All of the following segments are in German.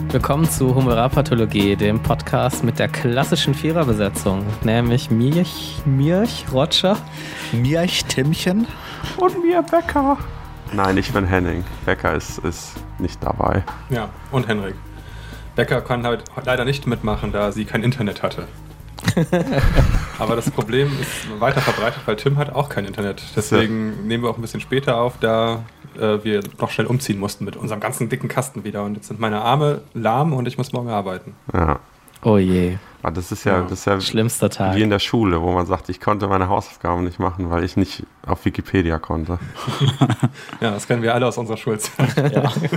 Willkommen zu Humoralpathologie, dem Podcast mit der klassischen Viererbesetzung, nämlich Mirch, Roger, Mirch, Timmchen und mir Becker. Nein, ich bin Henning. Becker ist nicht dabei. Ja, und Henrik. Becker kann halt leider nicht mitmachen, da sie kein Internet hatte. Aber das Problem ist weiter verbreitet, weil Tim hat auch kein Internet. Deswegen nehmen wir auch ein bisschen später auf, da wir noch schnell umziehen mussten mit unserem ganzen dicken Kasten wieder. Und jetzt sind meine Arme lahm und ich muss morgen arbeiten. Ja. Oh je. Aber das ist ja schlimmster Tag. Wie in der Schule, wo man sagt, ich konnte meine Hausaufgaben nicht machen, weil ich nicht auf Wikipedia konnte. Ja, das kennen wir alle aus unserer Schulzeit.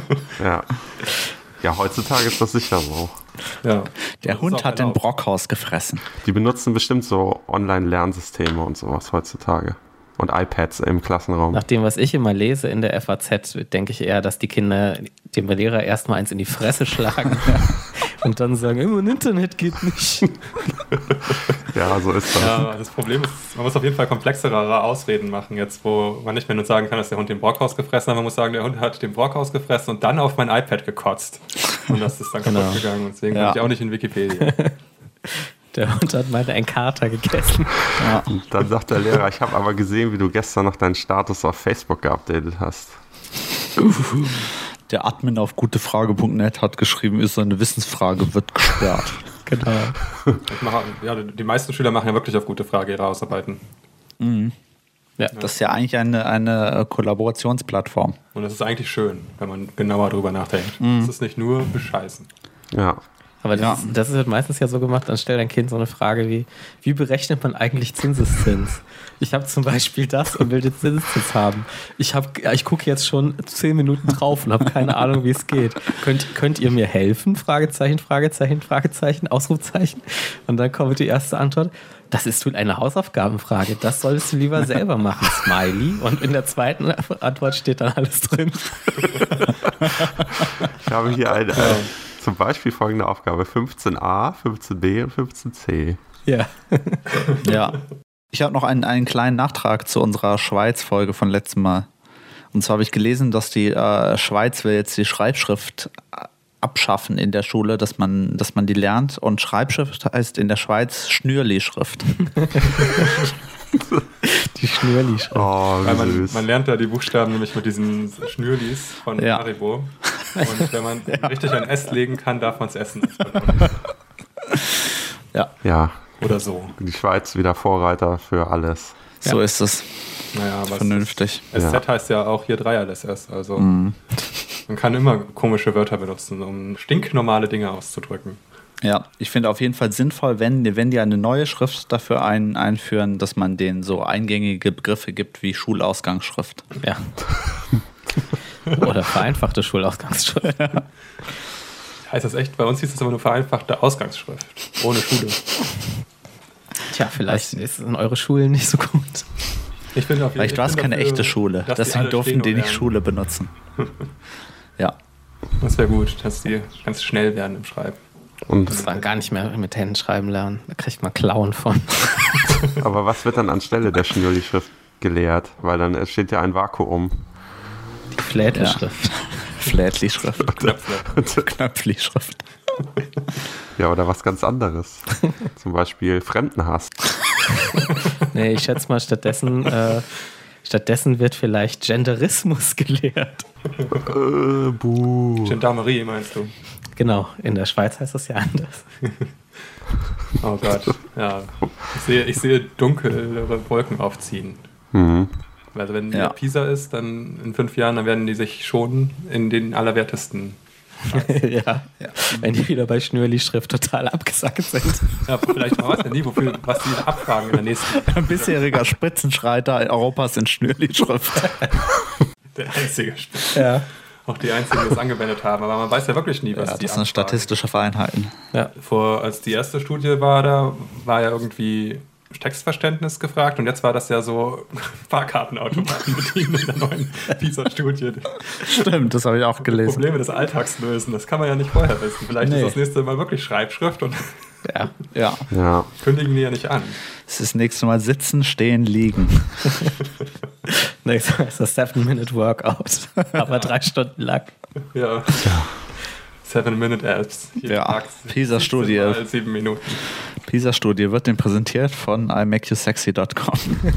Ja, heutzutage ist das sicher so. Ja. Der Hund hat den Brockhaus gefressen. Die benutzen bestimmt so Online-Lernsysteme und sowas heutzutage. Und iPads im Klassenraum. Nach dem, was ich immer lese in der FAZ, denke ich eher, dass die Kinder dem Lehrer erstmal eins in die Fresse schlagen und dann sagen, mein Internet geht nicht. Ja, so ist das. Ja, das Problem ist, man muss auf jeden Fall komplexere Ausreden machen jetzt, wo man nicht mehr nur sagen kann, dass der Hund den Brockhaus gefressen hat, man muss sagen, der Hund hat den Brockhaus gefressen und dann auf mein iPad gekotzt. Und das ist dann kaputt gegangen und deswegen bin ich auch nicht in Wikipedia. Der Hund hat meine Encarta gegessen. Ja. Und dann sagt der Lehrer, ich habe aber gesehen, wie du gestern noch deinen Status auf Facebook geupdatet hast. Der Admin auf gutefrage.net hat geschrieben, ist eine Wissensfrage, wird gesperrt. Genau. Die meisten Schüler machen ja wirklich auf gute Frage ihre Hausarbeiten. Mhm. Ja, das ist ja eigentlich eine Kollaborationsplattform. Und das ist eigentlich schön, wenn man genauer drüber nachdenkt. Das ist nicht nur bescheißen. Ja. Aber das ist halt meistens ja so gemacht, dann stellt ein Kind so eine Frage wie berechnet man eigentlich Zinseszins? Ich habe zum Beispiel das und will den Zinseszins haben. Ich gucke jetzt schon 10 Minuten drauf und habe keine Ahnung, wie es geht. Könnt ihr mir helfen? Fragezeichen, Fragezeichen, Fragezeichen, Ausrufzeichen. Und dann kommt die erste Antwort. Das ist wohl eine Hausaufgabenfrage. Das solltest du lieber selber machen, Smiley. Und in der zweiten Antwort steht dann alles drin. Ich habe hier zum Beispiel folgende Aufgabe: 15a, 15b und 15c. Ja. Ja. Ich habe noch einen kleinen Nachtrag zu unserer Schweiz-Folge von letztem Mal. Und zwar habe ich gelesen, dass die Schweiz will jetzt die Schreibschrift abschaffen in der Schule, dass man die lernt. Und Schreibschrift heißt in der Schweiz Schnürli-Schrift. Die Schnürli-Schrift. Oh, weil man lernt da die Buchstaben nämlich mit diesen Schnürlis von Haribo. Und wenn man richtig ein S legen kann, darf man es essen. Ja. Oder so. Die Schweiz wieder Vorreiter für alles. So ist es. Naja, aber vernünftig. SZ heißt ja auch hier Dreier-SS. Also man kann immer komische Wörter benutzen, um stinknormale Dinge auszudrücken. Ja, ich finde auf jeden Fall sinnvoll, wenn die eine neue Schrift dafür einführen, dass man denen so eingängige Begriffe gibt wie Schulausgangsschrift. Ja. Oder vereinfachte Schulausgangsschrift. Heißt das echt? Bei uns hieß es aber nur vereinfachte Ausgangsschrift. Ohne Schule. Tja, vielleicht ist es in eure Schulen nicht so gut. Vielleicht war es keine echte Schule. Deswegen durften die nicht Schule benutzen. Ja. Das wäre gut, dass die ganz schnell werden im Schreiben. Und das war gar nicht mehr mit Händen schreiben lernen. Da kriegt man Klauen von. Aber was wird dann anstelle der Schnürli-Schrift gelehrt? Weil dann steht ja ein Vakuum. Die Flätli-Schrift. Flätli-Schrift. Knöpfli-Schrift. Ja, oder was ganz anderes. Zum Beispiel Fremdenhass. Nee, ich schätze mal, stattdessen wird vielleicht Genderismus gelehrt. Buh. Gendarmerie meinst du? Genau, in der Schweiz heißt das ja anders. Oh Gott, ja. Ich sehe dunklere Wolken aufziehen. Mhm. Also wenn Pisa ist, dann in 5 Jahren, dann werden die sich schonen in den Allerwertesten. Ja, wenn die wieder bei Schnürli-Schrift total abgesackt sind. Ja, vielleicht man weiß ja nie, was die abfragen in der nächsten. Ein bisheriger Spitzenschreiter Europas in Schnürli-Schrift. Der einzige. Ja. Auch die einzigen, die es angewendet haben. Aber man weiß ja wirklich nie, was die das sind statistische Feinheiten. Ja. Als die erste Studie war ja irgendwie Textverständnis gefragt und jetzt war das ja so Fahrkartenautomaten bedienen in der neuen PISA-Studie. Stimmt, das habe ich auch gelesen. Probleme des Alltags lösen, das kann man ja nicht vorher wissen. Vielleicht ist das nächste Mal wirklich Schreibschrift und ja. Kündigen die ja nicht an. Es ist das nächste Mal sitzen, stehen, liegen. Nächstes Mal ist das 7-Minute-Workout, aber 3 Stunden lang. Ja. 7-Minute-Apps. Ja, PISA-Studie. 7 Minuten. PISA-Studie wird dem präsentiert von imakeyousexy.com.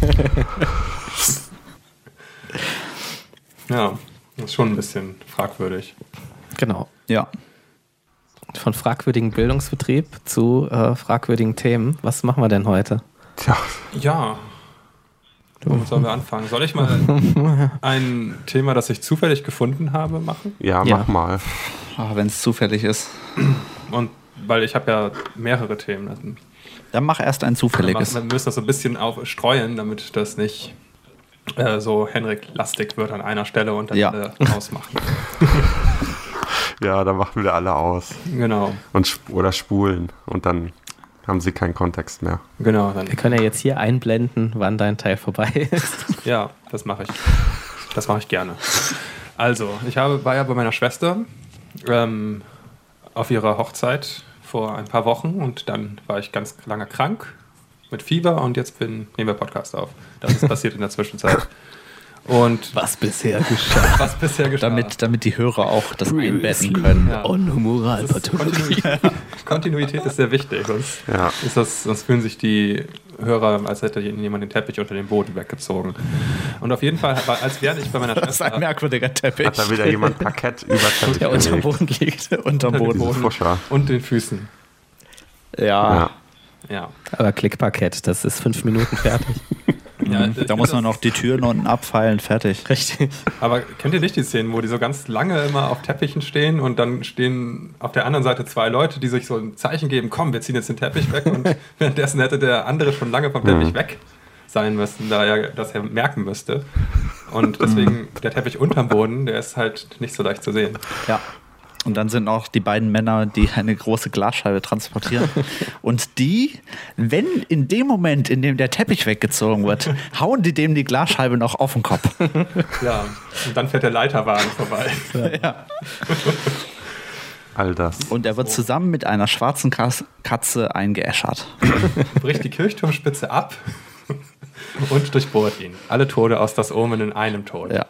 Ja, das ist schon ein bisschen fragwürdig. Genau. Ja. Von fragwürdigen Bildungsbetrieb zu fragwürdigen Themen. Was machen wir denn heute? Tja, Ja. Womit sollen wir anfangen? Soll ich mal ein Thema, das ich zufällig gefunden habe, machen? ja, Ja. mach mal. Wenn es zufällig ist. Und weil ich habe ja mehrere Themen. Dann mach erst ein zufälliges. Wir müssen das so ein bisschen streuen, damit das nicht so Henrik-lastig wird an einer Stelle und dann Ja. alle ausmachen. Ja, dann machen wir alle aus. Genau, Oder spulen. Und dann haben sie keinen Kontext mehr. genau. Dann, Wir können ja jetzt hier einblenden, wann dein Teil vorbei ist. ja, das mache ich. Das mache ich gerne. Also, war ja bei meiner Schwester auf ihrer Hochzeit vor ein paar Wochen und dann war ich ganz lange krank mit Fieber und jetzt nehmen wir Podcast auf. Das ist passiert in der Zwischenzeit. Und Was bisher geschah. was bisher geschah. Damit die Hörer auch das einbetten können. Ja. Moralpathologie. Kontinuität ist sehr wichtig, sonst fühlen sich die Hörer, als hätte jemand den Teppich unter den Boden weggezogen. Und auf jeden Fall, als während ich bei meiner Das ist ein Schwester merkwürdiger Teppich. Hat da wieder jemand Parkett über Teppich Der unter dem gelegt? Boden liegt. Unterm unter Boden. dem Boden Fuscher. und den Füßen. Ja. Ja. Ja. Aber Klickparkett, das ist 5 Minuten fertig. Ja, Da muss man noch die Türen unten abfeilen, fertig. Richtig. Aber kennt ihr nicht die Szenen, wo die so ganz lange immer auf Teppichen stehen und dann stehen auf der anderen Seite 2 Leute, die sich so ein Zeichen geben, komm, wir ziehen jetzt den Teppich weg und währenddessen hätte der andere schon lange vom Teppich weg sein müssen, da er das ja merken müsste. Und deswegen der Teppich unterm Boden, der ist halt nicht so leicht zu sehen. Ja. Und dann sind auch die beiden Männer, die eine große Glasscheibe transportieren. Und die, wenn in dem Moment, in dem der Teppich weggezogen wird, hauen die dem die Glasscheibe noch auf den Kopf. Ja, und dann fährt der Leiterwagen vorbei. Ja. All das. Und er wird zusammen mit einer schwarzen Katze eingeäschert. Bricht die Kirchturmspitze ab und durchbohrt ihn. Alle Tode aus das Omen in einem Tod. Ja.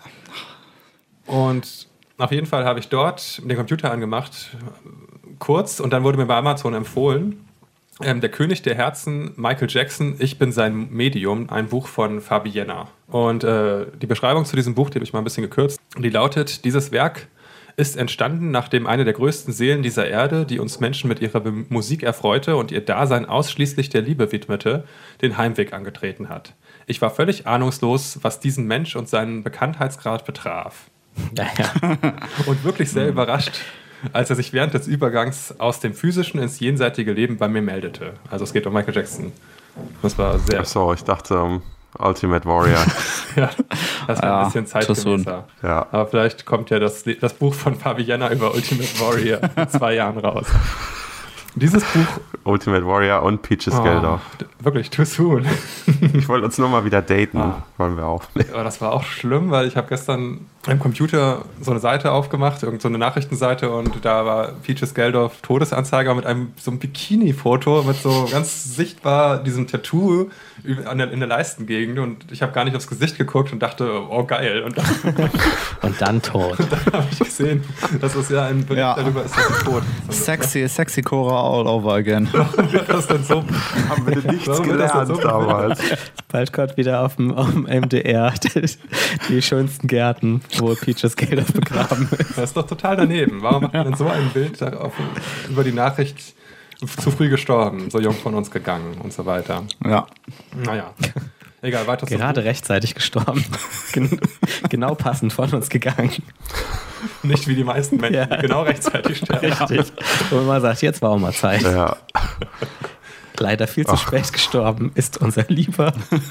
Und auf jeden Fall habe ich dort den Computer angemacht, kurz, und dann wurde mir bei Amazon empfohlen, Der König der Herzen, Michael Jackson, Ich bin sein Medium, ein Buch von Fabienne. Und die Beschreibung zu diesem Buch, die habe ich mal ein bisschen gekürzt, die lautet: Dieses Werk ist entstanden, nachdem eine der größten Seelen dieser Erde, die uns Menschen mit ihrer Musik erfreute und ihr Dasein ausschließlich der Liebe widmete, den Heimweg angetreten hat. Ich war völlig ahnungslos, was diesen Mensch und seinen Bekanntheitsgrad betraf. Naja. Und wirklich sehr überrascht, als er sich während des Übergangs aus dem physischen ins jenseitige Leben bei mir meldete. Also es geht um Michael Jackson. Das war sehr... Achso, ich dachte Ultimate Warrior. Ja, das war ein bisschen too soon. zeitgemäßer. Ja. Aber vielleicht kommt ja das Buch von Fabienne über Ultimate Warrior in 2 Jahren raus. Dieses Buch... Ultimate Warrior und Peaches Geldorf. Wirklich, too soon. Ich wollte uns nur mal wieder daten, wollen wir aufnehmen. Aber das war auch schlimm, weil ich habe gestern im Computer so eine Seite aufgemacht, irgend so eine Nachrichtenseite, und da war Peaches Geldorf Todesanzeiger mit so einem Bikini-Foto mit so ganz sichtbar diesem Tattoo in der Leistengegend, und ich habe gar nicht aufs Gesicht geguckt und dachte, oh geil. Und Und dann tot. dann habe ich gesehen, dass es ja ein Bericht darüber ist, dass sie tot ist. Sexy Cora all over again. Das dann so, Haben wir denn nichts Warum wird das gelernt denn so damals? Bald kommt wieder auf dem MDR die schönsten Gärten, wo Peaches Geldorf begraben ist. das ist doch total daneben. Warum macht man denn so ein Bild darauf, über die Nachricht, zu früh gestorben, so jung von uns gegangen und so weiter? Ja. Naja, egal, weiter zum Gerade Buch. rechtzeitig gestorben. Genau passend von uns gegangen. Nicht wie die meisten Menschen, Ja. die genau rechtzeitig sterben. Richtig. Wo man sagt, jetzt war auch mal Zeit. Ja. Leider viel zu spät gestorben ist unser Lieber.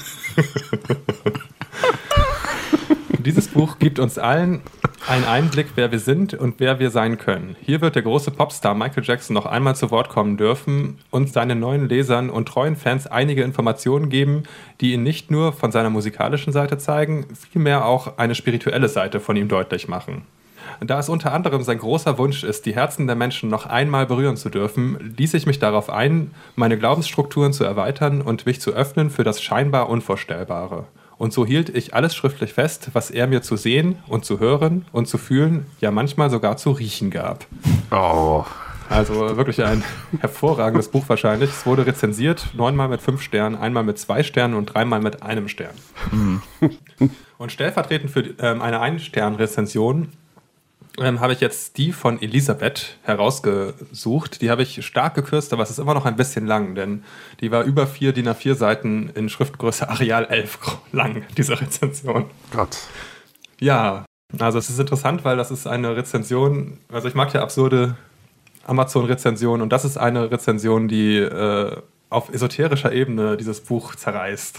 Dieses Buch gibt uns allen einen Einblick, wer wir sind und wer wir sein können. Hier wird der große Popstar Michael Jackson noch einmal zu Wort kommen dürfen und seinen neuen Lesern und treuen Fans einige Informationen geben, die ihn nicht nur von seiner musikalischen Seite zeigen, vielmehr auch eine spirituelle Seite von ihm deutlich machen. Da es unter anderem sein großer Wunsch ist, die Herzen der Menschen noch einmal berühren zu dürfen, ließ ich mich darauf ein, meine Glaubensstrukturen zu erweitern und mich zu öffnen für das scheinbar Unvorstellbare. Und so hielt ich alles schriftlich fest, was er mir zu sehen und zu hören und zu fühlen, ja manchmal sogar zu riechen gab. Oh. Also wirklich ein hervorragendes Buch wahrscheinlich. Es wurde rezensiert, 9-mal mit 5 Sternen, 1-mal mit 2 Sternen und 3-mal mit 1 Stern. Und stellvertretend für eine 1-Stern-Rezension habe ich jetzt die von Elisabeth herausgesucht. Die habe ich stark gekürzt, aber es ist immer noch ein bisschen lang, denn die war über 4 DIN A4 Seiten in Schriftgröße Arial 11 lang, diese Rezension. Gott. Ja, also es ist interessant, weil das ist eine Rezension, also ich mag ja absurde Amazon-Rezensionen und das ist eine Rezension, die auf esoterischer Ebene dieses Buch zerreißt.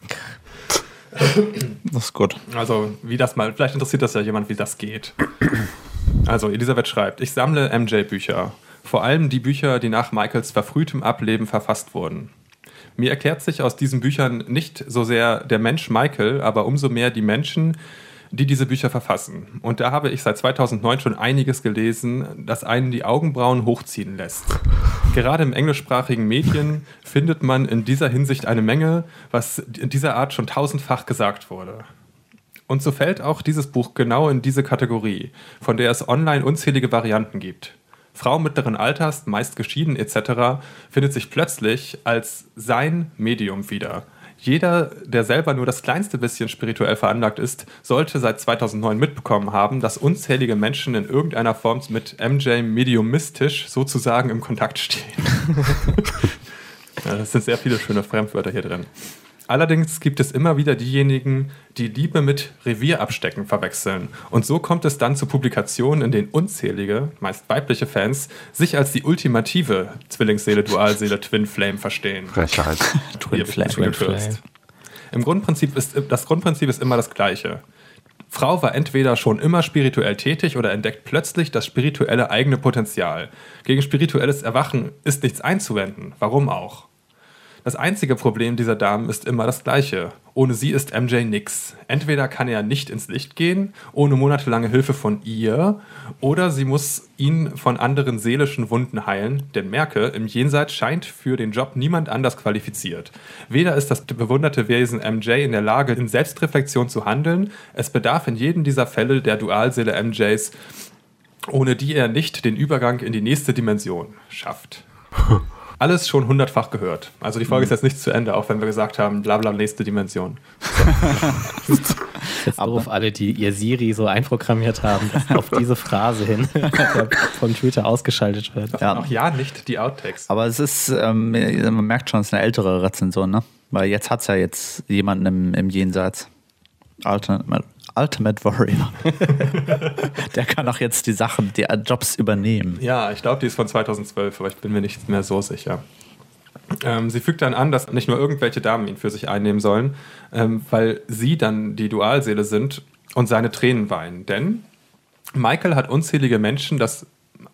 Das ist gut. Also, wie das mal, vielleicht interessiert das ja jemand, wie das geht. Also, Elisabeth schreibt, ich sammle MJ-Bücher. Vor allem die Bücher, die nach Michaels verfrühtem Ableben verfasst wurden. Mir erklärt sich aus diesen Büchern nicht so sehr der Mensch Michael, aber umso mehr die Menschen, die diese Bücher verfassen. Und da habe ich seit 2009 schon einiges gelesen, das einen die Augenbrauen hochziehen lässt. Gerade im englischsprachigen Medien findet man in dieser Hinsicht eine Menge, was in dieser Art schon 1000-fach gesagt wurde. Und so fällt auch dieses Buch genau in diese Kategorie, von der es online unzählige Varianten gibt. Frau mittleren Alters, meist geschieden etc., findet sich plötzlich als sein Medium wieder. Jeder, der selber nur das kleinste bisschen spirituell veranlagt ist, sollte seit 2009 mitbekommen haben, dass unzählige Menschen in irgendeiner Form mit MJ mediumistisch sozusagen im Kontakt stehen. Ja, das sind sehr viele schöne Fremdwörter hier drin. Allerdings gibt es immer wieder diejenigen, die Liebe mit Revierabstecken verwechseln. Und so kommt es dann zu Publikationen, in denen unzählige, meist weibliche Fans sich als die ultimative Zwillingsseele, Dualseele, Twin Flame verstehen. Frechheit. Twin Flame. Das Grundprinzip ist immer das gleiche. Frau war entweder schon immer spirituell tätig oder entdeckt plötzlich das spirituelle eigene Potenzial. Gegen spirituelles Erwachen ist nichts einzuwenden. Warum auch? Das einzige Problem dieser Damen ist immer das gleiche. Ohne sie ist MJ nix. Entweder kann er nicht ins Licht gehen, ohne monatelange Hilfe von ihr, oder sie muss ihn von anderen seelischen Wunden heilen, denn merke, im Jenseits scheint für den Job niemand anders qualifiziert. Weder ist das bewunderte Wesen MJ in der Lage, in Selbstreflexion zu handeln, es bedarf in jedem dieser Fälle der Dualseele MJs, ohne die er nicht den Übergang in die nächste Dimension schafft. Alles schon 100-fach gehört. Also die Folge ist jetzt nicht zu Ende, auch wenn wir gesagt haben, bla bla, nächste Dimension. Jetzt doof alle, die ihr Siri so einprogrammiert haben, dass auf diese Phrase hin der Computer ausgeschaltet wird. Ja. Auch ja nicht die Outtakes. Aber es ist, man merkt schon, es ist eine ältere Rezension, ne? Weil jetzt hat es ja jetzt jemanden im Jenseits. Ultimate Warrior. Der kann auch jetzt die Jobs übernehmen. Ja, ich glaube, die ist von 2012, aber ich bin mir nicht mehr so sicher. Sie fügt dann an, dass nicht nur irgendwelche Damen ihn für sich einnehmen sollen, weil sie dann die Dualseele sind und seine Tränen weinen. Denn Michael hat unzähligen Menschen das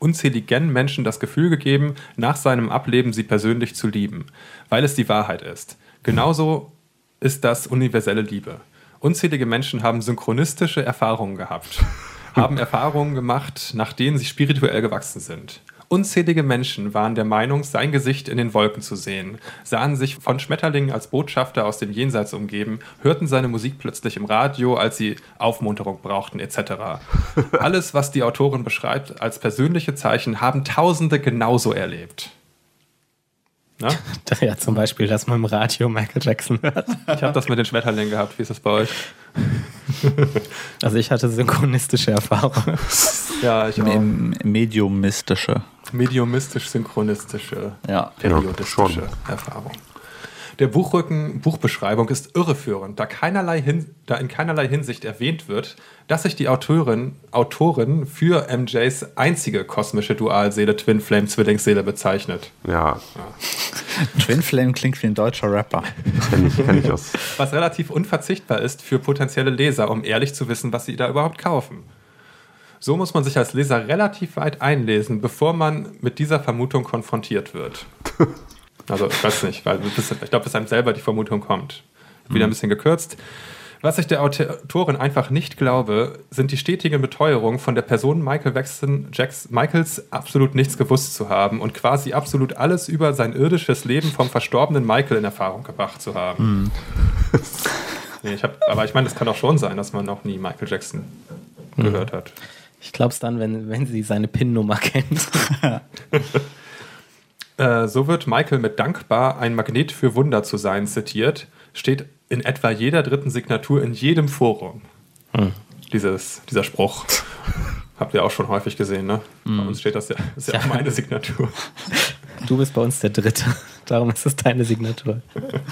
Gefühl gegeben, nach seinem Ableben sie persönlich zu lieben, weil es die Wahrheit ist. Genauso ist das universelle Liebe. Unzählige Menschen haben synchronistische Erfahrungen gehabt, haben Erfahrungen gemacht, nach denen sie spirituell gewachsen sind. Unzählige Menschen waren der Meinung, sein Gesicht in den Wolken zu sehen, sahen sich von Schmetterlingen als Botschafter aus dem Jenseits umgeben, hörten seine Musik plötzlich im Radio, als sie Aufmunterung brauchten, etc. Alles, was die Autorin beschreibt als persönliche Zeichen, haben Tausende genauso erlebt. Na? Ja, zum Beispiel, dass man im Radio Michael Jackson hört. Ich habe das mit den Schmetterlingen gehabt. Wie ist das bei euch? Also ich hatte synchronistische Erfahrungen. Ja, ich auch. Mediumistische. Mediumistisch-synchronistische, ja, periodistische Erfahrung. Der Buchbeschreibung ist irreführend, da in keinerlei Hinsicht erwähnt wird, dass sich die Autorin für MJs einzige kosmische Dualseele, Twin Flame, Zwillingsseele bezeichnet. Ja. Twin Flame klingt wie ein deutscher Rapper. Kenn ich aus. Was relativ unverzichtbar ist für potenzielle Leser, um ehrlich zu wissen, was sie da überhaupt kaufen. So muss man sich als Leser relativ weit einlesen, bevor man mit dieser Vermutung konfrontiert wird. Also, ich weiß nicht, weil ich glaube, bis einem selber die Vermutung kommt. Wieder ein bisschen gekürzt. Was ich der Autorin einfach nicht glaube, sind die stetigen Beteuerungen von der Person Michaels absolut nichts gewusst zu haben und quasi absolut alles über sein irdisches Leben vom verstorbenen Michael in Erfahrung gebracht zu haben. Nee, aber ich meine, das kann auch schon sein, dass man noch nie Michael Jackson gehört hat. Ich glaube es dann, wenn sie seine PIN-Nummer kennt. So wird Michael mit dankbar ein Magnet für Wunder zu sein zitiert, steht in etwa jeder dritten Signatur in jedem Forum. Dieser Spruch. Habt ihr auch schon häufig gesehen, ne? Bei uns steht das ja, ist ja auch meine Signatur. Du bist bei uns der Dritte, darum ist es deine Signatur.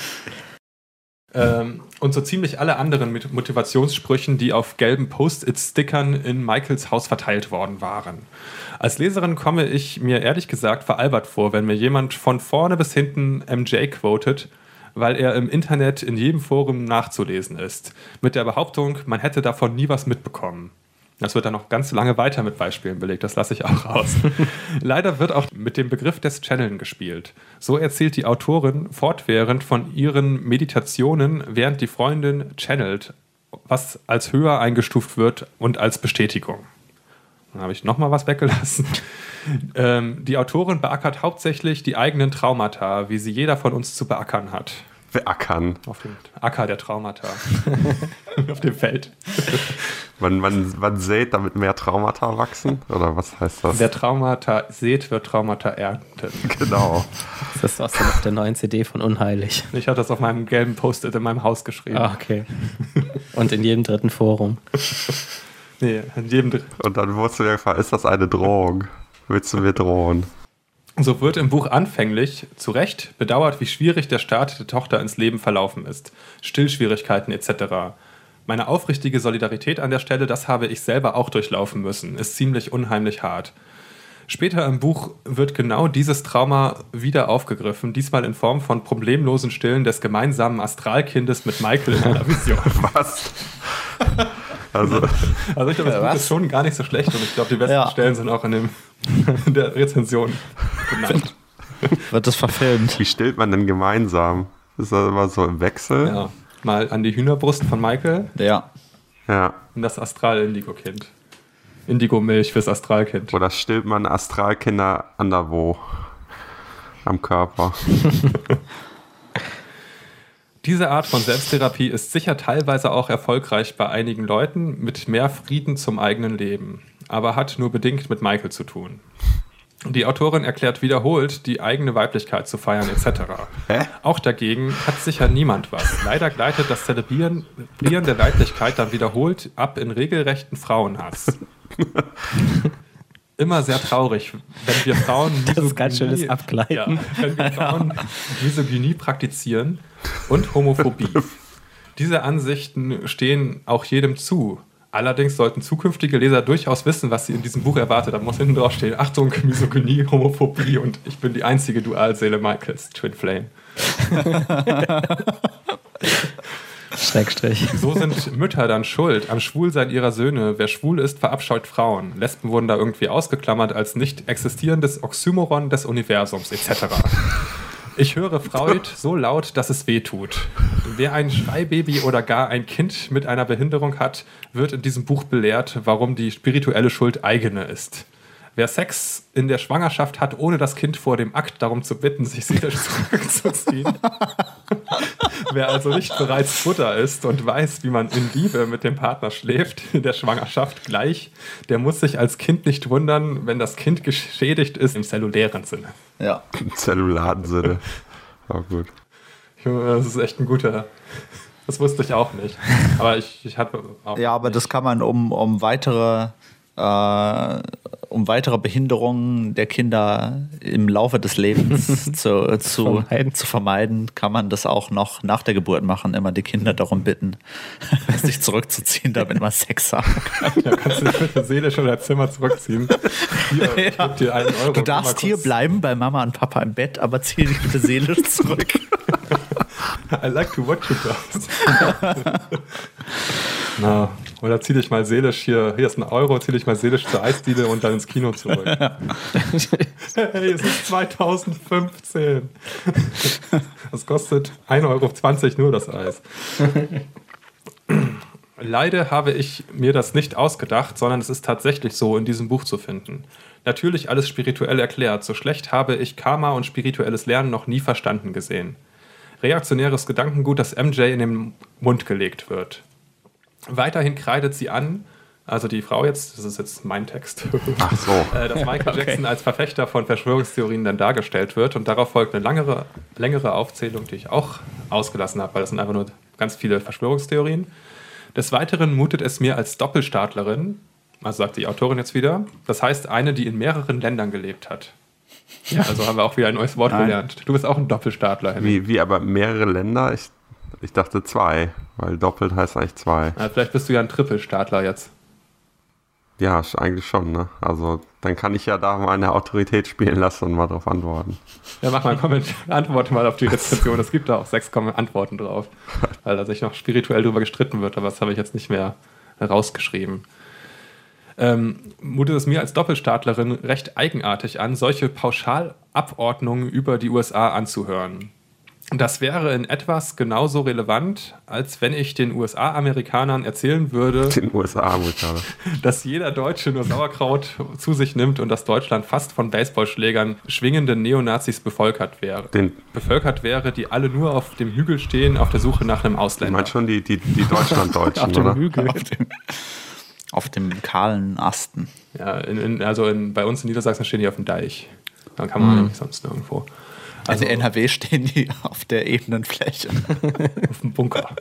Und so ziemlich alle anderen Motivationssprüchen, die auf gelben Post-it-Stickern in Michaels Haus verteilt worden waren. Als Leserin komme ich mir ehrlich gesagt veralbert vor, wenn mir jemand von vorne bis hinten MJ quotet, weil er im Internet in jedem Forum nachzulesen ist. Mit der Behauptung, man hätte davon nie was mitbekommen. Das wird dann noch ganz lange weiter mit Beispielen belegt, das lasse ich auch aus. Leider wird auch mit dem Begriff des Channeln gespielt. So erzählt die Autorin fortwährend von ihren Meditationen, während die Freundin channelt, was als höher eingestuft wird und als Bestätigung. Dann habe ich nochmal was weggelassen. Die Autorin beackert hauptsächlich die eigenen Traumata, wie sie jeder von uns zu beackern hat. Beackern. Auf dem Acker der Traumata. Auf dem Feld. Man sät, damit mehr Traumata wachsen? Oder was heißt das? Wer Traumata sät, wird Traumata ernten. Genau. Das ist aus der neuen CD von Unheilig. Ich habe das auf meinem gelben Post-it in meinem Haus geschrieben. Ah, okay. Und in jedem dritten Forum. Nee, in jedem dritten. Und dann wurdest du dir gefragt, ist das eine Drohung? Willst du mir drohen? So wird im Buch anfänglich, zu Recht, bedauert, wie schwierig der Start der Tochter ins Leben verlaufen ist. Stillschwierigkeiten etc. Meine aufrichtige Solidarität an der Stelle, das habe ich selber auch durchlaufen müssen, ist ziemlich unheimlich hart. Später im Buch wird genau dieses Trauma wieder aufgegriffen, diesmal in Form von problemlosen Stillen des gemeinsamen Astralkindes mit Michael in einer Vision. Was? Also ich glaube, das Buch ist schon gar nicht so schlecht und ich glaube, die besten Stellen sind auch in der Rezension genannt. Wird das verfilmt? Wie stillt man denn gemeinsam? Ist das immer so im Wechsel? Ja, mal an die Hühnerbrust von Michael. Ja. Und das Astral-Indigo-Kind. Indigo-Milch fürs Astralkind. Oder stillt man Astralkinder anderwo am Körper? Diese Art von Selbsttherapie ist sicher teilweise auch erfolgreich bei einigen Leuten mit mehr Frieden zum eigenen Leben, aber hat nur bedingt mit Michael zu tun. Die Autorin erklärt wiederholt, die eigene Weiblichkeit zu feiern etc. Auch dagegen hat sicher niemand was. Leider gleitet das Zelebrieren der Weiblichkeit dann wiederholt ab in regelrechten Frauenhass. Immer sehr traurig, wenn wir Frauen das ist ganz schönes Abgleiten. Ja, wenn wir Frauen Misogynie praktizieren und Homophobie. Diese Ansichten stehen auch jedem zu. Allerdings sollten zukünftige Leser durchaus wissen, was sie in diesem Buch erwartet. Da muss hinten drauf stehen: Achtung, Misogynie, Homophobie und ich bin die einzige Dualseele Michaels, Twin Flame. Schrägstrich. So sind Mütter dann schuld am Schwulsein ihrer Söhne. Wer schwul ist, verabscheut Frauen. Lesben wurden da irgendwie ausgeklammert als nicht existierendes Oxymoron des Universums etc. Ich höre Freud so laut, dass es weh tut. Wer ein Schreibaby oder gar ein Kind mit einer Behinderung hat, wird in diesem Buch belehrt, warum die spirituelle Schuld eigene ist. Wer Sex in der Schwangerschaft hat, ohne das Kind vor dem Akt darum zu bitten, sich seelisch zurückzuziehen. Wer also nicht bereits Mutter ist und weiß, wie man in Liebe mit dem Partner schläft, in der Schwangerschaft gleich, der muss sich als Kind nicht wundern, wenn das Kind geschädigt ist im zellulären Sinne. Ja. Im zellularen Sinne. Oh, gut. Das ist echt ein guter... Das wusste ich auch nicht. Aber ich hatte auch... Ja, aber nicht. das kann man um weitere Behinderungen der Kinder im Laufe des Lebens zu vermeiden, kann man das auch noch nach der Geburt machen. Immer die Kinder darum bitten, sich zurückzuziehen, damit man Sex haben kann. Ja, kannst du dich bitte seelisch in dein Zimmer zurückziehen? Hier, gib dir 1 Euro. Du darfst hier bleiben bei Mama und Papa im Bett, aber zieh dich bitte seelisch zurück. I like to watch you guys. Na, oder zieh dich mal seelisch hier ist 1 Euro, zieh dich mal seelisch zur Eisdiele und dann ins Kino zurück. Hey, es ist 2015. Das kostet 1,20 Euro nur das Eis. Leider habe ich mir das nicht ausgedacht, sondern es ist tatsächlich so in diesem Buch zu finden. Natürlich alles spirituell erklärt. So schlecht habe ich Karma und spirituelles Lernen noch nie verstanden gesehen. Reaktionäres Gedankengut, das MJ in den Mund gelegt wird. Weiterhin kreidet sie an, also die Frau jetzt, das ist jetzt mein Text, Ach so. dass Michael Jackson als Verfechter von Verschwörungstheorien dann dargestellt wird und darauf folgt eine längere Aufzählung, die ich auch ausgelassen habe, weil das sind einfach nur ganz viele Verschwörungstheorien. Des Weiteren mutet es mir als Doppelstaatlerin, also sagt die Autorin jetzt wieder, das heißt eine, die in mehreren Ländern gelebt hat. Ja, also haben wir auch wieder ein neues Wort gelernt. Du bist auch ein Doppelstaatler, Henning. Wie aber mehrere Länder? Ich dachte 2, weil doppelt heißt eigentlich 2. Ja, vielleicht bist du ja ein Trippelstaatler jetzt. Ja, eigentlich schon, ne? Also dann kann ich ja da meine Autorität spielen lassen und mal drauf antworten. Ja, mach mal einen Kommentar, antworte mal auf die Rezension. Es gibt da auch 6 Antworten drauf, weil da sich noch spirituell drüber gestritten wird, aber das habe ich jetzt nicht mehr rausgeschrieben. Mutet es mir als Doppelstaatlerin recht eigenartig an, solche Pauschalabordnungen über die USA anzuhören. Das wäre in etwas genauso relevant, als wenn ich den USA-Amerikanern erzählen würde, Den USA-Amerikaner. dass jeder Deutsche nur Sauerkraut zu sich nimmt und dass Deutschland fast von Baseballschlägern schwingenden Neonazis bevölkert wäre, die alle nur auf dem Hügel stehen, auf der Suche nach einem Du Ausländer. meinst schon die Deutschlanddeutschen, Auf dem oder? Hügel. Auf dem kahlen Asten. Ja, bei uns in Niedersachsen stehen die auf dem Deich. Da kann man eigentlich sonst nirgendwo. Also in NRW stehen die auf der ebenen Fläche. Auf dem Bunker.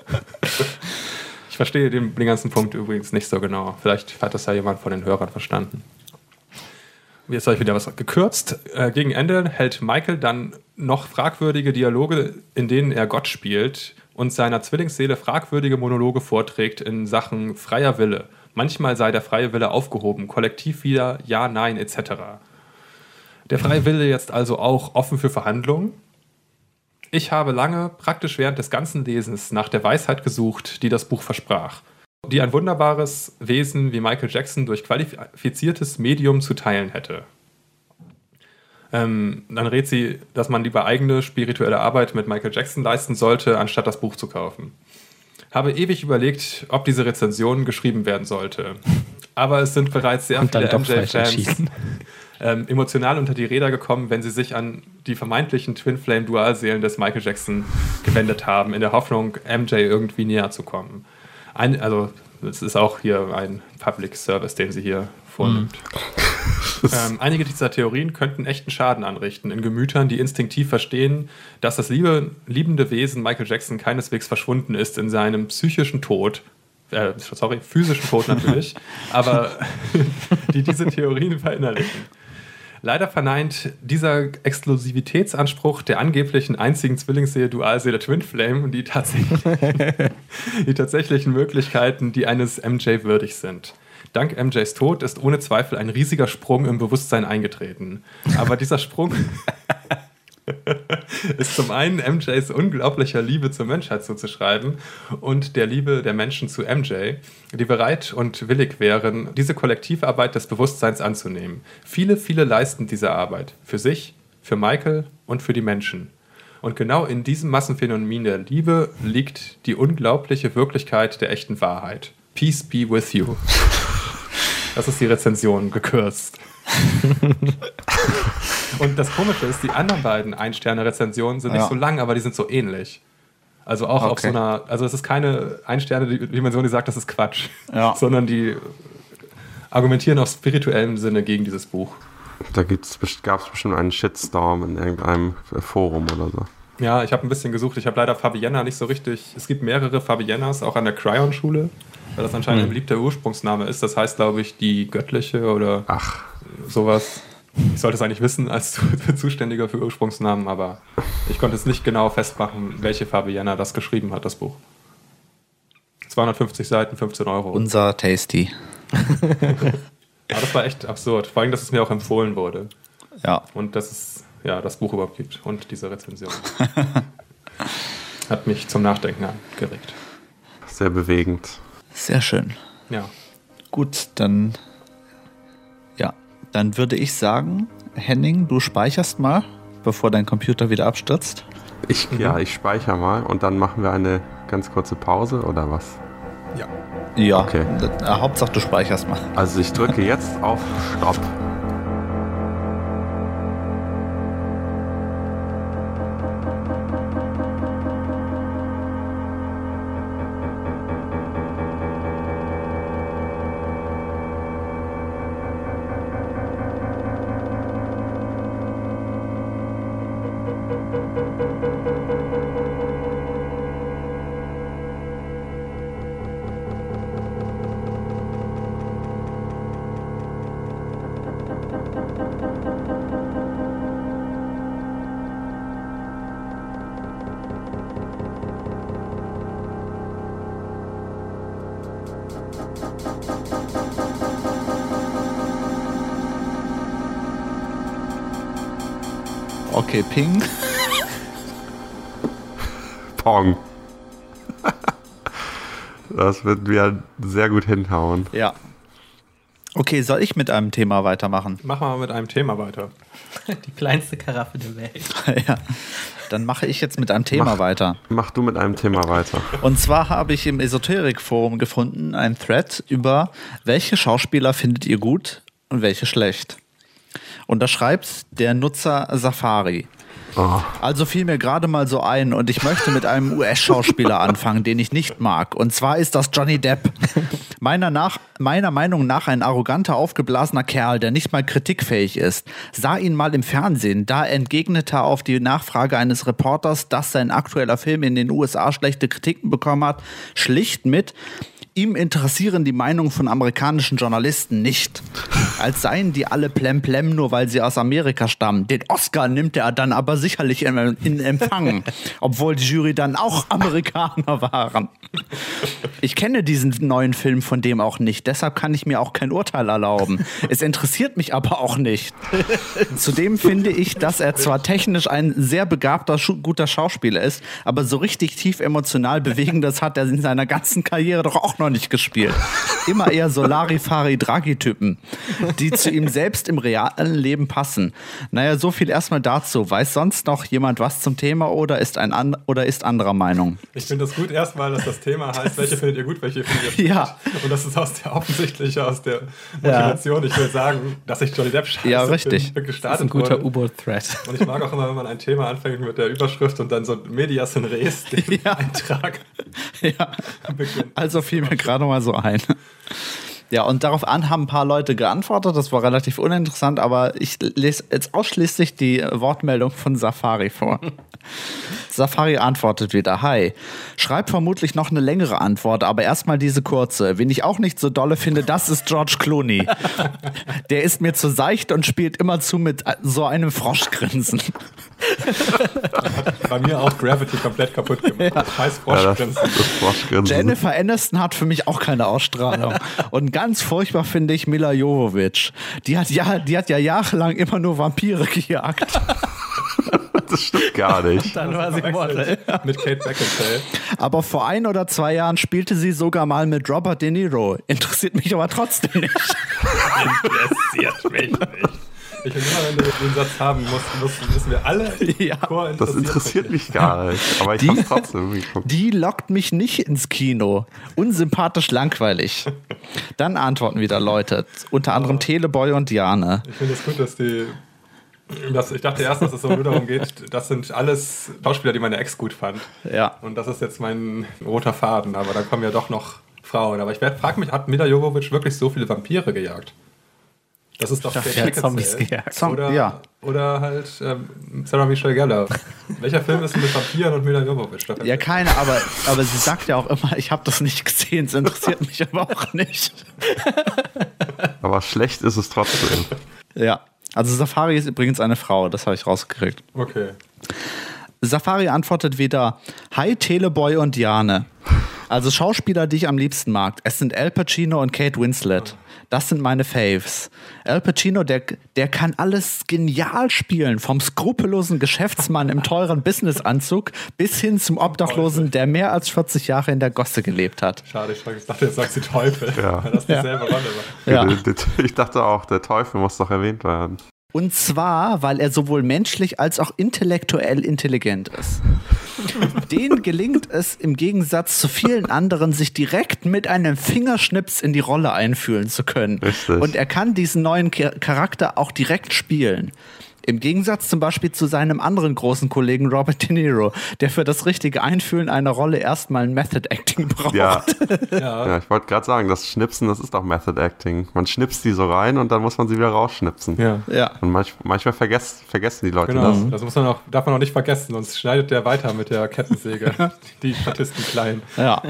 Ich verstehe den ganzen Punkt übrigens nicht so genau. Vielleicht hat das ja jemand von den Hörern verstanden. Jetzt habe ich wieder was gekürzt. Gegen Ende hält Michael dann noch fragwürdige Dialoge, in denen er Gott spielt und seiner Zwillingsseele fragwürdige Monologe vorträgt in Sachen freier Wille. Manchmal sei der freie Wille aufgehoben, kollektiv wieder Ja, Nein etc. Der freie Wille jetzt also auch offen für Verhandlungen. Ich habe lange, praktisch während des ganzen Lesens, nach der Weisheit gesucht, die das Buch versprach, die ein wunderbares Wesen wie Michael Jackson durch qualifiziertes Medium zu teilen hätte. Dann rät sie, dass man lieber eigene spirituelle Arbeit mit Michael Jackson leisten sollte, anstatt das Buch zu kaufen. Habe ewig überlegt, ob diese Rezension geschrieben werden sollte. Aber es sind bereits sehr Und dann viele doch falsch MJ-Fans entschieden. emotional unter die Räder gekommen, wenn sie sich an die vermeintlichen Twin-Flame-Dualseelen des Michael Jackson gewendet haben, in der Hoffnung, MJ irgendwie näher zu kommen. Also, es ist auch hier ein Public Service, den sie hier vornimmt. Einige dieser Theorien könnten echten Schaden anrichten in Gemütern, die instinktiv verstehen, dass das liebende Wesen Michael Jackson keineswegs verschwunden ist in seinem psychischen Tod, physischen Tod natürlich, aber die diese Theorien verinnerlichen. Leider verneint dieser Exklusivitätsanspruch der angeblichen einzigen Zwillingsseele Dualseele Twin Flame die tatsächlichen Möglichkeiten, die eines MJ würdig sind. Dank MJs Tod ist ohne Zweifel ein riesiger Sprung im Bewusstsein eingetreten. Aber dieser Sprung ist zum einen MJs unglaublicher Liebe zur Menschheit zuzuschreiben und der Liebe der Menschen zu MJ, die bereit und willig wären, diese Kollektivarbeit des Bewusstseins anzunehmen. Viele, viele leisten diese Arbeit. Für sich, für Michael und für die Menschen. Und genau in diesem Massenphänomen der Liebe liegt die unglaubliche Wirklichkeit der echten Wahrheit. Peace be with you. Das ist die Rezension, gekürzt. Und das Komische ist, die anderen beiden Ein-Sterne-Rezensionen sind nicht so lang, aber die sind so ähnlich. Also auch auf so einer, also es ist keine Ein-Sterne-Dimension, die sagt, das ist Quatsch, sondern die argumentieren auf spirituellem Sinne gegen dieses Buch. Da gab es bestimmt einen Shitstorm in irgendeinem Forum oder so. Ja, ich habe ein bisschen gesucht. Ich habe leider Fabienna nicht so richtig. Es gibt mehrere Fabiennas, auch an der Cryon-Schule, weil das anscheinend ein beliebter Ursprungsname ist. Das heißt, glaube ich, die Göttliche oder sowas. Ich sollte es eigentlich wissen als Zuständiger für Ursprungsnamen, aber ich konnte es nicht genau festmachen, welche Fabienna das geschrieben hat, das Buch. 250 Seiten, 15 Euro. Unser Tasty. Aber das war echt absurd. Vor allem, dass es mir auch empfohlen wurde. Ja. Und dass es das Buch überhaupt gibt und diese Rezension. Hat mich zum Nachdenken angeregt. Sehr bewegend. Sehr schön. Ja. Gut, dann würde ich sagen, Henning, du speicherst mal, bevor dein Computer wieder abstürzt. Ich speichere mal und dann machen wir eine ganz kurze Pause oder was? Ja, okay. Hauptsache du speicherst mal. Also ich drücke jetzt auf Stopp. Okay, Ping. Pong. Das wird mir sehr gut hinhauen. Ja. Okay, soll ich mit einem Thema weitermachen? Machen wir mal mit einem Thema weiter. Die kleinste Karaffe der Welt. Ja. Dann mache ich jetzt mit einem Thema weiter. Mach du mit einem Thema weiter. Und zwar habe ich im Esoterik-Forum gefunden einen Thread über, welche Schauspieler findet ihr gut und welche schlecht. Und da schreibt der Nutzer Safari. Oh. Also fiel mir gerade mal so ein und ich möchte mit einem US-Schauspieler anfangen, den ich nicht mag. Und zwar ist das Johnny Depp. Meiner Meinung nach ein arroganter, aufgeblasener Kerl, der nicht mal kritikfähig ist. Sah ihn mal im Fernsehen. Da entgegnete er auf die Nachfrage eines Reporters, dass sein aktueller Film in den USA schlechte Kritiken bekommen hat, schlicht mit: Ihm interessieren die Meinungen von amerikanischen Journalisten nicht. Als seien die alle plemplem, nur weil sie aus Amerika stammen. Den Oscar nimmt er dann aber sicherlich in Empfang, obwohl die Jury dann auch Amerikaner waren. Ich kenne diesen neuen Film von dem auch nicht, deshalb kann ich mir auch kein Urteil erlauben. Es interessiert mich aber auch nicht. Zudem finde ich, dass er zwar technisch ein sehr begabter, guter Schauspieler ist, aber so richtig tief emotional bewegendes hat er in seiner ganzen Karriere doch auch noch nicht gespielt. Immer eher Solari-Fari-Draghi-Typen, die zu ihm selbst im realen Leben passen. Naja, so viel erstmal dazu. Weiß sonst noch jemand was zum Thema oder ist anderer Meinung? Ich finde das gut erstmal, dass das Thema heißt, welche findet ihr gut, welche findet ihr schlecht. Ja. Und das ist offensichtlich aus der Motivation. Ich will sagen, dass ich Johnny Depp scheiße richtig. bin, gestartet Das ist ein guter wurde. U-Boot-Thread. Und ich mag auch immer, wenn man ein Thema anfängt mit der Überschrift und dann so Medias in Res, den Eintrag Ja. beginnt. Also fiel mir gerade mal so ein. Ja, und darauf haben ein paar Leute geantwortet. Das war relativ uninteressant, aber ich lese jetzt ausschließlich die Wortmeldung von Safari vor. Safari antwortet wieder: Hi, schreibt vermutlich noch eine längere Antwort, aber erstmal diese kurze. Wen ich auch nicht so dolle finde, das ist George Clooney. Der ist mir zu seicht und spielt immerzu mit so einem Froschgrinsen. Bei mir auch Gravity komplett kaputt gemacht. Scheiß Froschgrinsen. Das Froschgrinsen. Jennifer Aniston hat für mich auch keine Ausstrahlung. Und ganz furchtbar finde ich Mila Jovovich. Die hat ja jahrelang immer nur Vampire gejagt. Das stimmt gar nicht. Dann war sie Model. Mit Kate Beckinsale. Aber vor 1 oder 2 Jahren spielte sie sogar mal mit Robert De Niro. Interessiert mich aber trotzdem nicht. Interessiert mich nicht. Ich will immer, wenn wir den Satz haben müssen wir alle Das interessiert mich gar nicht. Aber ich hab's trotzdem geguckt. Die lockt mich nicht ins Kino. Unsympathisch langweilig. Dann antworten wieder Leute. Unter anderem Teleboy und Jane. Ich finde es gut, dass ich dachte erst, dass es so nur darum geht, das sind alles Schauspieler, die meine Ex gut fand. Ja. Und das ist jetzt mein roter Faden, aber da kommen ja doch noch Frauen. Aber ich frage mich, hat Mila Jovovich wirklich so viele Vampire gejagt? Das ist doch Ja, Beckinsale. Zombies gejagt. Oder halt Sarah Michelle Gellar. Welcher Film ist denn mit Vampiren und Mila Jovovich? Ja, keine, aber sie sagt ja auch immer, ich habe das nicht gesehen, es interessiert mich aber auch nicht. Aber schlecht ist es trotzdem. Ja, also Safari ist übrigens eine Frau, das habe ich rausgekriegt. Okay. Safari antwortet wieder: Hi Teleboy und Jane. Also Schauspieler, die ich am liebsten mag. Es sind Al Pacino und Kate Winslet. Das sind meine Faves. Al Pacino, der kann alles genial spielen. Vom skrupellosen Geschäftsmann im teuren Businessanzug bis hin zum Obdachlosen, der mehr als 40 Jahre in der Gosse gelebt hat. Schade, ich dachte, jetzt sagst du Teufel. Ja. Weil das dieselbe Rolle war. Ja. Ich dachte auch, der Teufel muss doch erwähnt werden. Und zwar, weil er sowohl menschlich als auch intellektuell intelligent ist. Denen gelingt es im Gegensatz zu vielen anderen, sich direkt mit einem Fingerschnips in die Rolle einfühlen zu können. Richtig. Und er kann diesen neuen Charakter auch direkt spielen. Im Gegensatz zum Beispiel zu seinem anderen großen Kollegen Robert De Niro, der für das richtige Einfühlen einer Rolle erstmal ein Method Acting braucht. Ja, ich wollte gerade sagen, das Schnipsen, das ist doch Method Acting. Man schnipst die so rein und dann muss man sie wieder rausschnipsen. Ja. Und manchmal vergessen die Leute Genau, das. das darf man auch nicht vergessen, sonst schneidet der weiter mit der Kettensäge die Statisten klein. Ja.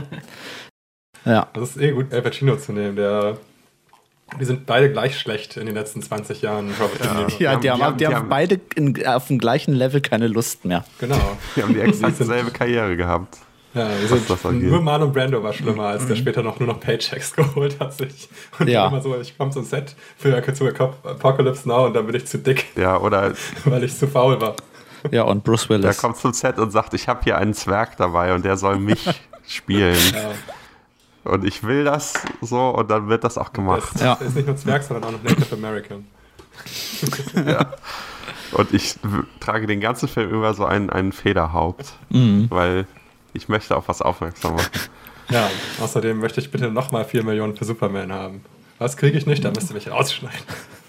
Das ist gut, Al Pacino zu nehmen, die sind beide gleich schlecht in den letzten 20 Jahren, Robert De Niro. Ja, die haben beide auf dem gleichen Level keine Lust mehr. Genau. Die haben die exakt dieselbe Karriere gehabt. Ja, nur Marlon Brando war schlimmer, als der später nur noch Paychecks geholt hat sich. Und immer so, ich komme zum Set für Apocalypse Now und dann bin ich zu dick. Ja, oder weil ich zu faul war. Ja, und Bruce Willis. Der kommt zum Set und sagt, ich habe hier einen Zwerg dabei und der soll mich spielen. Ja. Und ich will das so und dann wird das auch gemacht. Das ist nicht nur Zwerg, sondern auch noch Native American. Ja. Und ich trage den ganzen Film über so ein Federhaupt, weil ich möchte auf was aufmerksam machen. Ja, außerdem möchte ich bitte nochmal 4 Millionen für Superman haben. Was kriege ich nicht, da müsst ihr mich rausschneiden.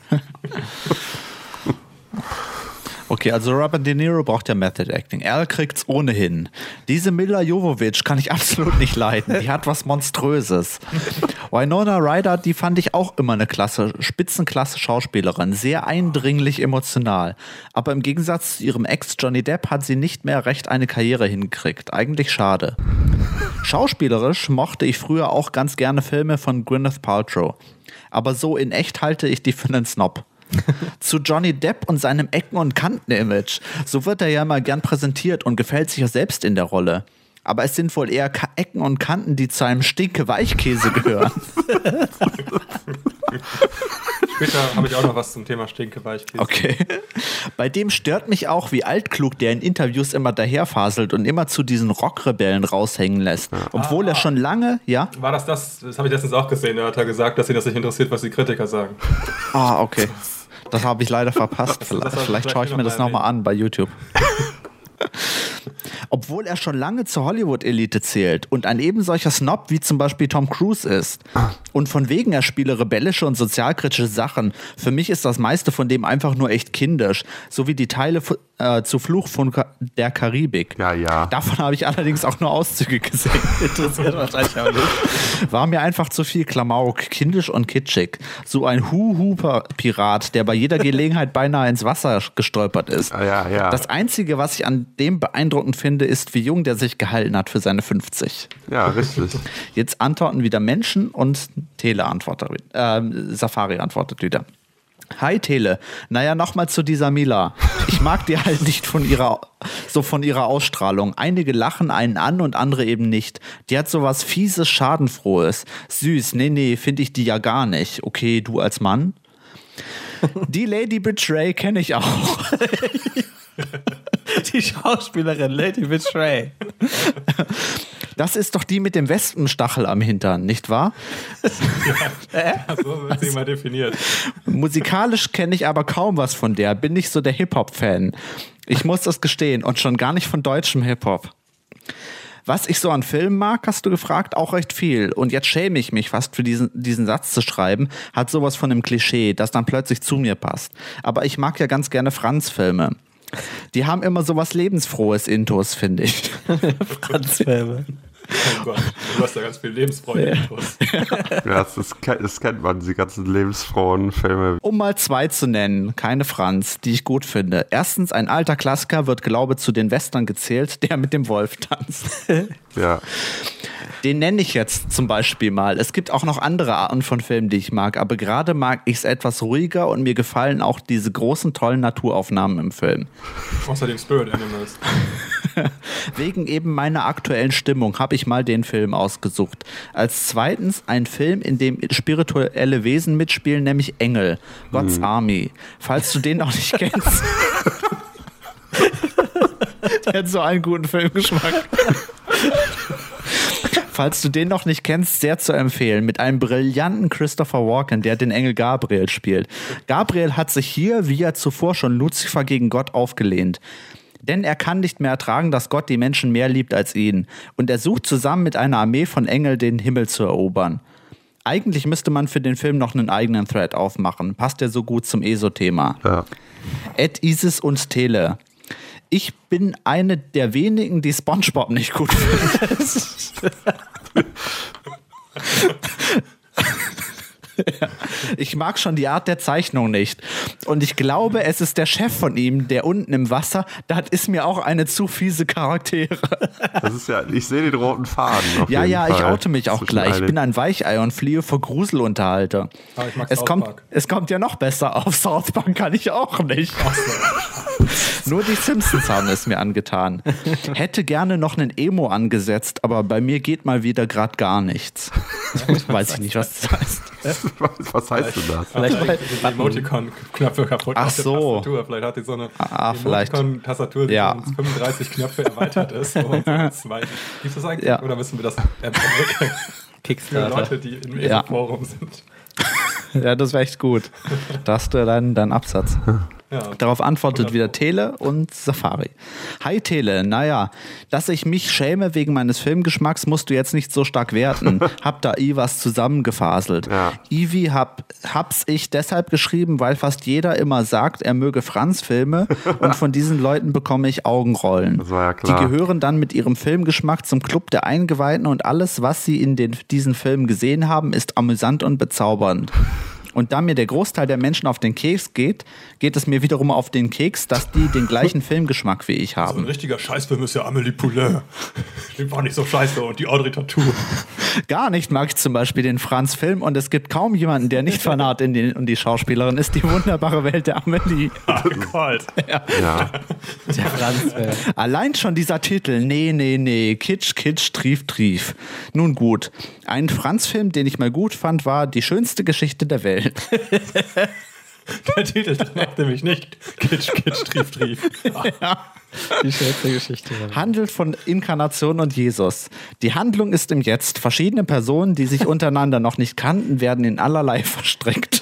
Okay, also Robert De Niro braucht ja Method Acting. Er kriegt's ohnehin. Diese Milla Jovovich kann ich absolut nicht leiden. Die hat was Monströses. Winona Ryder, die fand ich auch immer eine Spitzenklasse Schauspielerin. Sehr eindringlich emotional. Aber im Gegensatz zu ihrem Ex Johnny Depp hat sie nicht mehr recht eine Karriere hingekriegt. Eigentlich schade. Schauspielerisch mochte ich früher auch ganz gerne Filme von Gwyneth Paltrow. Aber so in echt halte ich die für einen Snob. Zu Johnny Depp und seinem Ecken- und Kanten-Image. So wird er ja mal gern präsentiert und gefällt sich ja selbst in der Rolle. Aber es sind wohl eher Ecken und Kanten, die zu einem Stinke-Weichkäse gehören. Später habe ich auch noch was zum Thema Stinke-Weichkäse. Okay. Bei dem stört mich auch, wie altklug der in Interviews immer daherfaselt und immer zu diesen Rockrebellen raushängen lässt. Obwohl er schon lange, ja? War das habe ich letztens auch gesehen, da hat er gesagt, dass ihn das nicht interessiert, was die Kritiker sagen. Ah, okay. Das habe ich leider verpasst. Vielleicht schaue ich mir das nochmal an bei YouTube. Obwohl er schon lange zur Hollywood-Elite zählt und ein eben solcher Snob wie zum Beispiel Tom Cruise ist. Und von wegen er spiele rebellische und sozialkritische Sachen. Für mich ist das meiste von dem einfach nur echt kindisch. So wie die Teile zu Fluch von der Karibik. Ja. Davon habe ich allerdings auch nur Auszüge gesehen. Interessiert wahrscheinlich auch nicht. War mir einfach zu viel Klamauk, kindisch und kitschig. So ein Pirat, der bei jeder Gelegenheit beinahe ins Wasser gestolpert ist. Ja. Das Einzige, was ich an dem beeindruckend finde, ist, wie jung der sich gehalten hat für seine 50. Ja, richtig. Jetzt antworten wieder Menschen und Safari antwortet wieder. Hi Tele, naja, nochmal zu dieser Mila. Ich mag die halt nicht von ihrer Ausstrahlung. Einige lachen einen an und andere eben nicht. Die hat sowas Fieses, Schadenfrohes. Süß, nee, finde ich die ja gar nicht. Okay, du als Mann? Die Lady Betray kenne ich auch. Die Schauspielerin Lady Betray. Das ist doch die mit dem Wespenstachel am Hintern, nicht wahr? Ja, so wird sie mal definiert. Musikalisch kenne ich aber kaum was von der. Bin nicht so der Hip-Hop-Fan. Ich muss das gestehen. Und schon gar nicht von deutschem Hip-Hop. Was ich so an Filmen mag, hast du gefragt, auch recht viel. Und jetzt schäme ich mich fast für diesen Satz zu schreiben. Hat sowas von einem Klischee, das dann plötzlich zu mir passt. Aber ich mag ja ganz gerne Franz-Filme. Die haben immer sowas Lebensfrohes Intos, finde ich. Franz-Filme. Oh Gott, du hast ja ganz viel Lebensfreude. Ja, das kennt man, die ganzen lebensfrohen Filme. Um mal 2 zu nennen, keine Franz, die ich gut finde. Erstens, ein alter Klassiker wird, glaube ich, zu den Western gezählt, der mit dem Wolf tanzt. Ja. Den nenne ich jetzt zum Beispiel mal. Es gibt auch noch andere Arten von Filmen, die ich mag, aber gerade mag ich es etwas ruhiger und mir gefallen auch diese großen, tollen Naturaufnahmen im Film. Außerdem Spirit Animals. Wegen eben meiner aktuellen Stimmung habe ich mal den Film ausgesucht. Als zweitens ein Film, in dem spirituelle Wesen mitspielen, nämlich Engel, God's Army. Falls du den noch nicht kennst. Der hat so einen guten Filmgeschmack. Falls du den noch nicht kennst, sehr zu empfehlen. Mit einem brillanten Christopher Walken, der den Engel Gabriel spielt. Gabriel hat sich hier, wie ja zuvor schon Luzifer gegen Gott, aufgelehnt. Denn er kann nicht mehr ertragen, dass Gott die Menschen mehr liebt als ihn. Und er sucht zusammen mit einer Armee von Engeln den Himmel zu erobern. Eigentlich müsste man für den Film noch einen eigenen Thread aufmachen. Passt ja so gut zum ESO-Thema. Ja. Ed, Isis und Tele. Ich bin eine der wenigen, die SpongeBob nicht gut findet. Ja. Ich mag schon die Art der Zeichnung nicht. Und ich glaube, es ist der Chef von ihm, der unten im Wasser, das ist mir auch eine zu fiese Charaktere. Das ist ja, ich sehe den roten Faden. Ja, ich Fall. oute mich auch gleich. Ich bin ein Weichei und fliehe vor Gruselunterhalter. Aber ich mag South Park. Es kommt ja noch besser. Auf South Park kann ich auch nicht. Nur die Simpsons haben es mir angetan. Hätte gerne noch einen Emo angesetzt, aber bei mir geht mal wieder gerade gar nichts. Weiß ich nicht, was das heißt. Was heißt denn das? Vielleicht die Emoticon-Knöpfe kaputt. Ach auf der so. Tastatur. Vielleicht hat die so eine vielleicht. Emoticon-Tastatur, die Ja. um 35 Knöpfe erweitert ist. Gibt es das eigentlich? Ja. Oder müssen wir das entwickeln? Für Kickstarter. Leute, die im Ja. ESO-Forum sind. Ja, das wäre echt gut. Da hast du deinen Absatz. Ja. Darauf antwortet wieder Tele und Safari. Hi Tele, naja, dass ich mich schäme wegen meines Filmgeschmacks, musst du jetzt nicht so stark werten. Hab da was zusammengefaselt. Ja. Ivi hab's ich deshalb geschrieben, weil fast jeder immer sagt, er möge Franz-Filme und von diesen Leuten bekomme ich Augenrollen. Das war ja klar. Die gehören dann mit ihrem Filmgeschmack zum Club der Eingeweihten und alles, was sie in diesen Filmen gesehen haben, ist amüsant und bezaubernd. Und da mir der Großteil der Menschen auf den Keks geht es mir wiederum auf den Keks, dass die den gleichen Filmgeschmack wie ich So ein haben. richtiger Scheißfilm ist ja Amélie Poulain. Die war nicht so scheiße und die Audrey Tautou. Gar nicht mag ich zum Beispiel den Franz-Film und es gibt kaum jemanden, der nicht fanat in die Schauspielerin ist. Die wunderbare Welt der Amélie. Gott. Ja. Der Franz. Allein schon dieser Titel, nee, Kitsch, Trief. Nun gut, ein Franz-Film, den ich mal gut fand, war Die schönste Geschichte der Welt. Der Titel macht nämlich nicht Kitsch, Trief. Die schönste Geschichte. Handelt von Inkarnation und Jesus. Die Handlung ist im Jetzt. Verschiedene Personen, die sich untereinander noch nicht kannten, werden in allerlei verstrickt.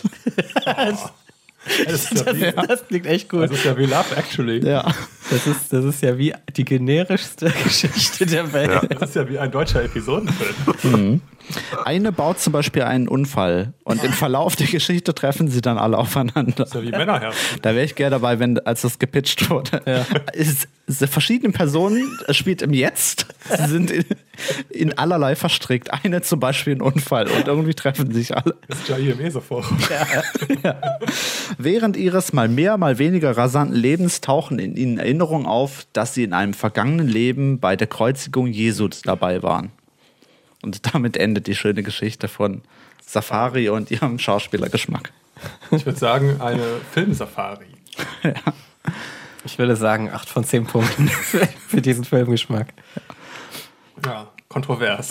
Das klingt echt gut. Das ist ja wie Love Actually. Ja. Das ist ja wie die generischste Geschichte der Welt. Das ist ja wie ein deutscher Episodenfilm. Eine baut zum Beispiel einen Unfall und im Verlauf der Geschichte treffen sie dann alle aufeinander. Das ist ja wie Männerherzen. Da wäre ich gerne dabei, als das gepitcht wurde. Ja. Verschiedene Personen spielt im Jetzt, sie sind in allerlei verstrickt. Eine zum Beispiel ein Unfall und irgendwie treffen sich alle. Das ist ja hier im ESO-Forum. Während ihres mal mehr, mal weniger rasanten Lebens tauchen in ihnen Erinnerungen auf, dass sie in einem vergangenen Leben bei der Kreuzigung Jesu dabei waren. Und damit endet die schöne Geschichte von Safari und ihrem Schauspielergeschmack. Ich würde sagen, eine Filmsafari. Ja. Ich würde sagen, 8 von 10 Punkten für diesen Filmgeschmack. Ja, kontrovers.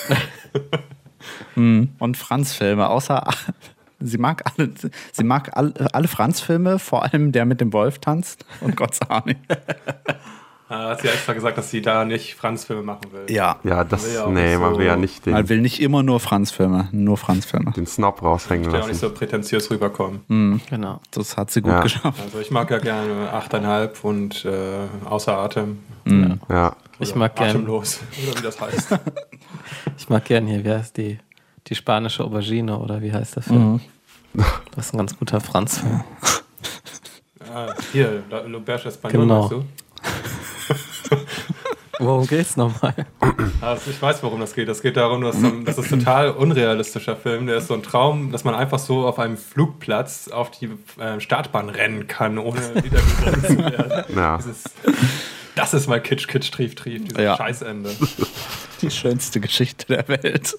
Und Franz-Filme, außer sie mag alle Franz-Filme, vor allem der mit dem Wolf tanzt und Gott sei Dank. Hat sie extra gesagt, dass sie da nicht Franz-Filme machen will. Ja. Ja, das, will ja auch nee, nicht man so- will ja nicht Man will nicht immer nur Franz-Filme, den Snob raushängen Ich will auch nicht lassen. so prätentiös rüberkommen. Genau. Das hat sie gut Ja. geschafft. Also ich mag ja gerne 8,5 und außer Atem. Ja, Ich mag gern, Atemlos, oder wie das heißt. hier, wie heißt die spanische Aubergine oder wie heißt der Film? Das ist ein ganz guter Franz-Film. Hier, L'Auberge Espagnol, Genau. weißt du? Worum geht's nochmal? Also ich weiß, worum das geht. Das geht darum, dass das ist ein total unrealistischer Film. Der ist so ein Traum, dass man einfach so auf einem Flugplatz auf die Startbahn rennen kann, ohne wiedergeboren zu werden. ja. Das ist mal Kitsch, Trief, dieses Ja. Scheißende. Die schönste Geschichte der Welt.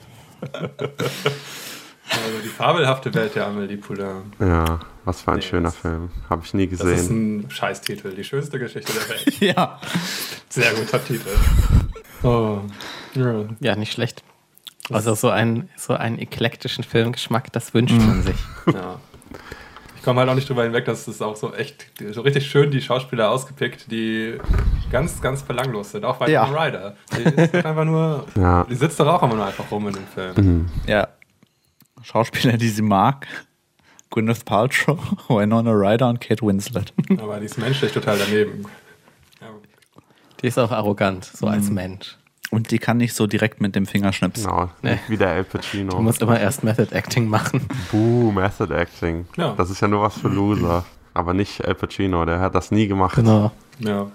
Also die fabelhafte Welt der Amélie Poulain. Ja, was für ein Nee, schöner das- Film. Habe ich nie Das ist gesehen. ein Scheißtitel. Die schönste Geschichte der Welt. Ja. Sehr guter Titel. Oh. Ja. Ja, nicht schlecht. Also so einen eklektischen Filmgeschmack, das wünscht man sich. Ja. Ich komme halt auch nicht drüber hinweg, dass es auch so echt, so richtig schön die Schauspieler ausgepickt, die ganz, ganz belanglos sind. Auch bei Ja. Winona Ryder. Die ist halt einfach nur, Ja. die sitzt doch auch immer nur einfach rum in dem Film. Ja. Schauspieler, die sie mag. Gwyneth Paltrow, Winona Ryder und Kate Winslet. Aber die ist menschlich total daneben. Ja. Die ist auch arrogant, so als Mensch. Und die kann nicht so direkt mit dem Finger schnipsen. Genau, Nee. nicht wie der Al Du Pacino. musst immer erst Method Acting machen. Method Acting. Ja. Das ist ja nur was für Loser. Aber nicht Al Pacino, der hat das nie gemacht. Genau. Ja.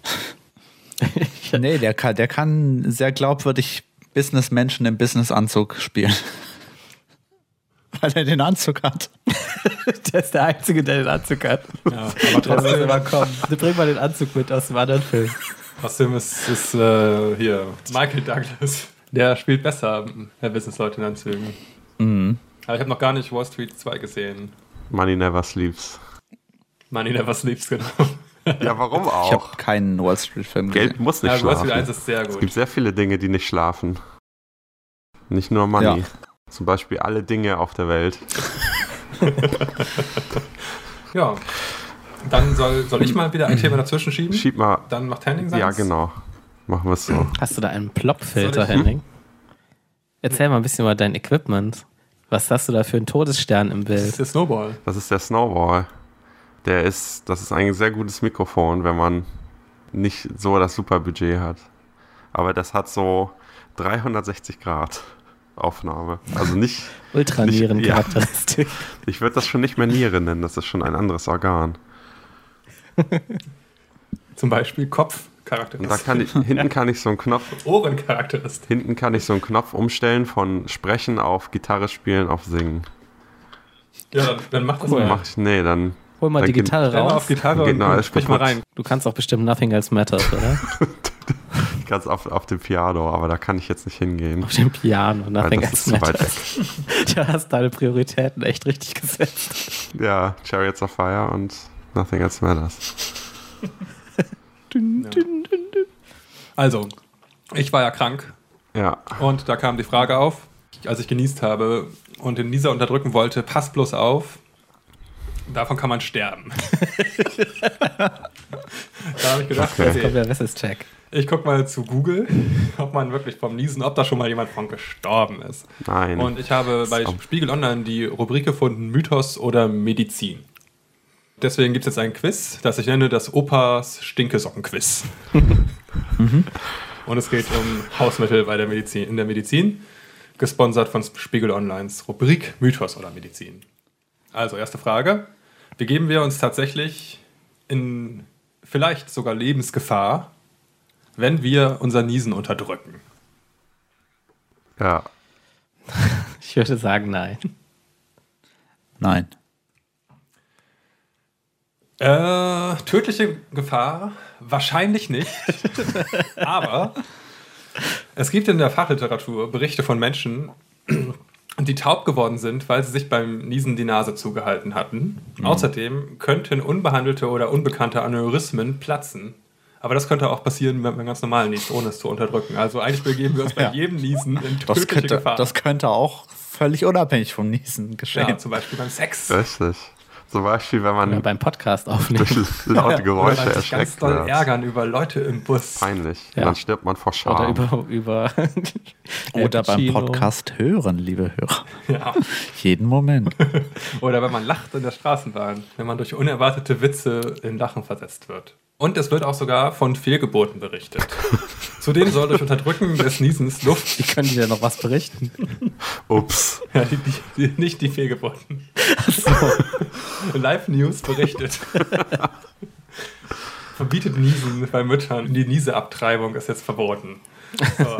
Nee, der kann sehr glaubwürdig Businessmenschen im Businessanzug spielen. Weil er den Anzug hat. Der ist der Einzige, der den Anzug hat. Ja. Aber Der muss immer kommen. Bring mal den Anzug mit aus dem anderen Film. trotzdem ist hier Michael Douglas. Der spielt besser, Herr Businessleute in Anzügen. Aber ich habe noch gar nicht Wall Street 2 gesehen. Money Never Sleeps. Money Never Sleeps, genau. Ja, warum Ich auch? habe keinen Wall Street-Film gesehen. Geld muss nicht Ja, Wall Street schlafen. 1 ist sehr Es gut. gibt sehr viele Dinge, die nicht schlafen. Nicht nur Money. Ja. Zum Beispiel alle Dinge auf der Welt. Ja. Dann soll ich mal wieder ein Thema dazwischen schieben? Schieb mal. Dann macht Henning seins. Ja, genau. Machen wir es so. Hast du da einen Plopfilter, Soll ich? Henning? Erzähl mal ein bisschen über dein Equipment. Was hast du da für einen Todesstern im Das ist Bild? der Snowball. Das ist der Snowball. Das ist ein sehr gutes Mikrofon, wenn man nicht so das super Budget hat. Aber das hat so 360 Grad Aufnahme. Also nicht, Ultranierencharakteristik. ich würde das schon nicht mehr Niere nennen, das ist schon ein anderes Organ. Zum Beispiel Und da Kopfcharakteristik. hinten kann ich so einen Knopf, Ohrencharakteristik. hinten kann ich so einen Knopf umstellen von Sprechen auf Gitarre spielen auf Singen. Ja, dann mach das Cool. mal. Dann Hol mal Dann die geht- Gitarre Stell mal auf raus. Gitarre Geht noch und alles sprich mal kaputt. rein. Du kannst auch bestimmt Nothing Else Matters, oder? ganz auf dem Piano, aber da kann ich jetzt nicht hingehen. Auf dem Piano, Weil Nothing das ist Else zu weit Matters. weg. Du hast deine Prioritäten echt richtig gesetzt. Ja, Chariots of Fire und Nothing Else Matters. Also, ich war ja krank Ja, und da kam die Frage auf, als ich genießt habe und den Nieser unterdrücken wollte, pass bloß auf, davon kann man sterben. Da habe ich gedacht, Okay. Jetzt kommt der Wissenscheck. ich gucke mal zu Google, ob man wirklich vom Niesen, ob da schon mal jemand von gestorben ist. nein. Und ich habe bei Spiegel Online die Rubrik gefunden, Mythos oder Medizin. Deswegen gibt es jetzt ein Quiz, das ich nenne das Opas Stinkesocken-Quiz. Und es geht um Hausmittel bei der Medizin, in der Medizin, gesponsert von Spiegel Onlines Rubrik Mythos oder Medizin. Also, erste Frage. Begeben wir uns tatsächlich in vielleicht sogar Lebensgefahr, wenn wir unser Niesen unterdrücken? Ja, Ich würde sagen, nein. Nein. Tödliche Gefahr? Wahrscheinlich nicht. Aber es gibt in der Fachliteratur Berichte von Menschen, die taub geworden sind, weil sie sich beim Niesen die Nase zugehalten hatten. Außerdem könnten unbehandelte oder unbekannte Aneurysmen platzen. Aber das könnte auch passieren, wenn man ganz normal niest, ohne es zu unterdrücken. Also eigentlich begeben wir uns bei Ja. jedem Niesen in Das tödliche Gefahr. das könnte auch völlig unabhängig vom Niesen geschehen. ja, zum Beispiel beim Sex. richtig. Zum Beispiel, wenn Oder man beim Podcast aufnehmen. durch laute Oder Geräusche weil sich ganz erschreckt doll wird. ärgern über Leute im Bus. Peinlich. Ja. Dann stirbt man vor Oder Scham. über Oder beim Cappuccino. Podcast hören, liebe Hörer. Ja. Jeden Moment. Oder wenn man lacht in der Straßenbahn, wenn man durch unerwartete Witze in Lachen versetzt wird. Und es wird auch sogar von Fehlgeburten berichtet. Zudem soll durch Unterdrücken des Niesens Luft, Die können dir noch was berichten. Ups. ja, nicht die Fehlgeburten. Live News berichtet. Verbietet Niesen bei Müttern. Die Nieseabtreibung ist jetzt verboten. So.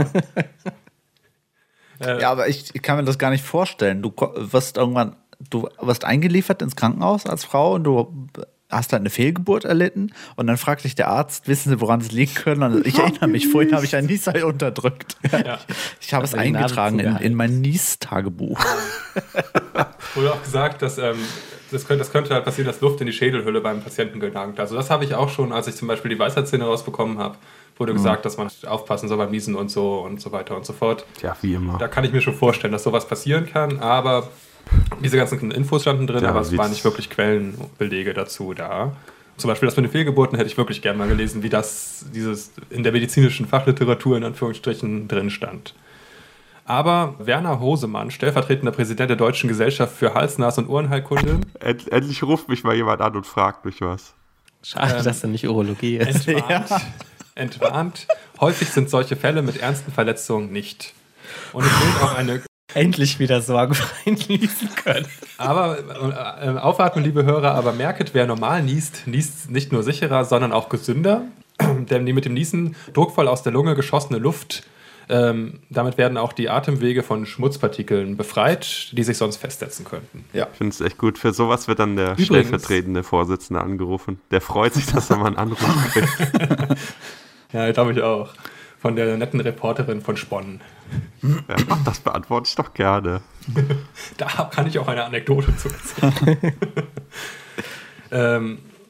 Ja, aber ich kann mir das gar nicht vorstellen. Du wirst eingeliefert ins Krankenhaus als Frau und du hast halt eine Fehlgeburt erlitten und dann fragt dich der Arzt, wissen Sie, woran es liegen können? Und ich erinnere mich, vorhin habe ich ein Niesei unterdrückt. Ja. Ich habe es Also die Nase eingetragen zugehalten. in mein Nies-Tagebuch. Wurde auch gesagt, dass das könnte halt passieren, dass Luft in die Schädelhülle beim Patienten gelangt. Also das habe ich auch schon, als ich zum Beispiel die Weisheitszähne rausbekommen habe, wurde gesagt, dass man aufpassen soll beim Niesen und so weiter und so fort. Ja, wie immer. Da kann ich mir schon vorstellen, dass sowas passieren kann, aber diese ganzen Infos standen drin, Ja, aber es wie waren das- nicht wirklich Quellenbelege dazu da. Zum Beispiel das mit den Fehlgeburten hätte ich wirklich gerne mal gelesen, wie dieses in der medizinischen Fachliteratur in Anführungsstrichen drin stand. Aber Werner Hosemann, stellvertretender Präsident der Deutschen Gesellschaft für Hals-, Nas- und Ohrenheilkunde, Endlich ruft mich mal jemand an und fragt mich was. Schade, dass er nicht Urologie ist. entwarnt, häufig sind solche Fälle mit ernsten Verletzungen nicht. Und es gilt auch eine Endlich wieder sorgenfrei niesen können. Aber aufatmen, liebe Hörer, aber merket, wer normal niest, niest nicht nur sicherer, sondern auch gesünder. Denn die mit dem Niesen druckvoll aus der Lunge geschossene Luft, damit werden auch die Atemwege von Schmutzpartikeln befreit, die sich sonst festsetzen könnten. Ja. Ich finde es echt gut. Für sowas wird dann der Übrigens- stellvertretende Vorsitzende angerufen. Der freut sich, dass er mal einen Anruf kriegt. Ja, glaube ich auch. Von der netten Reporterin von Sponnen. Ja, ach, das beantworte ich doch gerne. Da kann ich auch eine Anekdote zu erzählen.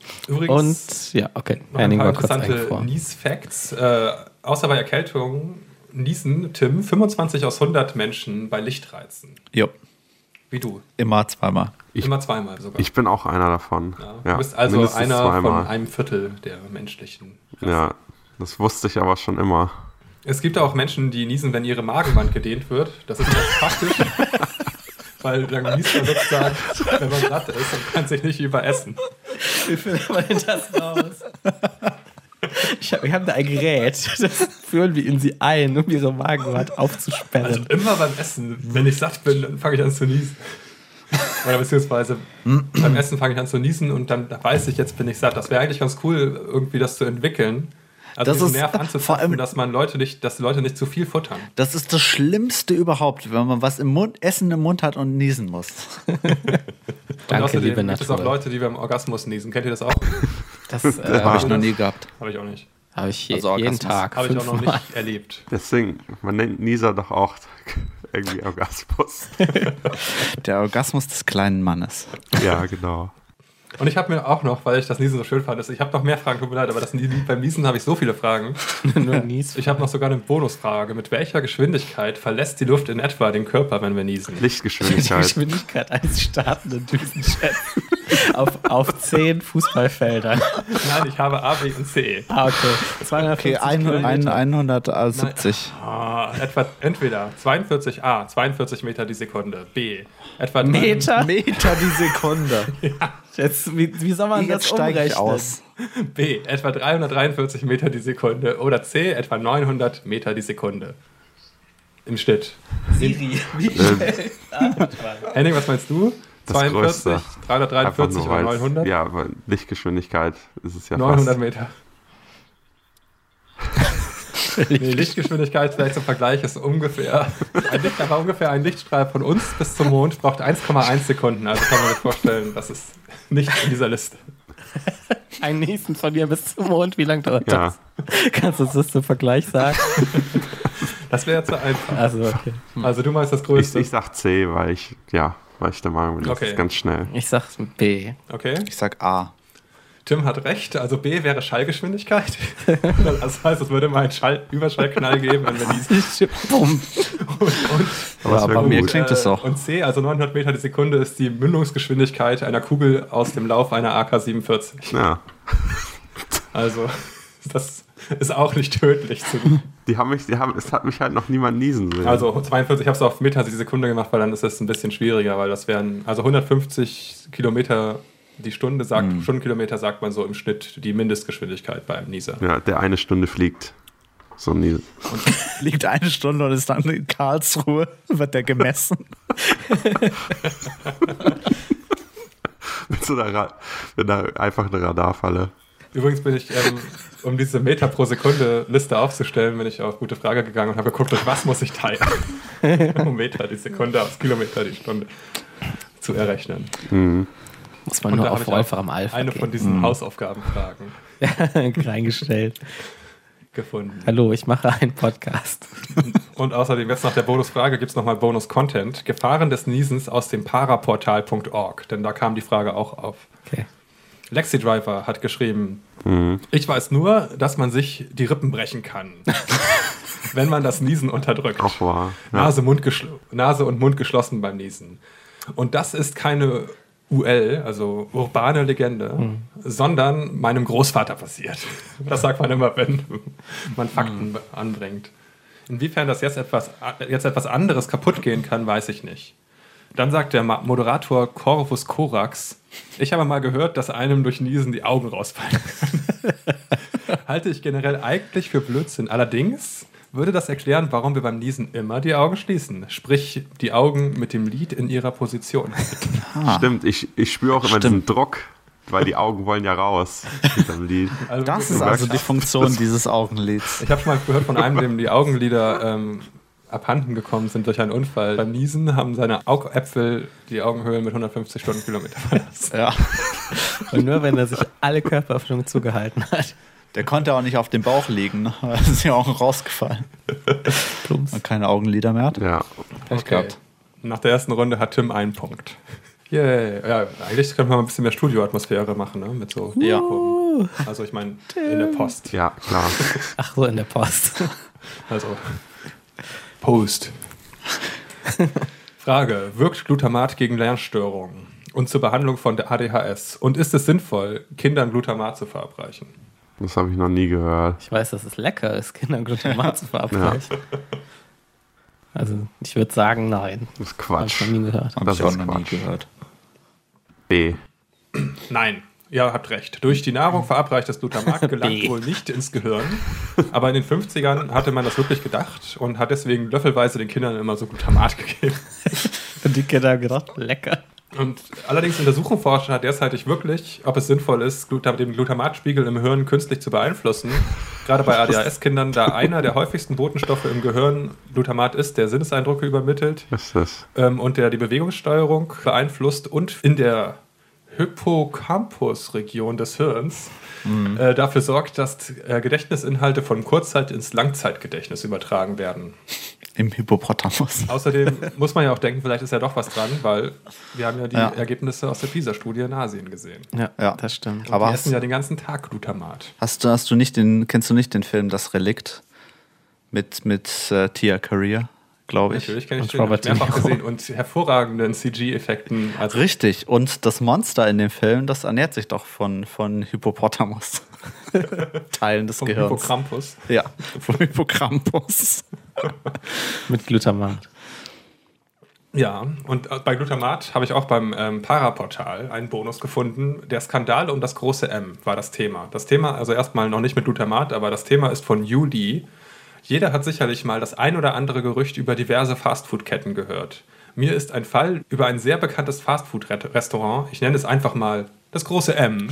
Übrigens, Und ja, okay. noch ein Henning paar war kurz interessante vor. Nies-Facts. Außer bei Erkältung niesen, Tim, 25 aus 100 Menschen bei Lichtreizen. Jo, Wie du. immer zweimal. Immer zweimal sogar. Ich bin auch einer davon. Du bist also mindestens einer zweimal. von einem Viertel der menschlichen Rasse. Ja, das wusste ich aber schon immer. Es gibt auch Menschen, die niesen, wenn ihre Magenwand gedehnt wird. Das ist ganz praktisch. Weil dann niest man sozusagen, wenn man satt ist und kann sich nicht überessen. Wie findet man denn das raus? Wir haben da ein Gerät, das führen wir in sie ein, um ihre Magenwand aufzusperren. Also immer beim Essen, wenn ich satt bin, dann fange ich an zu niesen. Oder beziehungsweise beim Essen fange ich an zu niesen und dann weiß ich, jetzt bin ich satt. Das wäre eigentlich ganz cool, irgendwie das zu entwickeln. Also Das diesen ist Nerv vor anzufassen, allem- dass die Leute nicht zu viel futtern. Das ist das Schlimmste überhaupt, wenn man was im Mund, Essen im Mund hat und niesen muss. Und Danke, außerdem liebe gibt es auch Natur. Leute, die beim Orgasmus niesen. Kennt ihr das auch? Das Habe ich noch nie gehabt. Habe ich auch nicht. habe ich Also jeden Orgasmus. Tag Habe ich auch noch fünfmal. nicht erlebt. Deswegen, man nennt Nieser doch auch irgendwie Orgasmus. Der Orgasmus des kleinen Mannes. Ja, genau. Und ich habe mir auch noch, weil ich das Niesen so schön fand, ich habe noch mehr Fragen, tut mir leid, aber beim Niesen habe ich so viele Fragen. Nur Nies. Ich habe noch sogar eine Bonusfrage. Mit welcher Geschwindigkeit verlässt die Luft in etwa den Körper, wenn wir niesen? Die Lichtgeschwindigkeit. Geschwindigkeit eines startenden Düsenjets auf 10 Fußballfeldern. Nein, ich habe A, B und C. Ah, okay. 250 Okay, Kilometer. 170. Entweder 42 A, 42 Meter die Sekunde, B, etwa Meter? Meter die Sekunde. Jetzt, wie soll man Jetzt das steige ich umrechnen? aus. B, etwa 343 Meter die Sekunde oder C, etwa 900 Meter die Sekunde. Im Schnitt. Siri, wie schnell? Henning, was meinst du? Das 42, Größte. 343 nur, oder weil's- 900? Ja, aber Lichtgeschwindigkeit ist es ja 900 fast. Meter. Nee, Lichtgeschwindigkeit vielleicht zum Vergleich ist ungefähr ein Lichtstrahl von uns bis zum Mond braucht 1,1 Sekunden. Also kann man sich vorstellen, das ist nicht in dieser Liste. Ein Niesen von dir bis zum Mond, wie lange dauert Ja, das? Kannst du das zum Vergleich sagen? Das wäre zu einfach. Also, okay. Also du meinst das Größte. ich sag C, weil ich der Meinung bin, das Okay. ist ganz schnell. Ich sag B. Okay. Ich sag A. Tim hat recht, also B wäre Schallgeschwindigkeit. Das heißt, es würde mal einen Überschallknall geben, wenn wir niesen. Bumm. Aber es Ja, wär bei mir gut. klingt es doch. Und C, also 900 Meter die Sekunde, ist die Mündungsgeschwindigkeit einer Kugel aus dem Lauf einer AK-47. Ja, Also das ist auch nicht tödlich. es hat mich halt noch niemand niesen sehen. Also 42, ich habe es auf Meter die Sekunde gemacht, weil dann ist es ein bisschen schwieriger, weil das wären, also 150 Kilometer die Stunde, Stundenkilometer sagt man so im Schnitt die Mindestgeschwindigkeit beim Nieser. Ja, der eine Stunde fliegt. So nie. Liegt eine Stunde und ist dann in Karlsruhe, wird der gemessen. Mit so einer einfachen Radarfalle. Übrigens bin ich, um diese Meter pro Sekunde Liste aufzustellen, bin ich auf Gute Frage gegangen und habe geguckt, durch was muss ich teilen, um Meter die Sekunde aus Kilometer die Stunde zu errechnen. Muss man Und nur da auf habe ich Wolf auch am Alpha eine von gehen. diesen Hausaufgabenfragen reingestellt. gefunden. Hallo, ich mache einen Podcast. Und außerdem jetzt nach der Bonusfrage gibt es nochmal Bonus-Content. Gefahren des Niesens aus dem paraportal.org, denn da kam die Frage auch auf. Okay. LexiDriver hat geschrieben, ich weiß nur, dass man sich die Rippen brechen kann, wenn man das Niesen unterdrückt. Auch wahr. Ja. Nase und Mund geschlossen beim Niesen. Und das ist keine UL, also urbane Legende, sondern meinem Großvater passiert. Das sagt man immer, wenn man Fakten anbringt. Inwiefern das jetzt etwas anderes kaputt gehen kann, weiß ich nicht. Dann sagt der Moderator Corvus Corax, ich habe mal gehört, dass einem durch Niesen die Augen rausfallen können. Halte ich generell eigentlich für Blödsinn. Allerdings würde das erklären, warum wir beim Niesen immer die Augen schließen. Sprich, die Augen mit dem Lid in ihrer Position. Stimmt, ich spüre auch immer diesen Druck, weil die Augen wollen ja raus mit dem Lied. Also Das wirklich, ist also die Funktion dieses Augenlids. ich habe schon mal gehört von einem, dem die Augenlider abhanden gekommen sind durch einen Unfall. Beim Niesen haben seine Augäpfel die Augenhöhlen mit 150 Stundenkilometer verlassen. Ja. Und nur wenn er sich alle Körperöffnungen zugehalten hat. Der konnte auch nicht auf dem Bauch liegen, ne? Da sind die Augen rausgefallen. Plumps. Und keine Augenlider mehr hat. Ja, Pech gehabt. Nach der ersten Runde hat Tim einen Punkt. Yeah. Ja, eigentlich könnte man mal ein bisschen mehr Studioatmosphäre machen, ne? Mit so. Ja. Also ich meine, in der Post. Ja, klar. Ach so, in der Post. Also Post. Frage: Wirkt Glutamat gegen Lernstörungen und zur Behandlung von der ADHS? Und ist es sinnvoll, Kindern Glutamat zu verabreichen? Das habe ich noch nie gehört. Ich weiß, dass es lecker ist, Kindern Glutamat zu verabreichen. Also ich würde sagen, nein. Das ist Habe ich Quatsch. noch nie gehört. Habe Das ich auch ist noch nie Quatsch. gehört. B. Nein. Ihr habt recht. Durch die Nahrung verabreichtes Glutamat gelangt B. wohl nicht ins Gehirn. Aber in den 50ern hatte man das wirklich gedacht und hat deswegen löffelweise den Kindern immer so Glutamat gegeben. Und die Kinder haben gedacht, lecker. Und allerdings untersuchen Forscher derzeitig wirklich, ob es sinnvoll ist, den Glutamatspiegel im Hirn künstlich zu beeinflussen. Gerade bei ADHS-Kindern, da einer der häufigsten Botenstoffe im Gehirn Glutamat ist, der Sinneseindrücke übermittelt Was ist das? und der die Bewegungssteuerung beeinflusst und in der Hippocampus-Region des Hirns dafür sorgt, dass Gedächtnisinhalte von Kurzzeit ins Langzeitgedächtnis übertragen werden. Im Hippopotamus. Außerdem muss man ja auch denken, vielleicht ist ja doch was dran, weil wir haben ja die Ja. Ergebnisse aus der PISA-Studie in Asien gesehen. Ja. Das stimmt. Aber Die essen ja den ganzen Tag Glutamat. kennst du nicht den Film Das Relikt mit Tia Carrere, glaube ich? Natürlich kenne ich Und den, hab Robert ich mehrfach De Niro. gesehen und hervorragenden CG-Effekten. Also Richtig. Und das Monster in dem Film, das ernährt sich doch von Hippopotamus. Teilen des vom Gehirns. Hippocampus. Ja, vom Hippocampus. Mit Glutamat. Ja, und bei Glutamat habe ich auch beim Paraportal einen Bonus gefunden. Der Skandal um das große M war das Thema. Das Thema, also erstmal noch nicht mit Glutamat, aber das Thema ist von Julie. Jeder hat sicherlich mal das ein oder andere Gerücht über diverse Fastfood-Ketten gehört. Mir ist ein Fall über ein sehr bekanntes Fastfood-Restaurant, ich nenne es einfach mal das große M,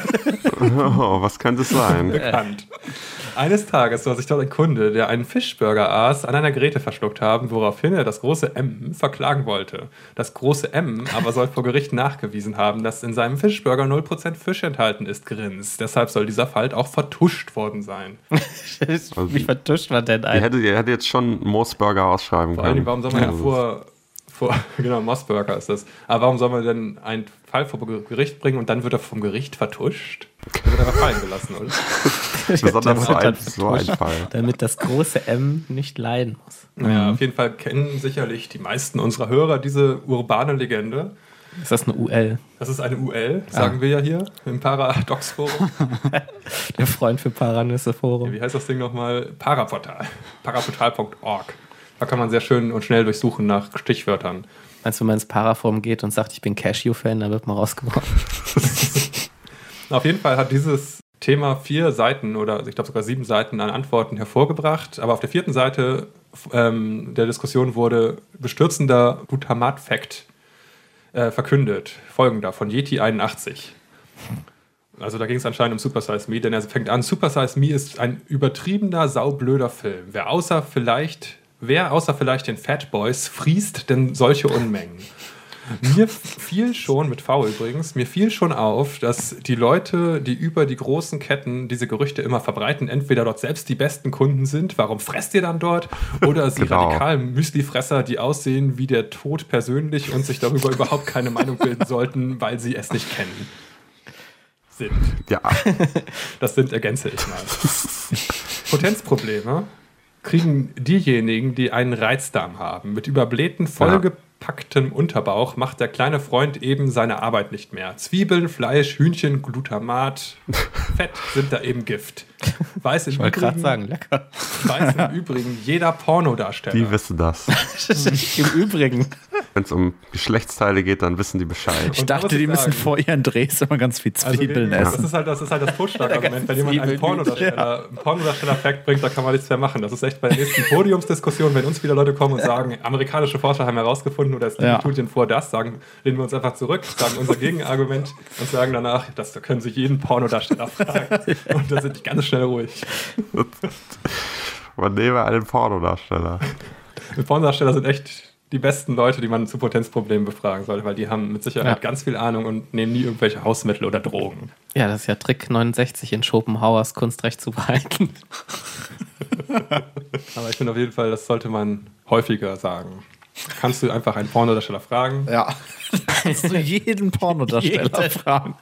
Oh, was könnte es sein? bekannt. Eines Tages soll sich dort ein Kunde, der einen Fischburger aß, an einer Geräte verschluckt haben, woraufhin er das große M verklagen wollte. Das große M aber soll vor Gericht nachgewiesen haben, dass in seinem Fischburger 0% Fisch enthalten ist, Grins. Deshalb soll dieser Fall auch vertuscht worden sein. Wie vertuscht man denn Ihr ein? hättet jetzt schon Moosburger ausschreiben Vor allem, können. warum soll man ja genau, Mossburger ist das. Aber warum soll man denn einen Fall vor Gericht bringen und dann wird er vom Gericht vertuscht? Der wird einfach fallen gelassen, oder? Besonders so ein vertuscht, Fall. damit das große M nicht leiden muss. Naja, auf jeden Fall kennen sicherlich die meisten unserer Hörer diese urbane Legende. Ist das eine UL? Das ist eine UL, sagen wir ja hier im Paradox-Forum. Der Freund für Paranüsse-Forum. Wie heißt das Ding nochmal? Paraportal. Paraportal.org. Da kann man sehr schön und schnell durchsuchen nach Stichwörtern. Als wenn man ins Paraforum geht und sagt, ich bin Cashew-Fan, dann wird man rausgeworfen. Auf jeden Fall hat dieses Thema 4 Seiten oder ich glaube sogar 7 Seiten an Antworten hervorgebracht. Aber auf der 4. Seite der Diskussion wurde bestürzender Glutamat-Fact verkündet. Folgender von Yeti81. Also da ging es anscheinend um Super Size Me, denn er fängt an, Super Size Me ist ein übertriebener, saublöder Film. Wer außer vielleicht den Fat Boys friest denn solche Unmengen? Mir fiel schon, mit V übrigens, mir fiel schon auf, dass die Leute, die über die großen Ketten diese Gerüchte immer verbreiten, entweder dort selbst die besten Kunden sind, warum fresst ihr dann dort? Oder sie Genau. radikalen Müslifresser, die aussehen wie der Tod persönlich und sich darüber überhaupt keine Meinung bilden sollten, weil sie es nicht kennen. Sind. Ja, Das ergänze ich mal. Potenzprobleme kriegen diejenigen, die einen Reizdarm haben. Mit überblähten, vollgepacktem Unterbauch macht der kleine Freund eben seine Arbeit nicht mehr. Zwiebeln, Fleisch, Hühnchen, Glutamat, Fett sind da eben Gift. Weiß im Ich wollte gerade Übrigen, sagen, lecker. weiß im Übrigen jeder Pornodarsteller. die wissen das. Im Übrigen. Wenn es um Geschlechtsteile geht, dann wissen die Bescheid. Ich Und da dachte, muss ich die müssen sagen- vor ihren Drehs immer ganz viel Zwiebeln das essen. ist halt das Totschlagargument. Wenn jemand einen Pornodarsteller-Fact bringt, da kann man nichts mehr machen. Das ist echt bei der nächsten Podiumsdiskussion, wenn uns wieder Leute kommen und sagen, amerikanische Forscher haben herausgefunden oder es liegen Studien vor das, lehnen wir uns einfach zurück, sagen unser Gegenargument und sagen danach, da können Sie jeden Pornodarsteller fragen. Und da sind die ganz schnell ruhig. Man nehme einen Pornodarsteller. Die Pornodarsteller sind echt die besten Leute, die man zu Potenzproblemen befragen sollte, weil die haben mit Sicherheit ganz viel Ahnung und nehmen nie irgendwelche Hausmittel oder Drogen. Ja, das ist ja Trick 69 in Schopenhauers Kunstrecht zu behalten. Aber ich finde auf jeden Fall, das sollte man häufiger sagen. kannst du einfach einen Pornodarsteller fragen. Ja. Kannst du jeden Pornodarsteller fragen.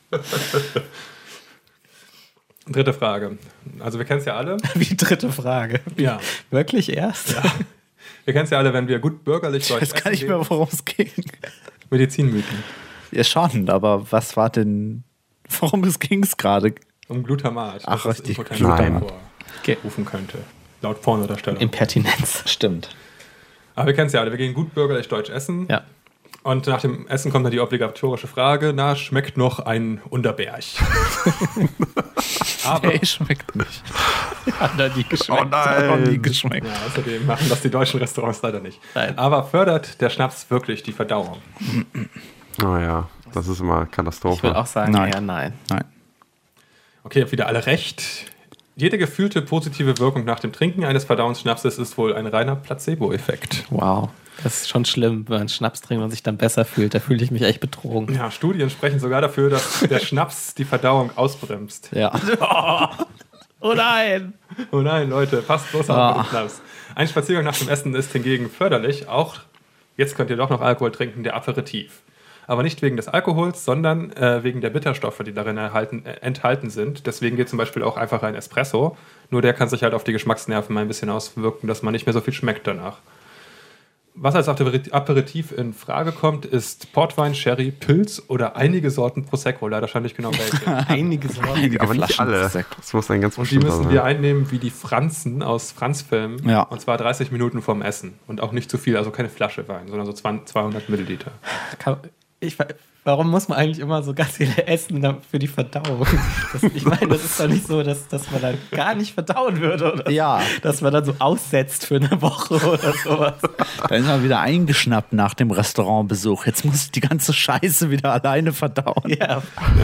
Dritte Frage. Also wir kennen es ja alle. Wie dritte Frage. Ja. Wirklich erst? Ja. Wir kennen es ja alle, wenn wir gut bürgerlich Deutsch Ich weiß gar nicht mehr, worum es ging. Medizinmythen. Ja, schon, aber was war denn, worum es ging es gerade? Um Glutamat. Ach, das richtig, Impotenz Glutamat. hervorrufen könnte. Laut Pornodarsteller. Impertinenz. Stimmt. Aber wir kennen es ja alle. Wir gehen gut bürgerlich Deutsch essen. Ja. Und nach dem Essen kommt dann die obligatorische Frage, na, schmeckt noch ein Unterberg? Aber, Nee, schmeckt nicht. Hat er nie geschmeckt. Oh nein. Hat noch nie geschmeckt. ja, außerdem machen das die deutschen Restaurants leider nicht. Nein. Aber fördert der Schnaps wirklich die Verdauung? Oh ja, das ist immer Ich Katastrophe. würde auch sagen, Nein. eher nein. Nein. Okay, ihr habt wieder alle recht. Jede gefühlte positive Wirkung nach dem Trinken eines Verdauungsschnapses ist wohl ein reiner Placebo-Effekt. Wow. Das ist schon schlimm, wenn man Schnaps trinkt und sich dann besser fühlt. Da fühle ich mich echt betrogen. Ja, Studien sprechen sogar dafür, dass der Schnaps die Verdauung ausbremst. Ja. Oh nein! Oh nein, Leute, passt bloß auf mit dem Schnaps. Ein Spaziergang nach dem Essen ist hingegen förderlich. Auch, jetzt könnt ihr doch noch Alkohol trinken, der Aperitif. Aber nicht wegen des Alkohols, sondern wegen der Bitterstoffe, die darin enthalten sind. Deswegen geht zum Beispiel auch einfach ein Espresso. Nur der kann sich halt auf die Geschmacksnerven mal ein bisschen auswirken, dass man nicht mehr so viel schmeckt danach. Was als Aperitif in Frage kommt, ist Portwein, Sherry, Pilz oder einige Sorten Prosecco. Leider stand nicht genau welche. Einige Sorten. aber nicht Flaschen alle. Prosecco. Das muss ein ganz Und die bestimmter müssen wir sein. einnehmen wie die Franzen aus Franzfilmen. Ja. Und zwar 30 Minuten vorm Essen. Und auch nicht zu viel, also keine Flasche Wein, sondern so 200 Milliliter. Warum muss man eigentlich immer so ganz viel essen für die Verdauung? Ich meine, das ist doch nicht so, dass man dann gar nicht verdauen würde. Oder Ja. dass man dann so aussetzt für eine Woche oder sowas. Da ist man wieder eingeschnappt nach dem Restaurantbesuch. Jetzt muss ich die ganze Scheiße wieder alleine verdauen. Ja.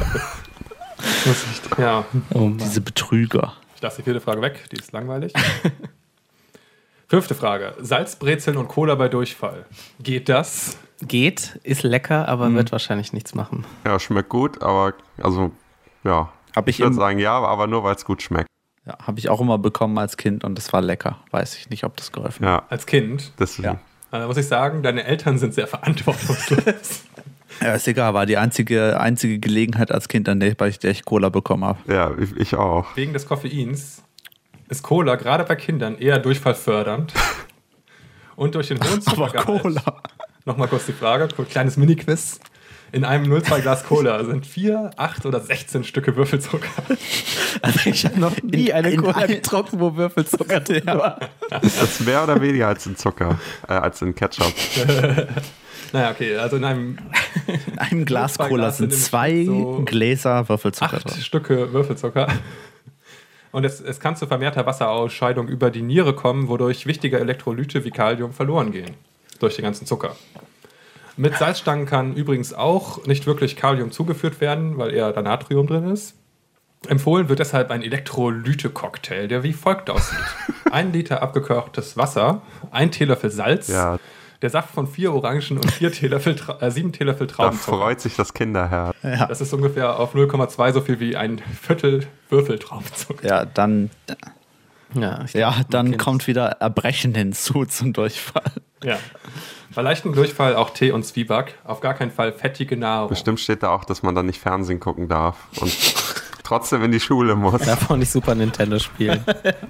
Ja, Oh Mann. Diese Betrüger. ich lasse die vierte Frage weg, die ist langweilig. Fünfte Frage. Salzbrezeln und Cola bei Durchfall. Geht das? Geht, ist lecker, aber wird wahrscheinlich nichts machen. Ja, schmeckt gut, aber also, ja. Hab ich Ich würde im- sagen, ja, aber nur weil es gut schmeckt. Ja, habe ich auch immer bekommen als Kind und das war lecker. Weiß ich nicht, ob das geholfen hat. Ja, Als Kind? deswegen. Ja. Da muss ich sagen, deine Eltern sind sehr verantwortungslos. Ja, ist egal, war die einzige Gelegenheit als Kind, an der ich Cola bekommen habe. Ja, ich auch. Wegen des Koffeins ist Cola gerade bei Kindern eher durchfallfördernd. Und durch den hohen Zuckergehalt. Nochmal kurz die Frage, kleines Mini-Quiz. In einem 0,2 Glas Cola sind 4, 8 oder 16 Stücke Würfelzucker. Also ich habe noch nie eine in Cola ein- getrunken, wo Würfelzucker drin war. Das ist mehr oder weniger als in Zucker, als in Ketchup. Naja, okay, also in einem In einem Glas Zwei Cola Glas sind sind 2 so Gläser Würfelzucker 8 drin. Stücke Würfelzucker. Und es kann zu vermehrter Wasserausscheidung über die Niere kommen, wodurch wichtige Elektrolyte wie Kalium verloren gehen. Durch den ganzen Zucker. Mit Salzstangen kann übrigens auch nicht wirklich Kalium zugeführt werden, weil eher da Natrium drin ist. Empfohlen wird deshalb ein Elektrolyte-Cocktail, der wie folgt aussieht. 1 Liter abgekochtes Wasser, 1 Teelöffel Salz, Ja, der Saft von 4 Orangen und 7 Teelöffel da Traubenzucker. freut sich das Kinderherz. Ja. Das ist ungefähr auf 0,2 so viel wie ein Viertel Würfeltraubenzucker. Ja, dann Ja, dann kommt wieder Erbrechen hinzu zum Durchfall. Ja. Bei leichtem Durchfall auch Tee und Zwieback. Auf gar keinen Fall fettige Nahrung. Bestimmt steht da auch, dass man dann nicht Fernsehen gucken darf und trotzdem in die Schule muss. darf auch nicht Super Nintendo spielen.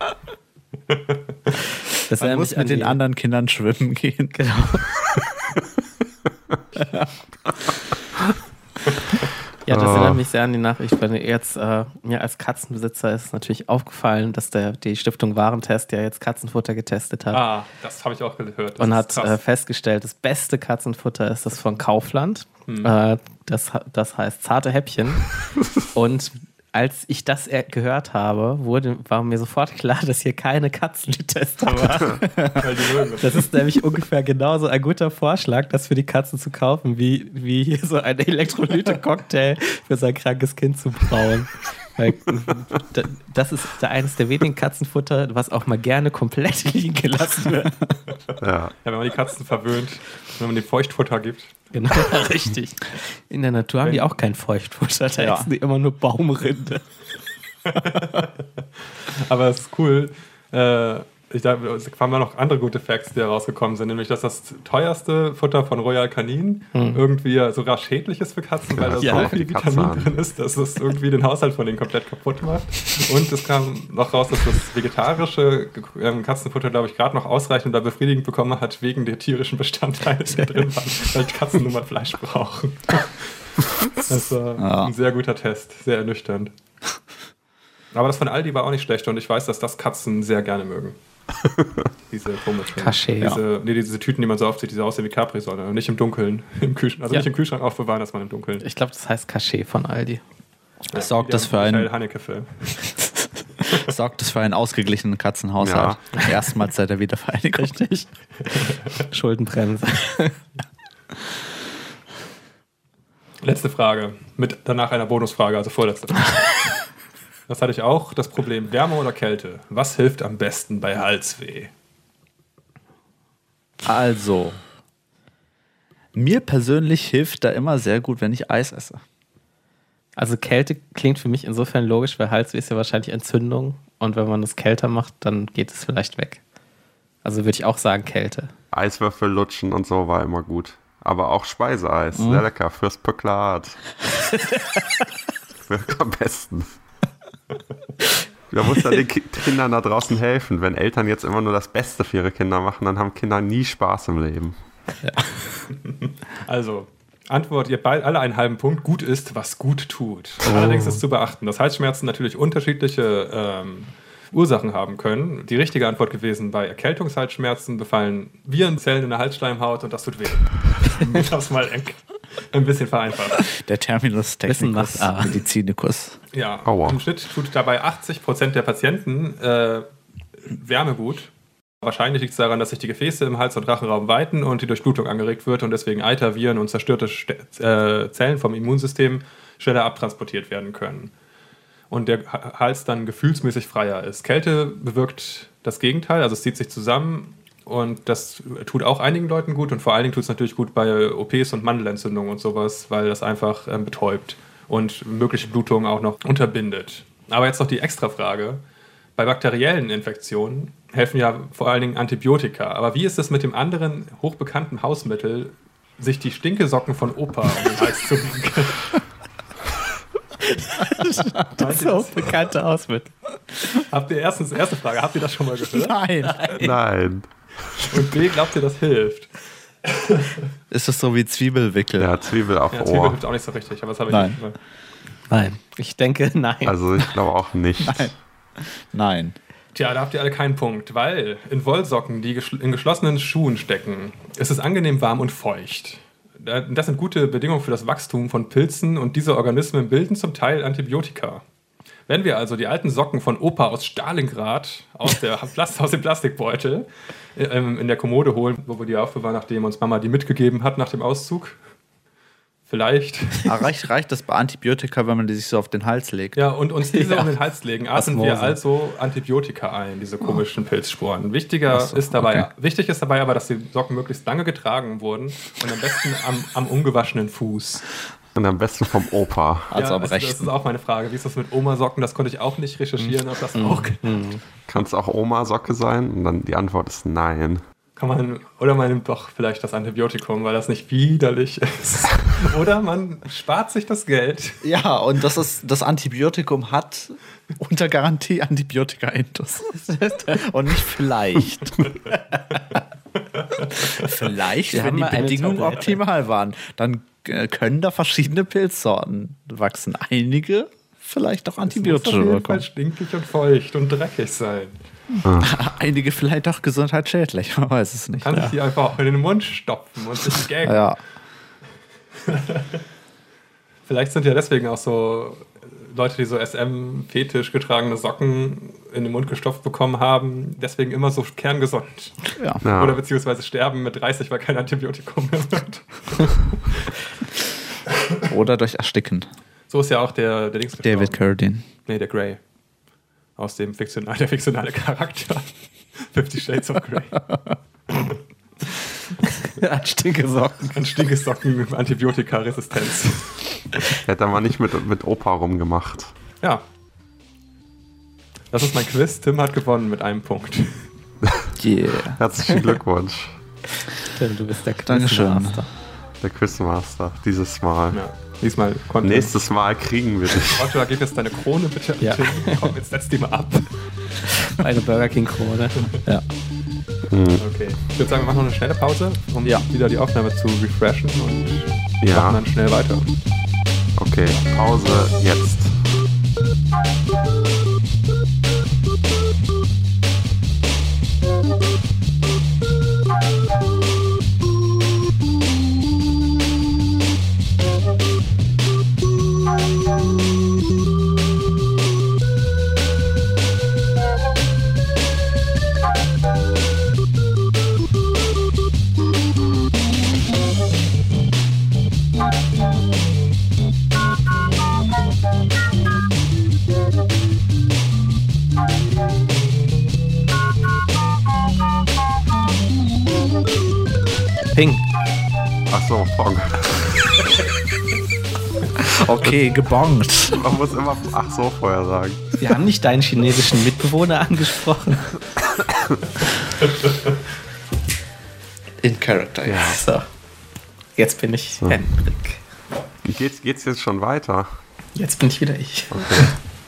Das Man erinnert muss mich an mit den die- anderen Kindern schwimmen gehen. Genau. Ja, das erinnert mich sehr an die Nachricht. Wenn jetzt mir als Katzenbesitzer ist natürlich aufgefallen, dass die Stiftung Warentest ja jetzt Katzenfutter getestet hat. Ah, das habe ich auch gehört. Das Und ist hat krass. festgestellt, das beste Katzenfutter ist das von Kaufland. Das heißt zarte Häppchen. Und als ich das gehört habe, war mir sofort klar, dass hier keine Katzengetester war. Weil die mögen das. Das ist nämlich ungefähr genauso ein guter Vorschlag, das für die Katzen zu kaufen, wie hier so ein Elektrolyte-Cocktail für sein krankes Kind zu brauen. Weil, das ist eines der wenigen Katzenfutter, was auch mal gerne komplett liegen gelassen wird. Ja. Ja, wenn man die Katzen verwöhnt, wenn man dem Feuchtfutter gibt. Genau, richtig. In der Natur haben die auch kein Feuchtfutter, da Ja. essen die immer nur Baumrinde. Aber es ist cool. Da kamen noch andere gute Facts, die herausgekommen sind, nämlich, dass das teuerste Futter von Royal Canin irgendwie sogar schädlich ist für Katzen, weil da so viel Vitamin drin ist, dass es irgendwie den Haushalt von denen komplett kaputt macht. Und es kam noch raus, dass das vegetarische Katzenfutter, glaube ich, gerade noch ausreichend oder befriedigend bekommen hat, wegen der tierischen Bestandteile, die da drin waren, weil die Katzen nun mal Fleisch brauchen. Das war ein sehr guter Test, sehr ernüchternd. Aber das von Aldi war auch nicht schlecht und ich weiß, dass das Katzen sehr gerne mögen. Diese komischen. Diese Tüten, die man so oft sieht, die so aussehen wie Capri-Sonne. Nicht im Dunkeln, im Kühlschrank. Also nicht im Kühlschrank aufbewahren, dass man im Dunkeln. Ich glaube, das heißt Cachet von Aldi. Ja, sorgt das für einen ausgeglichenen Katzenhaushalt. Ja. Erstmals seit der Wiedervereinigung. Richtig. Schuldenbremse. Letzte Frage. Mit danach einer Bonusfrage, also vorletzte Frage. Das hatte ich auch, das Problem Wärme oder Kälte. Was hilft am besten bei Halsweh? Also, mir persönlich hilft da immer sehr gut, wenn ich Eis esse. Also Kälte klingt für mich insofern logisch, weil Halsweh ist ja wahrscheinlich Entzündung und wenn man es kälter macht, dann geht es vielleicht weg. Also würde ich auch sagen Kälte. Eiswürfel lutschen und so war immer gut. Aber auch Speiseeis, sehr lecker, fürs Pöcklad. Wirkt am besten. Da muss dann den Kindern da draußen helfen. Wenn Eltern jetzt immer nur das Beste für ihre Kinder machen, dann haben Kinder nie Spaß im Leben. Ja. Also, Antwort, ihr beide alle einen halben Punkt. Gut ist, was gut tut. Allerdings ist zu beachten, dass Halsschmerzen natürlich unterschiedliche Ursachen haben können. Die richtige Antwort gewesen, bei Erkältungshalsschmerzen befallen Virenzellen in der Halsschleimhaut und das tut weh. Das mal ein bisschen vereinfacht. Der Terminus technicus medizinicus. Ja, im Schnitt tut dabei 80% der Patienten Wärme gut. Wahrscheinlich liegt es daran, dass sich die Gefäße im Hals- und Rachenraum weiten und die Durchblutung angeregt wird und deswegen Eiter, Viren und zerstörte Zellen vom Immunsystem schneller abtransportiert werden können. Und der Hals dann gefühlsmäßig freier ist. Kälte bewirkt das Gegenteil, also es zieht sich zusammen und das tut auch einigen Leuten gut und vor allen Dingen tut es natürlich gut bei OPs und Mandelentzündungen und sowas, weil das einfach betäubt und mögliche Blutungen auch noch unterbindet. Aber jetzt noch die Extra-Frage. Bei bakteriellen Infektionen helfen ja vor allen Dingen Antibiotika. Aber wie ist es mit dem anderen hochbekannten Hausmittel, sich die Stinkesocken von Opa um den Hals zu wickeln? Das hochbekannte Hausmittel. Habt ihr erste Frage, habt ihr das schon mal gehört? Nein. Und B, glaubt ihr, das hilft? Ist das so wie Zwiebelwickel? Ja, Zwiebel auf Ohr. Zwiebel hilft auch nicht so richtig, aber das habe ich nicht mal. Nein, ich denke nein. Also ich glaube auch nicht. Nein. Tja, da habt ihr alle keinen Punkt, weil in Wollsocken, die in geschlossenen Schuhen stecken, ist es angenehm warm und feucht. Das sind gute Bedingungen für das Wachstum von Pilzen und diese Organismen bilden zum Teil Antibiotika. Wenn wir also die alten Socken von Opa aus Stalingrad aus dem Plastikbeutel in der Kommode holen, wo wir die aufbewahren, nachdem uns Mama die mitgegeben hat nach dem Auszug, vielleicht. Reicht das bei Antibiotika, wenn man die sich so auf den Hals legt? Ja, und uns diese um den Hals legen, atmen wir also Antibiotika ein, diese komischen Pilzsporen. Wichtig ist dabei aber, dass die Socken möglichst lange getragen wurden und am besten am ungewaschenen Fuß. Und am besten vom Opa. Also am rechten. Das ist auch meine Frage. Wie ist das mit Oma-Socken? Das konnte ich auch nicht recherchieren, ob das auch... Kann es auch Oma-Socke sein? Und dann die Antwort ist nein. Man nimmt doch vielleicht das Antibiotikum, weil das nicht widerlich ist. Oder man spart sich das Geld. Ja, und das Antibiotikum hat unter Garantie Antibiotika-Intus. Und nicht vielleicht. Vielleicht, wenn die Bedingungen optimal waren, dann können da verschiedene Pilzsorten wachsen. Einige vielleicht auch Antibiotika bekommen. Auf jeden Fall stinkig und feucht und dreckig sein. Einige vielleicht auch gesundheitsschädlich, man weiß es nicht. Kann sich die einfach auch in den Mund stopfen und sich gaggen. Ja. Vielleicht sind ja deswegen auch so Leute, die so SM-fetisch getragene Socken in den Mund gestopft bekommen haben, deswegen immer so kerngesund. Ja. Oder beziehungsweise sterben mit 30, weil kein Antibiotikum mehr wird. Oder durch Ersticken. So ist ja auch der Dings gestorben. David Carradine. Nee, der Grey. Aus dem der fiktionale Charakter. 50 Shades of Grey. An Stinkesocken. An Stinkesocken mit Antibiotika-Resistenz. Hätte man nicht mit Opa rumgemacht. Ja. Das ist mein Quiz. Tim hat gewonnen mit einem Punkt. Yeah. Herzlichen Glückwunsch. Tim, du bist der Dankeschön. Quizmaster. Der Quizmaster. Dieses Mal. Ja. Diesmal konnte Nächstes Mal kriegen wir dich. Otto, gib jetzt deine Krone bitte. Ja. Tim, komm, jetzt setz die mal ab. Eine Burger King Krone. Ja. Okay. Ich würde sagen, wir machen noch eine schnelle Pause, um wieder die Aufnahme zu refreshen und machen dann schnell weiter. Okay, Pause jetzt. Ping. Achso, Pong. Okay, gebongt. Man muss immer ach so vorher sagen. Wir haben nicht deinen chinesischen Mitbewohner angesprochen. In Character, ja. So. Jetzt bin ich Henrik. Geht's jetzt schon weiter? Jetzt bin ich wieder ich. Okay.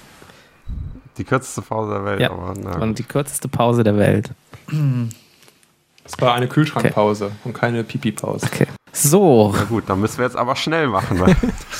Die kürzeste Pause der Welt. Ja, Aber, na, und die kürzeste Pause der Welt. Es war eine Kühlschrankpause und keine Pipi-Pause. Okay. So, na gut, dann müssen wir jetzt aber schnell machen. Weil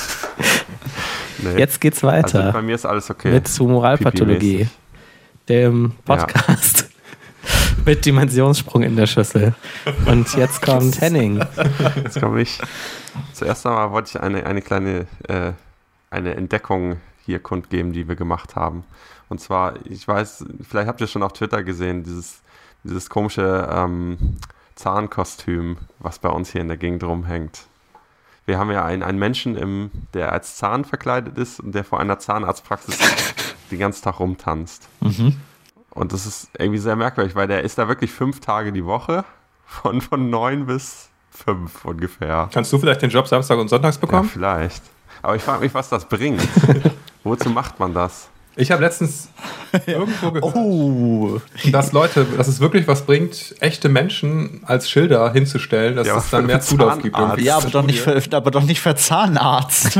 nee. jetzt geht's Also weiter bei mir ist alles okay. mit Humoralpathologie, dem Podcast mit Dimensionssprung in der Schüssel. Und jetzt kommt Henning. Jetzt komme ich. Zuerst einmal wollte ich eine kleine eine Entdeckung hier kundgeben, die wir gemacht haben. Und zwar, ich weiß, vielleicht habt ihr schon auf Twitter gesehen, dieses komische Zahnkostüm, was bei uns hier in der Gegend rumhängt. Wir haben ja einen Menschen, der als Zahn verkleidet ist und der vor einer Zahnarztpraxis den ganzen Tag rumtanzt. Mhm. Und das ist irgendwie sehr merkwürdig, weil der ist da wirklich 5 Tage die Woche, von 9 bis 5 ungefähr. Kannst du vielleicht den Job Samstag und Sonntags Ja, bekommen? vielleicht. Aber ich frage mich, was das bringt. Wozu macht man das? Ich habe letztens irgendwo gehört, Oh. dass es wirklich was bringt, echte Menschen als Schilder hinzustellen, dass Ja, es dann für mehr Zulauf gibt. Zahnarzt. Irgendwie. Ja, aber doch nicht für Zahnarzt.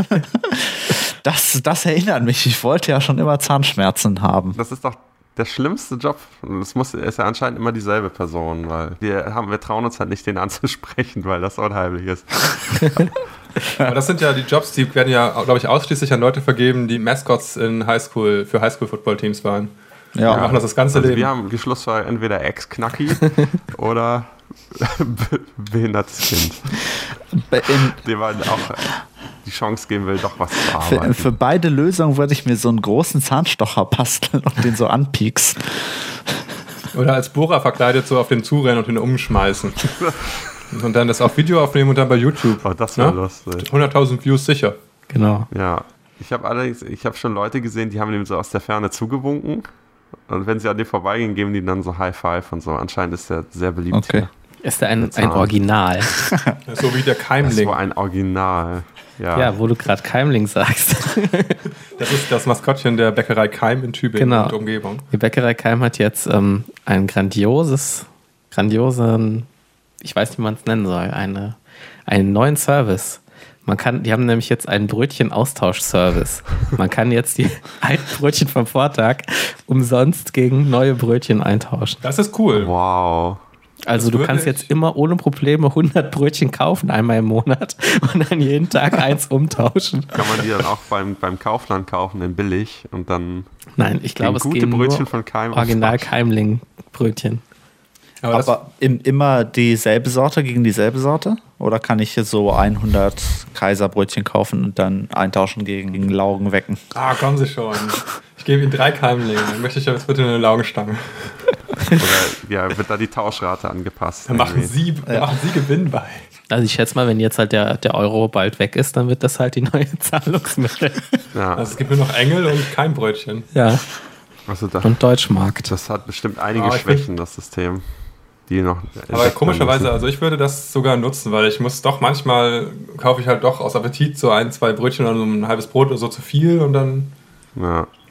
Das erinnert mich. Ich wollte ja schon immer Zahnschmerzen haben. Das ist doch der schlimmste Job. Und ist ja anscheinend immer dieselbe Person, weil wir trauen uns halt nicht, den anzusprechen, weil das unheimlich ist. Aber das sind ja die Jobs, die werden ja, glaube ich, ausschließlich an Leute vergeben, die Mascots für Highschool-Football-Teams waren. Die Ja. machen das ganze Also Leben. wir haben Geschlussfrage entweder Ex-Knacki oder behindertes Kind, dem man auch die Chance geben will, doch was zu arbeiten. Für beide Lösungen würde ich mir so einen großen Zahnstocher basteln und den so anpieksen. Oder als Bohrer verkleidet so auf den zurennen und ihn umschmeißen. Und dann das auf Video aufnehmen und dann bei YouTube. Oh, das wäre Ne? lustig. 100.000 Views sicher. Genau. Ja. Ich habe schon Leute gesehen, die haben dem so aus der Ferne zugewunken. Und wenn sie an dem vorbeigehen, geben die dann so High Five und so. Anscheinend ist der sehr beliebt Okay. hier. Ist da ein Zahn. Original? So wie der Das Keimling. war ein Original. Ja. Ja, wo du gerade Keimling sagst. Das ist das Maskottchen der Bäckerei Keim in Tübingen Genau. und Umgebung. Die Bäckerei Keim hat jetzt einen grandiosen, ich weiß nicht, wie man es nennen soll, einen neuen Service. Die haben nämlich jetzt einen Brötchen-Austausch-Service. Man kann jetzt die alten Brötchen vom Vortag umsonst gegen neue Brötchen eintauschen. Das ist cool. Wow. Also Das du würde kannst ich- jetzt immer ohne Probleme 100 Brötchen kaufen, einmal im Monat und dann jeden Tag eins umtauschen. Kann man die dann auch beim Kaufland kaufen, in billig und dann Nein, ich glaube, es gute gehen Brötchen nur von Keim. Original Keimling-Brötchen. Aber das, Aber immer dieselbe Sorte gegen dieselbe Sorte? Oder kann ich jetzt so 100 Kaiserbrötchen kaufen und dann eintauschen gegen Laugenwecken? kommen Sie schon. Ich gebe Ihnen 3 Keimlinge. Dann möchte ich jetzt bitte eine Laugenstange. Oder ja, wird da die Tauschrate angepasst. Dann machen irgendwie. Sie Gewinn bei. Also ich schätze mal, wenn jetzt halt der Euro bald weg ist, dann wird das halt die neue Zahlungsmittel. Ja, Also es gibt nur noch Engel und Keimbrötchen. Ja, also und Deutschmarkt. das hat bestimmt einige Aber ich Schwächen, das System. Die noch Aber entdeckt komischerweise, werden also ich würde das sogar nutzen, weil ich muss doch manchmal, kaufe ich halt doch aus Appetit so 1, 2 Brötchen oder so ein halbes Brot oder so zu viel und dann müssen. Ja.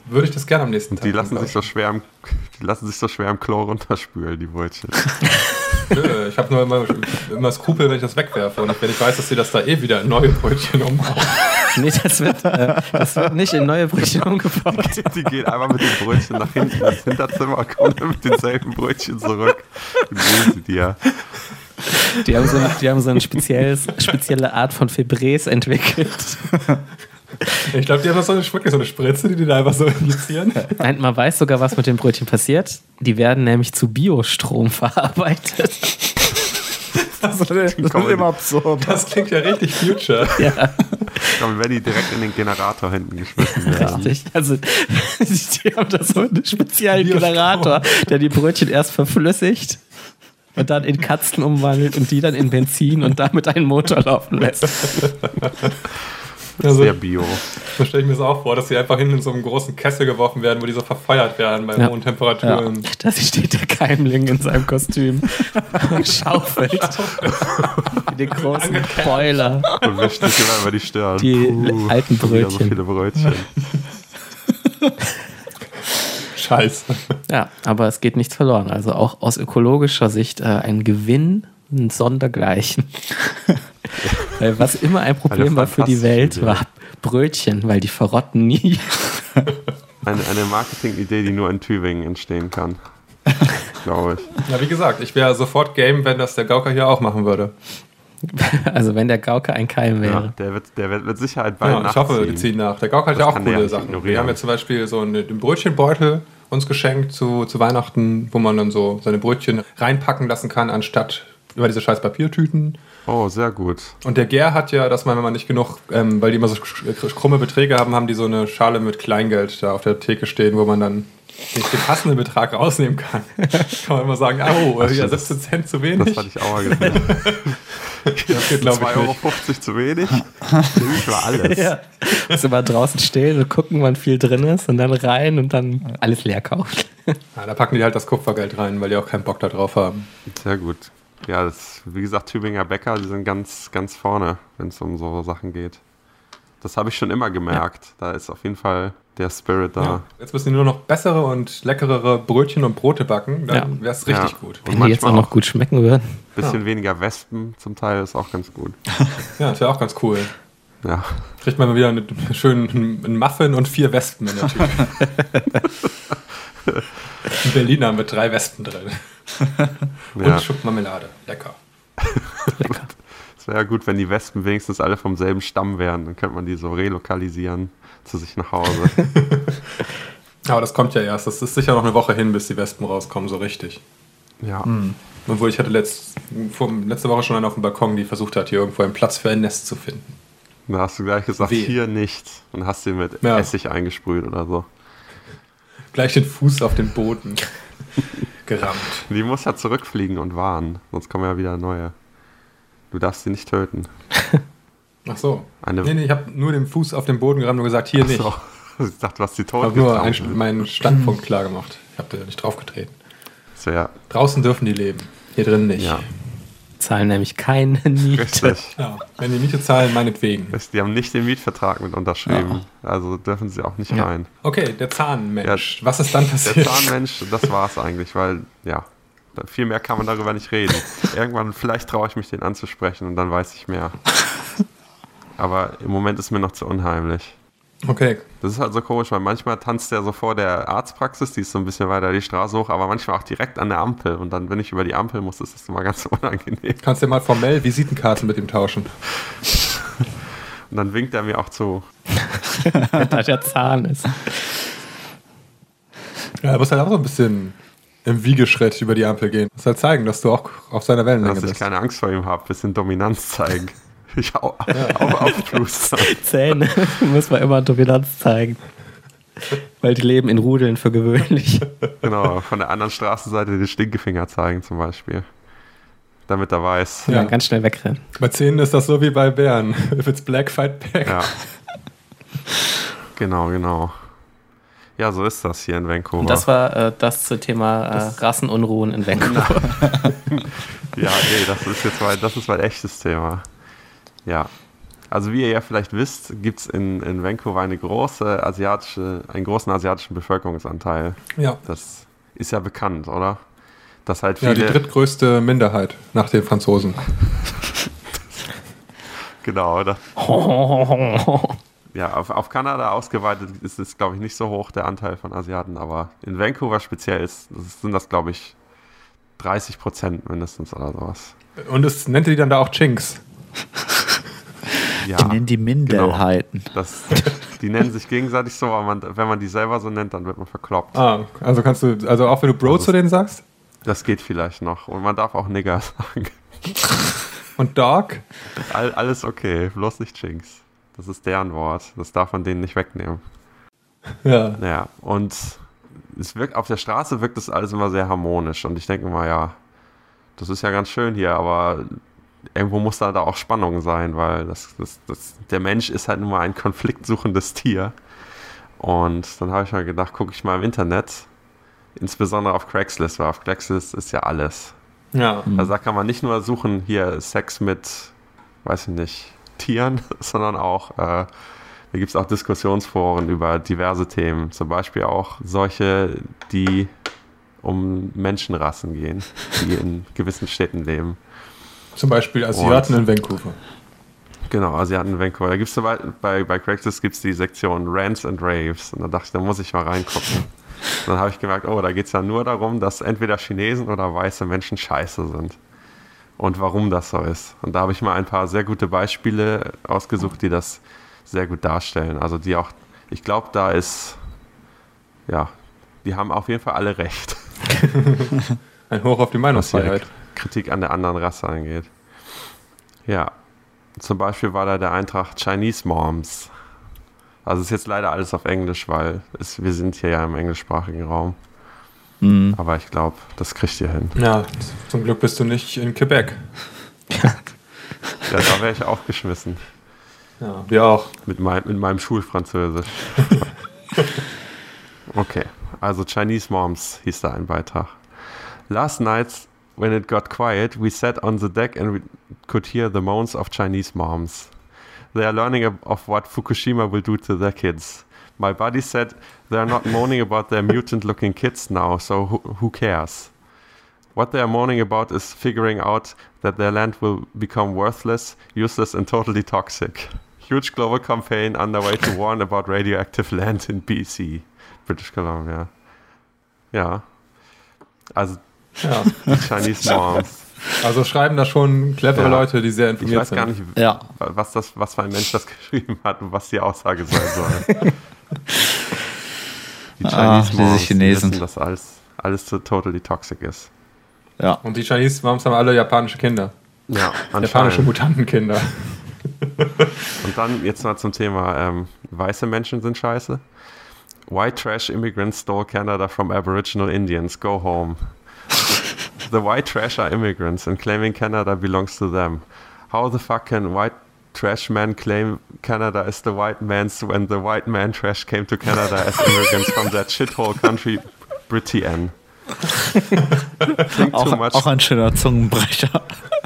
würde ich das gerne am nächsten Tag. Die lassen sich so schwer im Chlor runterspülen, die Brötchen. Nö, ich habe nur immer Skrupel, wenn ich das wegwerfe. Und wenn ich weiß, dass sie das da wieder in neue Brötchen umbauen. Nee, das wird nicht in neue Brötchen umgebaut. Die gehen einfach mit den Brötchen nach hinten ins Hinterzimmer und kommen dann mit denselben Brötchen zurück. Und nehmen sie dir. Die haben so eine spezielle Art von Febrés entwickelt. Ich glaube, die haben wirklich so eine Spritze, die da einfach so injizieren. Nein, man weiß sogar, was mit den Brötchen passiert. Die werden nämlich zu Biostrom verarbeitet. Das ist immer absurd. Das klingt ja richtig future. Ja, Dann werden die direkt in den Generator hinten geschmissen werden. richtig. Also, die haben da so einen speziellen Generator, der die Brötchen erst verflüssigt und dann in Katzen umwandelt und die dann in Benzin und damit einen Motor laufen lässt. Also, Sehr bio. so stelle ich mir das auch vor, dass sie einfach hin in so einem großen Kessel geworfen werden, wo die so verfeuert werden bei hohen Temperaturen. Ja. Da steht der Keimling in seinem Kostüm und schaufelt wie den großen Boiler. Und wäscht sich immer über die Stirn. Die alten schon wieder Brötchen. So viele Brötchen. Scheiße. Ja, aber es geht nichts verloren. Also auch aus ökologischer Sicht ein Gewinn, ein Sondergleichen. Weil was immer ein Problem war für die Welt, war Brötchen, weil die verrotten nie. Eine Marketingidee, die nur in Tübingen entstehen kann. Glaube ich. Ja, wie gesagt, ich wäre sofort game, wenn das der Gauker hier auch machen würde. Also wenn der Gauker ein Keim Ja, wäre. der wird mit Sicherheit bald Ja, ich hoffe, die ziehen nach. Der Gauker hat ja auch kann der ja coole nicht Sachen. ignorieren. Wir haben ja zum Beispiel so einen Brötchenbeutel uns geschenkt zu Weihnachten, wo man dann so seine Brötchen reinpacken lassen kann, anstatt über diese scheiß Papiertüten. Oh, sehr gut. Und der Gär hat ja, dass man, wenn man nicht genug, weil die immer so krumme Beträge haben, haben die so eine Schale mit Kleingeld da auf der Theke stehen, wo man dann den passenden Betrag rausnehmen kann. Kann man immer sagen, ja, 17 Cent zu wenig. Das hatte ich auch mal gesehen. Das geht, glaube ich, 2,50 nicht. € zu wenig. Nehme ich mal alles. Ja. Muss immer draußen stehen und gucken, wann viel drin ist und dann rein und dann alles leer kaufen. Ja, da packen die halt das Kupfergeld rein, weil die auch keinen Bock da drauf haben. Sehr gut. Ja, das, wie gesagt, Tübinger Bäcker, die sind ganz, ganz vorne, wenn es um so Sachen geht. Das habe ich schon immer gemerkt. Ja. Da ist auf jeden Fall der Spirit da. Ja. Jetzt müssen die nur noch bessere und leckerere Brötchen und Brote backen, dann wäre es richtig gut. Wenn die jetzt auch noch gut schmecken würden. Bisschen weniger Wespen zum Teil ist auch ganz gut. Ja, das wäre auch ganz cool. Ja. Kriegt man mal wieder einen schönen Muffin und 4 Wespen in der Tüte. Ein Berliner mit 3 Wespen drin. Und Schokomarmelade. Lecker. Lecker. Es wäre ja gut, wenn die Wespen wenigstens alle vom selben Stamm wären. Dann könnte man die so relokalisieren zu sich nach Hause. Aber das kommt ja erst. Das ist sicher noch eine Woche hin, bis die Wespen rauskommen, so richtig. Ja. Obwohl ich hatte letzte Woche schon einen auf dem Balkon, die versucht hat, hier irgendwo einen Platz für ein Nest zu finden. Da hast du gleich gesagt, hier nicht. Und hast den mit Essig eingesprüht oder so. Gleich den Fuß auf den Boden gerammt. Die muss ja zurückfliegen und warnen. Sonst kommen ja wieder neue. Du darfst sie nicht töten. Ach so. Nee, ich habe nur den Fuß auf den Boden gerammt und gesagt, hier nicht. So. Ich dachte, du hast die tot. Ich habe nur meinen Standpunkt klar gemacht. Ich habe da nicht drauf getreten. Draußen dürfen die leben, hier drin nicht. Ja. Zahlen nämlich keine Miete. Richtig. Ja, wenn die Miete zahlen, meinetwegen. Die haben nicht den Mietvertrag mit unterschrieben. Ja. Also dürfen sie auch nicht rein. Okay, der Zahnmensch. Ja, was ist dann passiert? Der Zahnmensch, das war es eigentlich, weil, viel mehr kann man darüber nicht reden. Irgendwann, vielleicht traue ich mich, den anzusprechen und dann weiß ich mehr. Aber im Moment ist mir noch zu unheimlich. Okay. Das ist halt so komisch, weil manchmal tanzt der so vor der Arztpraxis, die ist so ein bisschen weiter die Straße hoch, aber manchmal auch direkt an der Ampel. Und dann, wenn ich über die Ampel muss, ist das immer ganz unangenehm. Kannst du mal formell Visitenkarten mit ihm tauschen? Und dann winkt er mir auch zu. Da der Zahn ist. Ja, er muss halt auch so ein bisschen im Wiegeschritt über die Ampel gehen. Muss halt zeigen, dass du auch auf seiner Wellenlänge bist. Dass ich keine Angst vor ihm habe, bisschen Dominanz zeigen. Ich auch aufplustern. Zähne muss man immer Dominanz zeigen. Weil die leben in Rudeln für gewöhnlich. Genau, von der anderen Straßenseite den Stinkefinger zeigen zum Beispiel. Damit er weiß. Ja, ganz schnell wegrennen. Bei Zähnen ist das so wie bei Bären. If it's black, fight back. Ja. Genau. Ja, so ist das hier in Vancouver. Und das war das zum Thema Rassenunruhen in Vancouver. Ja, nee, das ist mein echtes Thema. Ja. Also wie ihr ja vielleicht wisst, gibt es in Vancouver einen großen asiatischen Bevölkerungsanteil. Ja. Das ist ja bekannt, oder? Dass halt Ja, viele, die drittgrößte Minderheit nach den Franzosen. genau, oder? Ja, auf Kanada ausgeweitet ist es, glaube ich, nicht so hoch, der Anteil von Asiaten, aber in Vancouver speziell sind das, glaube ich, 30% mindestens oder sowas. Und es nannte die dann da auch Chinks. Die nennen die Minderheiten. Genau. Die nennen sich gegenseitig so, aber wenn man die selber so nennt, dann wird man verkloppt. Ah, also also auch wenn du Bro zu denen sagst? Das geht vielleicht noch. Und man darf auch Nigger sagen. Und Dog? Alles okay, bloß nicht Chinks. Das ist deren Wort. Das darf man denen nicht wegnehmen. Ja. Ja, und auf der Straße wirkt das alles immer sehr harmonisch. Und ich denke mal, ja, das ist ja ganz schön hier, aber irgendwo muss da auch Spannung sein, weil der Mensch ist halt nun mal ein konfliktsuchendes Tier. Und dann habe ich mal gedacht, gucke ich mal im Internet, insbesondere auf Craigslist, weil auf Craigslist ist ja alles. Ja. Also da kann man nicht nur suchen, hier Sex mit, weiß ich nicht, Tieren, sondern auch, da gibt es auch Diskussionsforen über diverse Themen. Zum Beispiel auch solche, die um Menschenrassen gehen, die in gewissen Städten leben. Zum Beispiel Asiaten in Vancouver. Genau, Asiaten in Vancouver. Da gibt's bei Craigslist gibt es die Sektion Rants and Raves. Und da dachte ich, da muss ich mal reingucken. Und dann habe ich gemerkt, da geht es ja nur darum, dass entweder Chinesen oder weiße Menschen scheiße sind. Und warum das so ist. Und da habe ich mal ein paar sehr gute Beispiele ausgesucht, die das sehr gut darstellen. Also die auch, ich glaube, die haben auf jeden Fall alle recht. Ein Hoch auf die Meinungsfreiheit. Kritik an der anderen Rasse angeht. Ja, zum Beispiel war da der Eintrag Chinese Moms. Also ist jetzt leider alles auf Englisch, weil wir sind hier ja im englischsprachigen Raum. Mhm. Aber ich glaube, das kriegt ihr hin. Ja, zum Glück bist du nicht in Quebec. Ja, da wäre ich aufgeschmissen. Ja, wir auch. Mit meinem Schulfranzösisch. Okay, also Chinese Moms hieß da ein Beitrag. Last night, when it got quiet, we sat on the deck and we could hear the moans of Chinese moms. They are learning of what Fukushima will do to their kids. My buddy said they're not moaning about their mutant-looking kids now, so who cares? What they are moaning about is figuring out that their land will become worthless, useless and totally toxic. Huge global campaign underway to warn about radioactive land in BC, British Columbia. Ja, also die Chinese Moms. Also schreiben da schon clevere Leute, die sehr informiert sind. Ich weiß gar nicht, was für ein Mensch das geschrieben hat und was die Aussage sein soll. Die Chinese Moms Chinesen. wissen, dass alles so totally toxic ist. Ja. Und die Chinese Moms haben alle japanische Kinder. Ja, japanische Mutantenkinder. Und dann jetzt mal zum Thema weiße Menschen sind scheiße. White trash immigrants stole Canada from Aboriginal Indians. Go home. The white trash are immigrants and claiming Canada belongs to them. How the fuck can white trash men claim Canada is the white man's when the white man trash came to Canada as immigrants from that shithole country Britain? Auch ein schöner Zungenbrecher.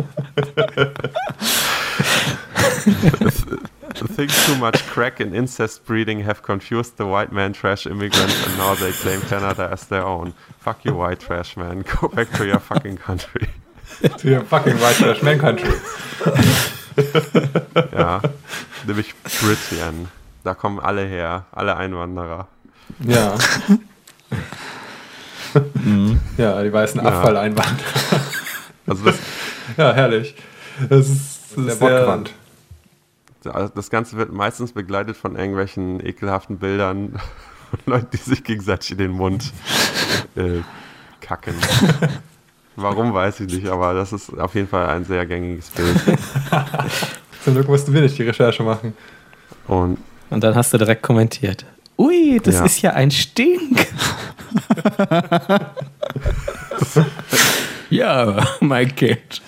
Think too much crack and incest breeding have confused the white man trash immigrants and now they claim Canada as their own. Fuck you white trash man. Go back to your fucking country. To your fucking white trash man country. Ja, nämlich Britain. Da kommen alle her, alle Einwanderer. Ja. Ja, die weißen Abfalleinwanderer. Also das, ja, herrlich. Das ist der Wortquant. Das Ganze wird meistens begleitet von irgendwelchen ekelhaften Bildern von Leuten, die sich gegenseitig in den Mund kacken. Warum, weiß ich nicht, aber das ist auf jeden Fall ein sehr gängiges Bild. Zum Glück mussten wir nicht die Recherche machen. Und dann hast du direkt kommentiert. Ui, das ist ja ein Stink. Ja, mein Kind.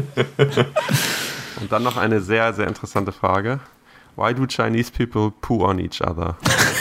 Und dann noch eine sehr, sehr interessante Frage. Why do Chinese people poo on each other?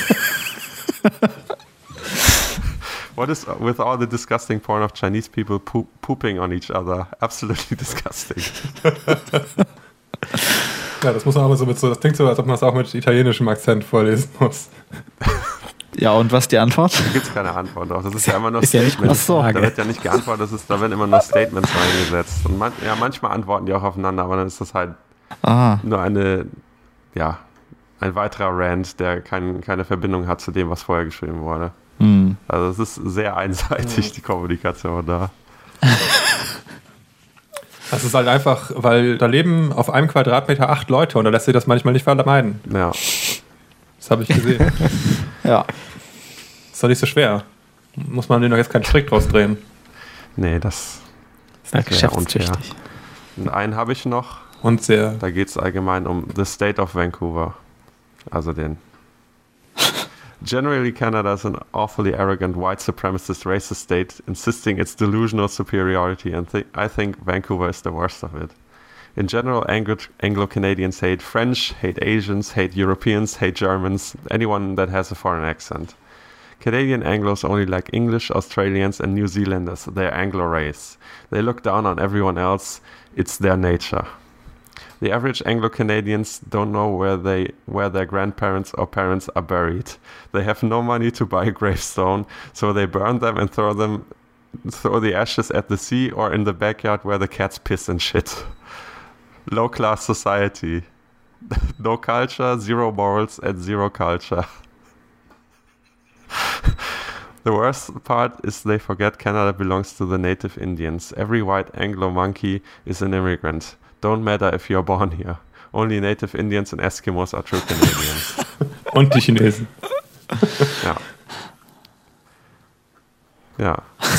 What is with all the disgusting porn of Chinese people pooping on each other? Absolutely disgusting. Ja, das muss man aber so das klingt so, als ob man es auch mit italienischem Akzent vorlesen muss. Ja, und was die Antwort? Da gibt es keine Antwort drauf. Das ist ja immer nur Ist ja nicht Statements. meine Frage. Da wird ja nicht geantwortet, da werden immer nur Statements reingesetzt. Und manchmal antworten die auch aufeinander, aber dann ist das halt nur ein weiterer Rant, der keine Verbindung hat zu dem, was vorher geschrieben wurde. Hm. Also es ist sehr einseitig, die Kommunikation da. Das ist halt einfach, weil da leben auf einem Quadratmeter 8 Leute und da lässt sich das manchmal nicht vermeiden. Ja. Das habe ich gesehen. Ja. Ist doch nicht so schwer. Muss man denen doch jetzt keinen Strick draus drehen. Nee, das ist halt wäre unfair. geschäftstüchtig. Und einen habe ich noch. Und sehr. Da geht es allgemein um The State of Vancouver. Also den. Generally, Canada is an awfully arrogant, white supremacist, racist state, insisting its delusional superiority, and I think Vancouver is the worst of it. In general, Anglo-Canadians hate French, hate Asians, hate Europeans, hate Germans, anyone that has a foreign accent. Canadian Anglos only like English, Australians, and New Zealanders. They're Anglo race. They look down on everyone else. It's their nature. The average Anglo-Canadians don't know where their grandparents or parents are buried. They have no money to buy a gravestone, so they burn them and throw the ashes at the sea or in the backyard where the cats piss and shit. Low-class society. No culture, zero morals, and zero culture. The worst part is they forget Canada belongs to the native Indians. Every white Anglo monkey is an immigrant. Don't matter if you're born here. Only native Indians and Eskimos are true Canadians. Und die Chinesen. Ja. Ja.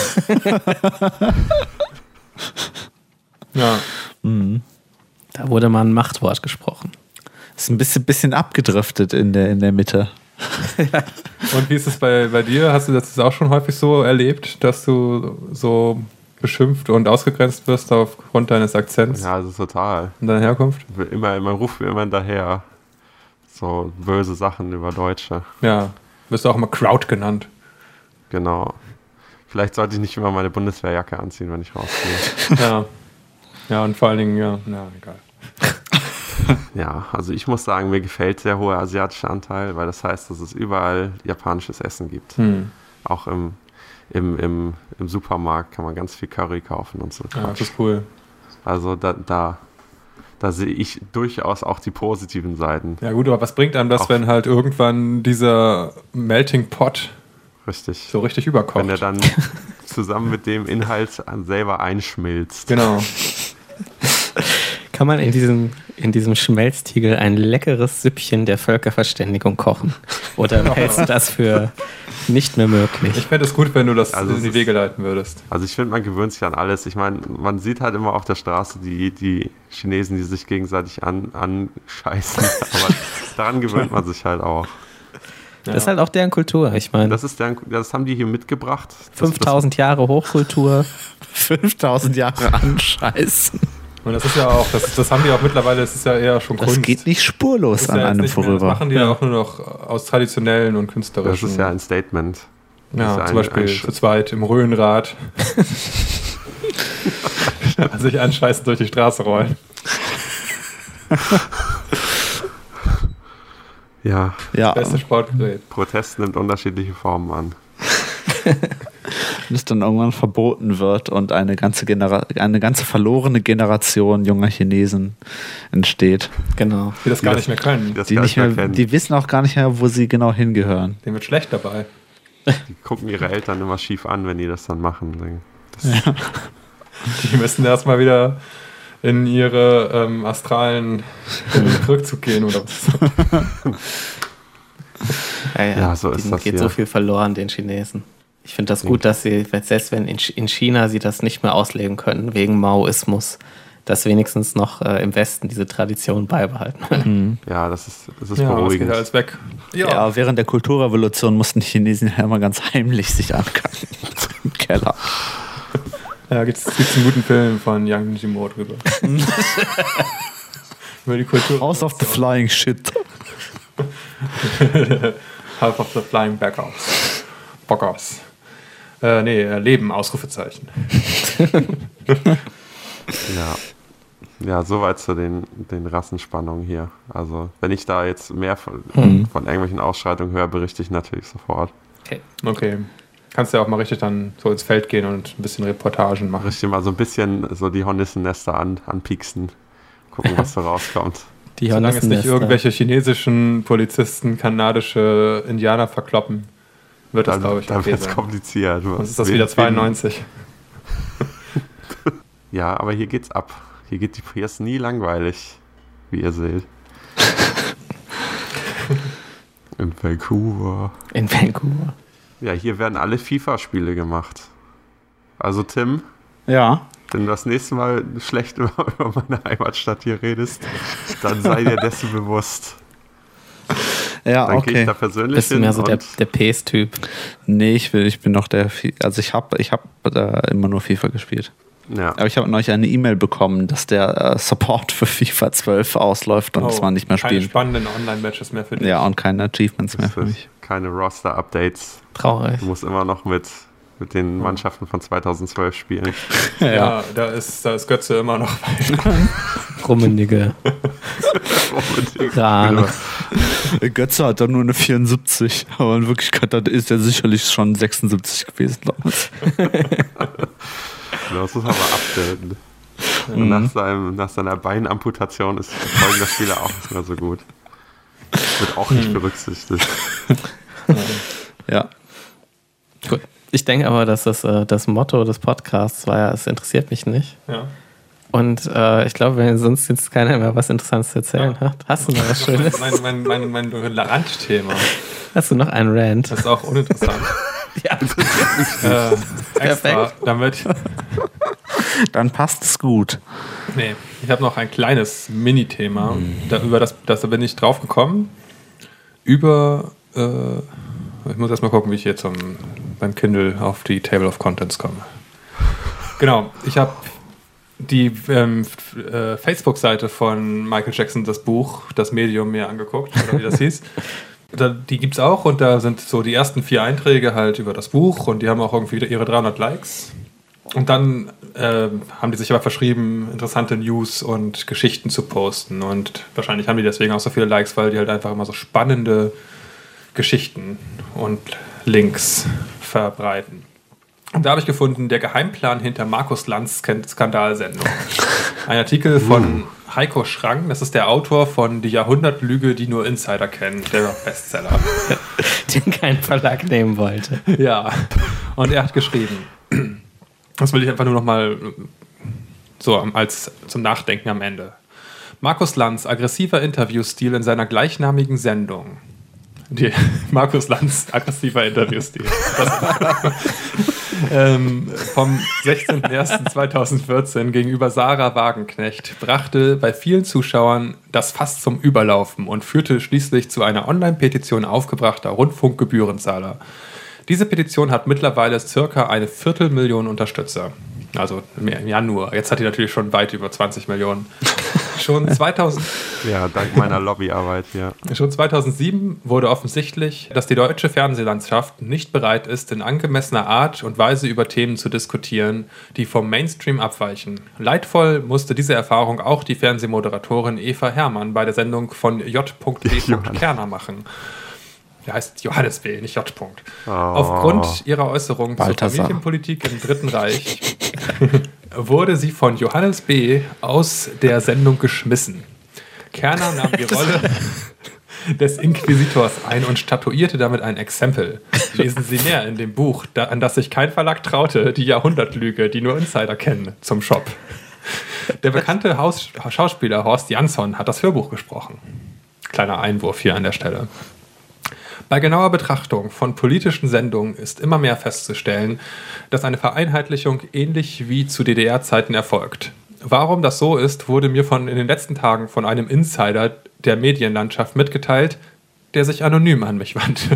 Ja. Mhm. Da wurde mal ein Machtwort gesprochen. Ist ein bisschen abgedriftet in der Mitte. Und wie ist es bei dir? Hast du das auch schon häufig so erlebt, dass du so beschimpft und ausgegrenzt wirst aufgrund deines Akzents Ja, also total. und deiner Herkunft? Man ruft mir immer hinterher. So böse Sachen über Deutsche. Ja. Wirst du auch immer Crowd genannt. Genau. Vielleicht sollte ich nicht immer meine Bundeswehrjacke anziehen, wenn ich rausgehe. Ja. Ja, und vor allen Dingen, ja, egal. Ja, also ich muss sagen, mir gefällt der hohe asiatische Anteil, weil das heißt, dass es überall japanisches Essen gibt. Auch im Supermarkt kann man ganz viel Curry kaufen und so. Ja, das ist cool. Also da sehe ich durchaus auch die positiven Seiten. Ja gut, aber was bringt einem das, Auch. wenn halt irgendwann dieser Melting Pot Richtig. so richtig überkocht? Wenn er dann zusammen mit dem Inhalt selber einschmilzt. Genau. Kann man in diesem Schmelztiegel ein leckeres Süppchen der Völkerverständigung kochen? Oder hältst du das für nicht mehr möglich? Ich fände es gut, wenn du das Also in es die ist- Wege leiten würdest. Also ich finde, man gewöhnt sich an alles. Ich meine, man sieht halt immer auf der Straße die Chinesen, die sich gegenseitig anscheißen. Aber daran gewöhnt man sich halt auch. Das ist halt auch deren Kultur. Ich meine, Das haben die hier mitgebracht. 5000 Jahre Hochkultur. 5000 Jahre anscheißen. Und das ist ja auch, das haben die auch mittlerweile, das ist ja eher schon Das Kunst. geht nicht spurlos Das ist an ja jetzt einem nicht mehr, Das vorüber. machen die ja auch nur noch aus traditionellen und Das künstlerischen. ist ja ein Statement. Ja, ist zum Beispiel zu zweit im Röhnrad. sich anscheißend durch die Straße rollen. Ja, Ja, Beste Sportgerät. Protest nimmt unterschiedliche Formen an. bis dann irgendwann verboten wird und eine ganze verlorene Generation junger Chinesen entsteht. Genau. Die das gar nicht mehr können. Das Die, kann nicht ich mehr mehr, kennen. die wissen auch gar nicht mehr, wo sie genau hingehören. Dem wird schlecht dabei. Die gucken ihre Eltern immer schief an, wenn die das dann machen. Die müssen erstmal wieder in ihre astralen Rückzug gehen oder was. Ja, so ist denen das geht hier. so viel verloren, den Chinesen. Ich finde das gut, dass sie, selbst wenn in China sie das nicht mehr ausleben können, wegen Maoismus, dass wenigstens noch im Westen diese Tradition beibehalten werden. Ja, das ist Ja, das geht beruhigend. alles weg. Ja, während der Kulturrevolution mussten die Chinesen ja immer ganz heimlich sich ankacken. Im Keller. Ja, gibt's einen guten Film von Yang Jimo drüber. Über die Kultur. House of the Flying Shit. Half of the Flying Backhouse. Bockhaus. Leben, Ausrufezeichen. Ja. Ja, soweit zu den Rassenspannungen hier. Also, wenn ich da jetzt mehr von irgendwelchen Ausschreitungen höre, berichte ich natürlich sofort. Okay. Kannst ja auch mal richtig dann so ins Feld gehen und ein bisschen Reportagen machen. Richtig mal so ein bisschen so die Hornissennester anpieksen. Gucken, was da rauskommt. Solange es nicht irgendwelche chinesischen Polizisten kanadische Indianer verkloppen, wird das, glaube ich, da wird es kompliziert. Sonst ist das wieder 92. Ja, aber hier geht's ab. Hier ist nie langweilig, wie ihr seht. In Vancouver. Ja, hier werden alle FIFA-Spiele gemacht. Also Tim, Ja. wenn du das nächste Mal schlecht über meine Heimatstadt hier redest, dann sei dir dessen bewusst. Ja, Dann gehe ich okay. da persönlich Bist du hin mehr so der und PS-Typ? Nee, ich bin noch der. Also ich hab da immer nur FIFA gespielt. ja. Aber ich habe neulich eine E-Mail bekommen, dass der Support für FIFA 12 ausläuft und dass man nicht mehr Keine spielen. spannenden Online-Matches mehr für dich. Ja, und keine Achievements mehr für mich. Keine Roster-Updates. Traurig. Du musst immer noch mit den Mannschaften von 2012 spielen. Ja, da ist Götze immer noch bei. Rummenige. Rane. Götze hat da nur eine 74, aber in Wirklichkeit ist er sicherlich schon 76 gewesen damals. Das muss aber updaten. Und nach seiner Beinamputation ist folgender Spieler auch nicht mehr so gut. Wird auch nicht berücksichtigt. Ja. Gut. Ich denke aber, dass das Motto des Podcasts war ja, es interessiert mich nicht. Ja. Und ich glaube, wenn sonst jetzt keiner mehr was Interessantes zu erzählen hat, hast du noch was Schönes? Mein Randthema. Hast du noch einen Rant? Das ist auch uninteressant. Ja. Extra, damit. Dann passt es gut. Nee, ich habe noch ein kleines Mini-Thema. Da bin ich drauf gekommen. Ich muss erst mal gucken, wie ich jetzt beim Kindle auf die Table of Contents komme. Genau, ich habe die Facebook-Seite von Michael Jackson, das Buch, das Medium, mir angeguckt, oder wie das hieß. Die gibt es auch und da sind so die ersten 4 Einträge halt über das Buch und die haben auch irgendwie ihre 300 Likes. Und dann haben die sich aber verschrieben, interessante News und Geschichten zu posten. Und wahrscheinlich haben die deswegen auch so viele Likes, weil die halt einfach immer so spannende Geschichten und Links verbreiten. Und da habe ich gefunden, der Geheimplan hinter Markus Lanz Skandalsendung. Ein Artikel von Heiko Schrang, das ist der Autor von Die Jahrhundertlüge, die nur Insider kennen, der Bestseller. Den kein Verlag nehmen wollte. Ja, und er hat geschrieben, das will ich einfach nur noch mal so als zum Nachdenken am Ende. Markus Lanz, aggressiver Interviewstil in seiner gleichnamigen Sendung. Markus Lanz, aggressiver Interviewstil. Vom 16.01.2014 gegenüber Sarah Wagenknecht brachte bei vielen Zuschauern das fast zum Überlaufen und führte schließlich zu einer Online-Petition aufgebrachter Rundfunkgebührenzahler. Diese Petition hat mittlerweile circa 250.000 Unterstützer. Also im Januar. Jetzt hat die natürlich schon weit über 20 Millionen. Schon 2000. Ja, dank meiner Lobbyarbeit, ja. Schon 2007 wurde offensichtlich, dass die deutsche Fernsehlandschaft nicht bereit ist, in angemessener Art und Weise über Themen zu diskutieren, die vom Mainstream abweichen. Leidvoll musste diese Erfahrung auch die Fernsehmoderatorin Eva Herrmann bei der Sendung von J.B. Kerner machen. Der heißt Johannes B., nicht J. Aufgrund ihrer Äußerungen zur Familienpolitik im Dritten Reich wurde sie von Johannes B. aus der Sendung geschmissen. Kerner nahm die Rolle des Inquisitors ein und statuierte damit ein Exempel. Lesen Sie mehr in dem Buch, an das sich kein Verlag traute, die Jahrhundertlüge, die nur Insider kennen, zum Shop. Der bekannte Schauspieler Horst Jansson hat das Hörbuch gesprochen. Kleiner Einwurf hier an der Stelle. Bei genauer Betrachtung von politischen Sendungen ist immer mehr festzustellen, dass eine Vereinheitlichung ähnlich wie zu DDR-Zeiten erfolgt. Warum das so ist, wurde mir in den letzten Tagen von einem Insider der Medienlandschaft mitgeteilt, der sich anonym an mich wandte.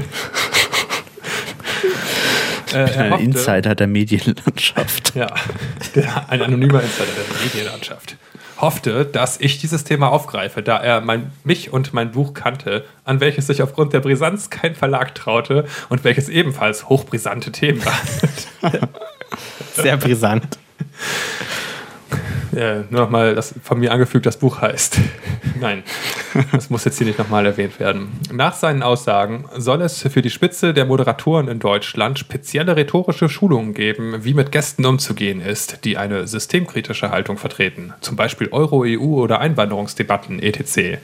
Ein Insider der Medienlandschaft. Ja, ein anonymer Insider der Medienlandschaft. Hoffte, dass ich dieses Thema aufgreife, da er mich und mein Buch kannte, an welches sich aufgrund der Brisanz kein Verlag traute und welches ebenfalls hochbrisante Themen behandelt. Sehr brisant. Nur nochmal das von mir angefügt, das Buch heißt. Nein, das muss jetzt hier nicht nochmal erwähnt werden. Nach seinen Aussagen soll es für die Spitze der Moderatoren in Deutschland spezielle rhetorische Schulungen geben, wie mit Gästen umzugehen ist, die eine systemkritische Haltung vertreten. Zum Beispiel Euro, EU oder Einwanderungsdebatten, etc.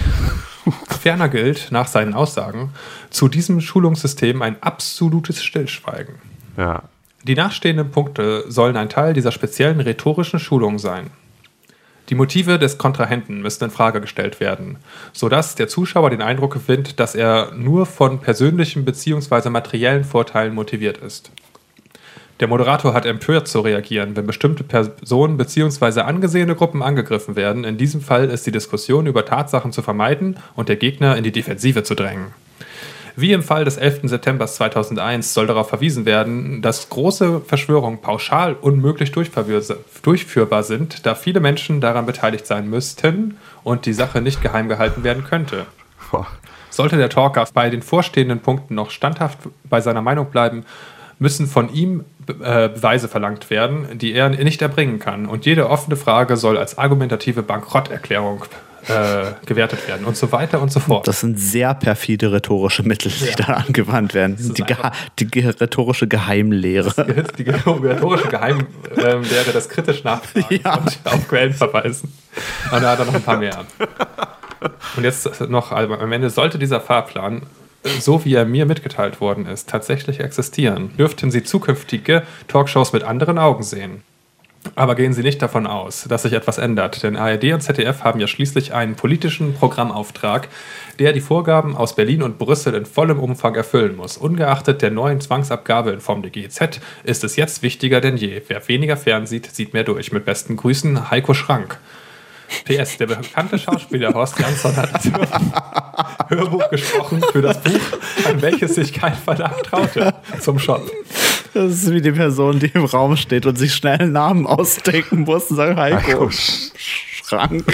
Ferner gilt, nach seinen Aussagen, zu diesem Schulungssystem ein absolutes Stillschweigen. Ja. Die nachstehenden Punkte sollen ein Teil dieser speziellen rhetorischen Schulung sein. Die Motive des Kontrahenten müssen in Frage gestellt werden, sodass der Zuschauer den Eindruck gewinnt, dass er nur von persönlichen bzw. materiellen Vorteilen motiviert ist. Der Moderator hat empört zu reagieren, wenn bestimmte Personen bzw. angesehene Gruppen angegriffen werden. In diesem Fall ist die Diskussion über Tatsachen zu vermeiden und der Gegner in die Defensive zu drängen. Wie im Fall des 11. September 2001 soll darauf verwiesen werden, dass große Verschwörungen pauschal unmöglich durchführbar sind, da viele Menschen daran beteiligt sein müssten und die Sache nicht geheim gehalten werden könnte. Sollte der Talker bei den vorstehenden Punkten noch standhaft bei seiner Meinung bleiben, müssen von ihm Beweise verlangt werden, die er nicht erbringen kann. Und jede offene Frage soll als argumentative Bankrotterklärung gewertet werden und so weiter und so fort. Das sind sehr perfide rhetorische Mittel, die da angewandt werden. Die rhetorische Geheimlehre. Die rhetorische Geheimlehre des kritisch Nachfragen und auf Quellen verweisen. Und da hat er noch ein paar mehr. Und jetzt noch, also am Ende sollte dieser Fahrplan, so wie er mir mitgeteilt worden ist, tatsächlich existieren, dürften Sie zukünftige Talkshows mit anderen Augen sehen. Aber gehen Sie nicht davon aus, dass sich etwas ändert, denn ARD und ZDF haben ja schließlich einen politischen Programmauftrag, der die Vorgaben aus Berlin und Brüssel in vollem Umfang erfüllen muss. Ungeachtet der neuen Zwangsabgabe in Form der GEZ ist es jetzt wichtiger denn je. Wer weniger fernsieht, sieht mehr durch. Mit besten Grüßen, Heiko Schrank. PS, der bekannte Schauspieler Horst Jansson hat das Hörbuch gesprochen für das Buch, an welches sich kein Verlag traute, zum Shop. Das ist wie die Person, die im Raum steht und sich schnell einen Namen ausdenken muss und sagt, Heiko Schrank,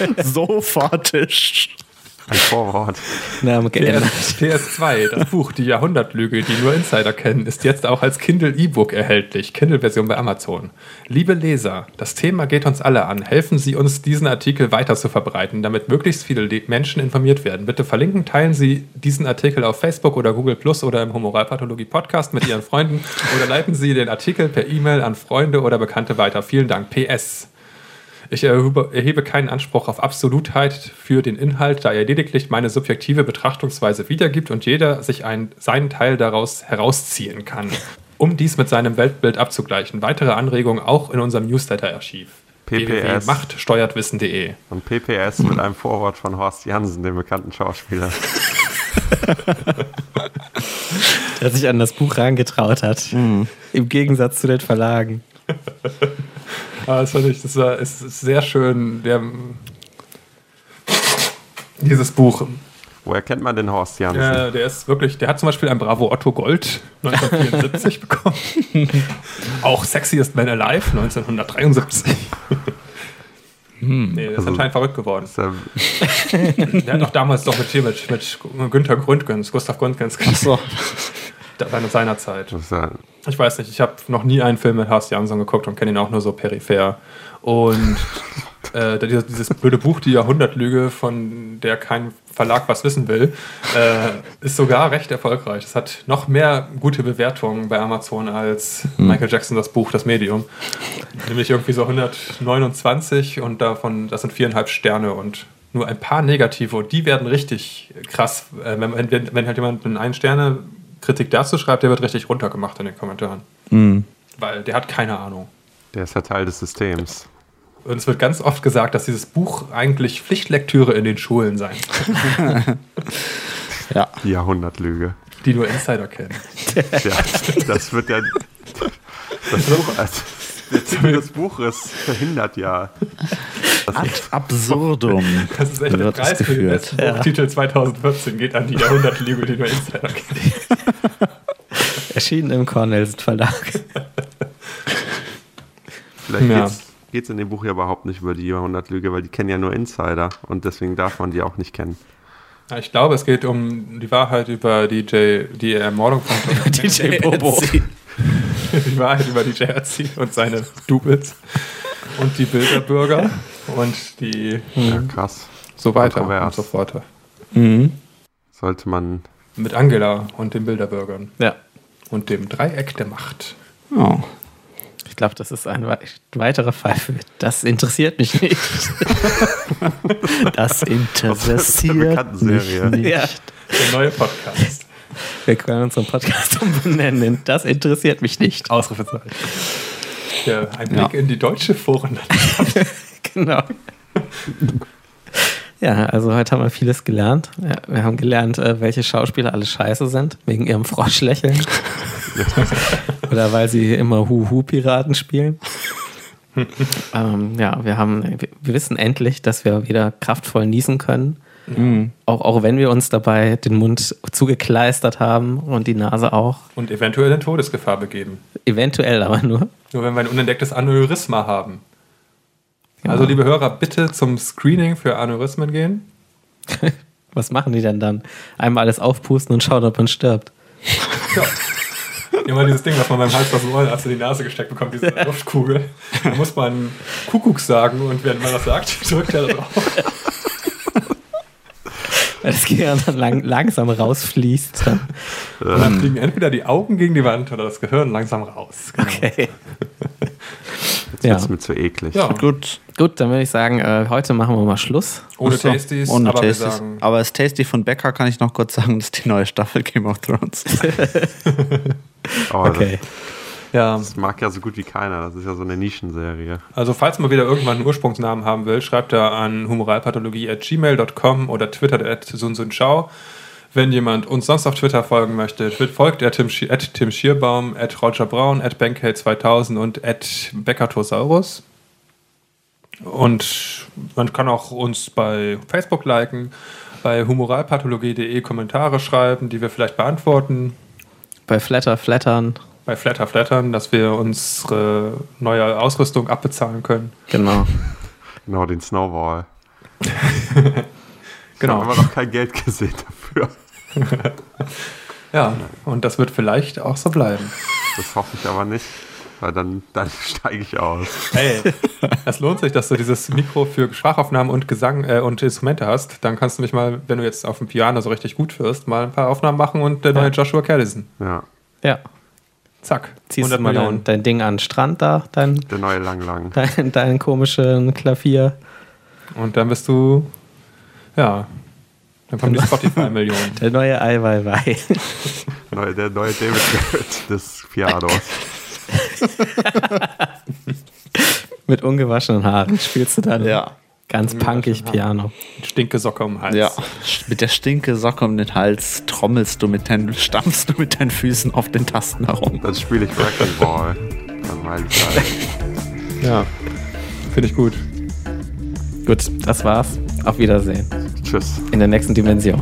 Sofatisch. Ein Vorwort. Name geändert. PS2, das Buch Die Jahrhundertlüge, die nur Insider kennen, ist jetzt auch als Kindle-E-Book erhältlich. Kindle-Version bei Amazon. Liebe Leser, das Thema geht uns alle an. Helfen Sie uns, diesen Artikel weiter zu verbreiten, damit möglichst viele Menschen informiert werden. Bitte verlinken, teilen Sie diesen Artikel auf Facebook oder Google Plus oder im Humoralpathologie Podcast mit Ihren Freunden oder leiten Sie den Artikel per E-Mail an Freunde oder Bekannte weiter. Vielen Dank. PS. Ich erhebe keinen Anspruch auf Absolutheit für den Inhalt, da er lediglich meine subjektive Betrachtungsweise wiedergibt und jeder sich seinen Teil daraus herausziehen kann, um dies mit seinem Weltbild abzugleichen. Weitere Anregungen auch in unserem Newsletter-Archiv. PPS. Machtsteuertwissen.de. Und PPS mit einem Vorwort von Horst Jansen, dem bekannten Schauspieler. Der sich an das Buch herangetraut hat. Im Gegensatz zu den Verlagen. Das fand ich, ist sehr schön, dieses Buch. Woher kennt man den Horst Jansen? Der ist wirklich, der hat zum Beispiel ein Bravo Otto Gold 1974 bekommen. Auch Sexiest Man Alive 1973. Nee, der ist anscheinend verrückt geworden. Der hat doch damals mit Günther Gründgens, Gustav Gründgens. Ach so. Seiner Zeit. Ich weiß nicht, ich habe noch nie einen Film mit Horst Jansson geguckt und kenne ihn auch nur so peripher. Und dieses blöde Buch, die Jahrhundertlüge, von der kein Verlag was wissen will, ist sogar recht erfolgreich. Es hat noch mehr gute Bewertungen bei Amazon als Michael Jackson, das Buch, das Medium. Nämlich irgendwie so 129 und davon, das sind 4,5 Sterne und nur ein paar negative. Und die werden richtig krass, wenn halt jemand eine 1-Sterne Kritik dazu schreibt, der wird richtig runtergemacht in den Kommentaren. Weil der hat keine Ahnung. Der ist ja Teil des Systems. Und es wird ganz oft gesagt, dass dieses Buch eigentlich Pflichtlektüre in den Schulen sein soll. Ja. Die Jahrhundertlüge. Die nur Insider kennen. Ja, das wird ja... Das Buch ist verhindert ja. Ad absurdum. Das ist echt der Preis für den besten Buchtitel 2014 geht an die Jahrhundertlüge, die nur Insider kennen. Erschienen im Cornelsen Verlag. Vielleicht geht es in dem Buch ja überhaupt nicht über die Jahrhundertlüge, weil die kennen ja nur Insider und deswegen darf man die auch nicht kennen. Ja, ich glaube, es geht um die Wahrheit über die Ermordung von DJ Bobo. Die Wahrheit über DJ Ötzi und seine Doubles. und die Bilderbürger und die Krass. so weiter Kontrovers. und so fort. Sollte man. Mit Angela und den Bilderbürgern Ja. und dem Dreieck der Macht. Oh. Ich glaube, das ist ein weiterer Fall für das interessiert mich nicht. Das interessiert Bekannten-Serie. mich nicht. Ja. Der neue Podcast. Wir können unseren Podcast umbenennen. Das interessiert mich nicht. Ausrufezeichen. Ja, ein Blick in die deutsche Forenlandschaft. Genau. Ja, also heute haben wir vieles gelernt. Ja, wir haben gelernt, welche Schauspieler alle scheiße sind, wegen ihrem Froschlächeln. Oder weil sie immer Hu-Hu-Piraten spielen. Ja, wir wissen endlich, dass wir wieder kraftvoll niesen können. Auch wenn wir uns dabei den Mund zugekleistert haben und die Nase auch. Und eventuell in Todesgefahr begeben. Eventuell aber nur. Nur wenn wir ein unentdecktes Aneurysma haben. Ja. Also, liebe Hörer, bitte zum Screening für Aneurysmen gehen. Was machen die denn dann? Einmal alles aufpusten und schauen, ob man stirbt. Ja. Immer dieses Ding, was man beim Hals aus dem Ohrenarzt in die Nase gesteckt bekommt, diese Luftkugel. Da muss man Kuckuck sagen und wenn man das sagt, drückt er drauf. Weil das Gehirn dann langsam rausfließt. Und dann fliegen entweder die Augen gegen die Wand oder das Gehirn langsam raus. Genau. Okay. Das ist mir zu eklig. Ja. Gut. Gut, dann würde ich sagen, heute machen wir mal Schluss. Ohne Achso, Tasties, ohne aber Tasties. wir sagen... Aber das Tasty von Becker kann ich noch kurz sagen, das ist die neue Staffel Game of Thrones. Aber Okay. Ja, das mag ja so gut wie keiner. Das ist ja so eine Nischenserie. also falls man wieder irgendwann einen Ursprungsnamen haben will, schreibt er an humoralpathologie@gmail.com oder twittert @sunsunschau. Wenn jemand uns sonst auf Twitter folgen möchte, folgt Tim Schierbaum, Roger Braun, @Benkate2000 und @Beckertosaurus. Und man kann auch uns bei Facebook liken, bei humoralpathologie.de Kommentare schreiben, die wir vielleicht beantworten. Bei Flattern. Bei Flattern, dass wir unsere neue Ausrüstung abbezahlen können. Genau. Genau, den Snowball. Genau. Da haben wir noch kein Geld gesehen dafür. Ja, und das wird vielleicht auch so bleiben. Das hoffe ich aber nicht, weil dann steige ich aus. Hey, es lohnt sich, dass du dieses Mikro für Sprachaufnahmen und Gesang und Instrumente hast. Dann kannst du mich mal, wenn du jetzt auf dem Piano so richtig gut wirst, mal ein paar Aufnahmen machen und der neue Joshua Callison. Ja, Ja. Zack. Ziehst 100 du mal Millionen. dein Ding an den Strand da, dein der neue Lang. komischen Klavier. Und dann bist du, ja, dann kommen die Spotify-Millionen. Der neue Eiweiwei. Der neue David Garrett des Pianos. Mit ungewaschenen Haaren spielst du dann Ja. ganz punkig Piano. Stinke Socke um den Hals. Ja. Mit der stinke Socke um den Hals stampfst du mit deinen Füßen auf den Tasten herum. Dann spiele ich Wrecking Ball. Dann weiß ich halt. Ja, finde ich gut. Gut, das war's. Auf Wiedersehen. Tschüss. In der nächsten Dimension.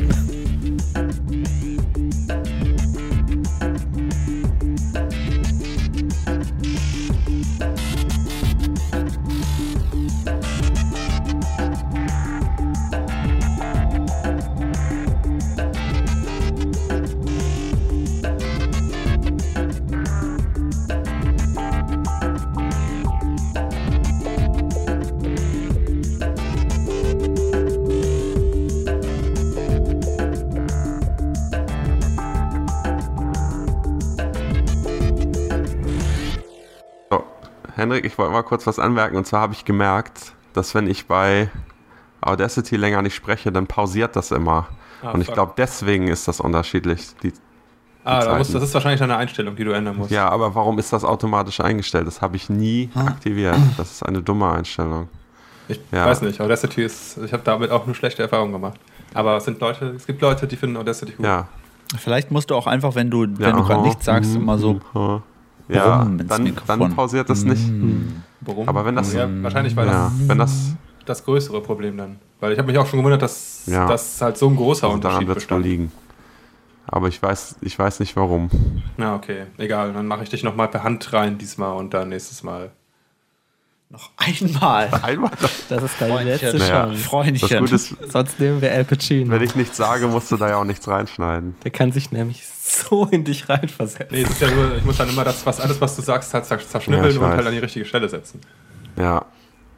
Henrik, ich wollte mal kurz was anmerken. Und zwar habe ich gemerkt, dass wenn ich bei Audacity länger nicht spreche, dann pausiert das immer. Und ich glaube, deswegen ist das unterschiedlich. Das ist wahrscheinlich eine Einstellung, die du ändern musst. Ja, aber warum ist das automatisch eingestellt? Das habe ich nie aktiviert. Das ist eine dumme Einstellung. Ich weiß nicht, Audacity ich habe damit auch nur schlechte Erfahrungen gemacht. Aber es gibt Leute, die finden Audacity gut. Ja. Vielleicht musst du auch einfach, wenn du gerade nichts sagst, immer so Ja, brummen ins dann Mikrofon. pausiert das nicht. Warum? Aber wenn das... Ja, wahrscheinlich war wenn das... das größere Problem dann. Weil ich habe mich auch schon gewundert, dass das halt so ein großer Also daran Unterschied wird es wohl liegen. Aber ich weiß nicht warum. Ja, okay. Egal, dann mache ich dich nochmal per Hand rein diesmal und dann nächstes Mal. noch einmal. Einmal. Das ist deine letzte Freundchen. Naja. Chance. Das Freundchen. Gute ist, Sonst nehmen wir Al Pacino. wenn ich nichts sage, musst du da ja auch nichts reinschneiden. Der kann sich nämlich so in dich reinversetzen. Nee, es ist ja nur, ich muss dann immer alles, was du sagst, halt Ja, zerschnibbeln ich und weiß. halt an die richtige Stelle setzen. Ja.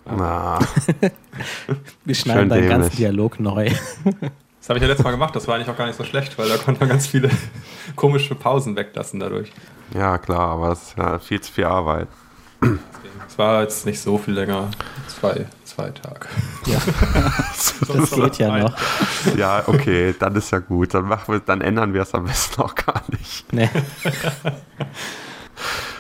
Na, Wir schneiden Schön deinen ganzen dämlich. Dialog neu. Das habe ich ja letztes Mal gemacht, das war eigentlich auch gar nicht so schlecht, weil da konnte man ganz viele komische Pausen weglassen dadurch. ja klar, aber das ist ja viel zu viel Arbeit. Es war jetzt nicht so viel länger, zwei Tage. Ja, das geht ja noch. Ja, okay, dann ist ja gut. Dann ändern wir es am besten auch gar nicht. Nee.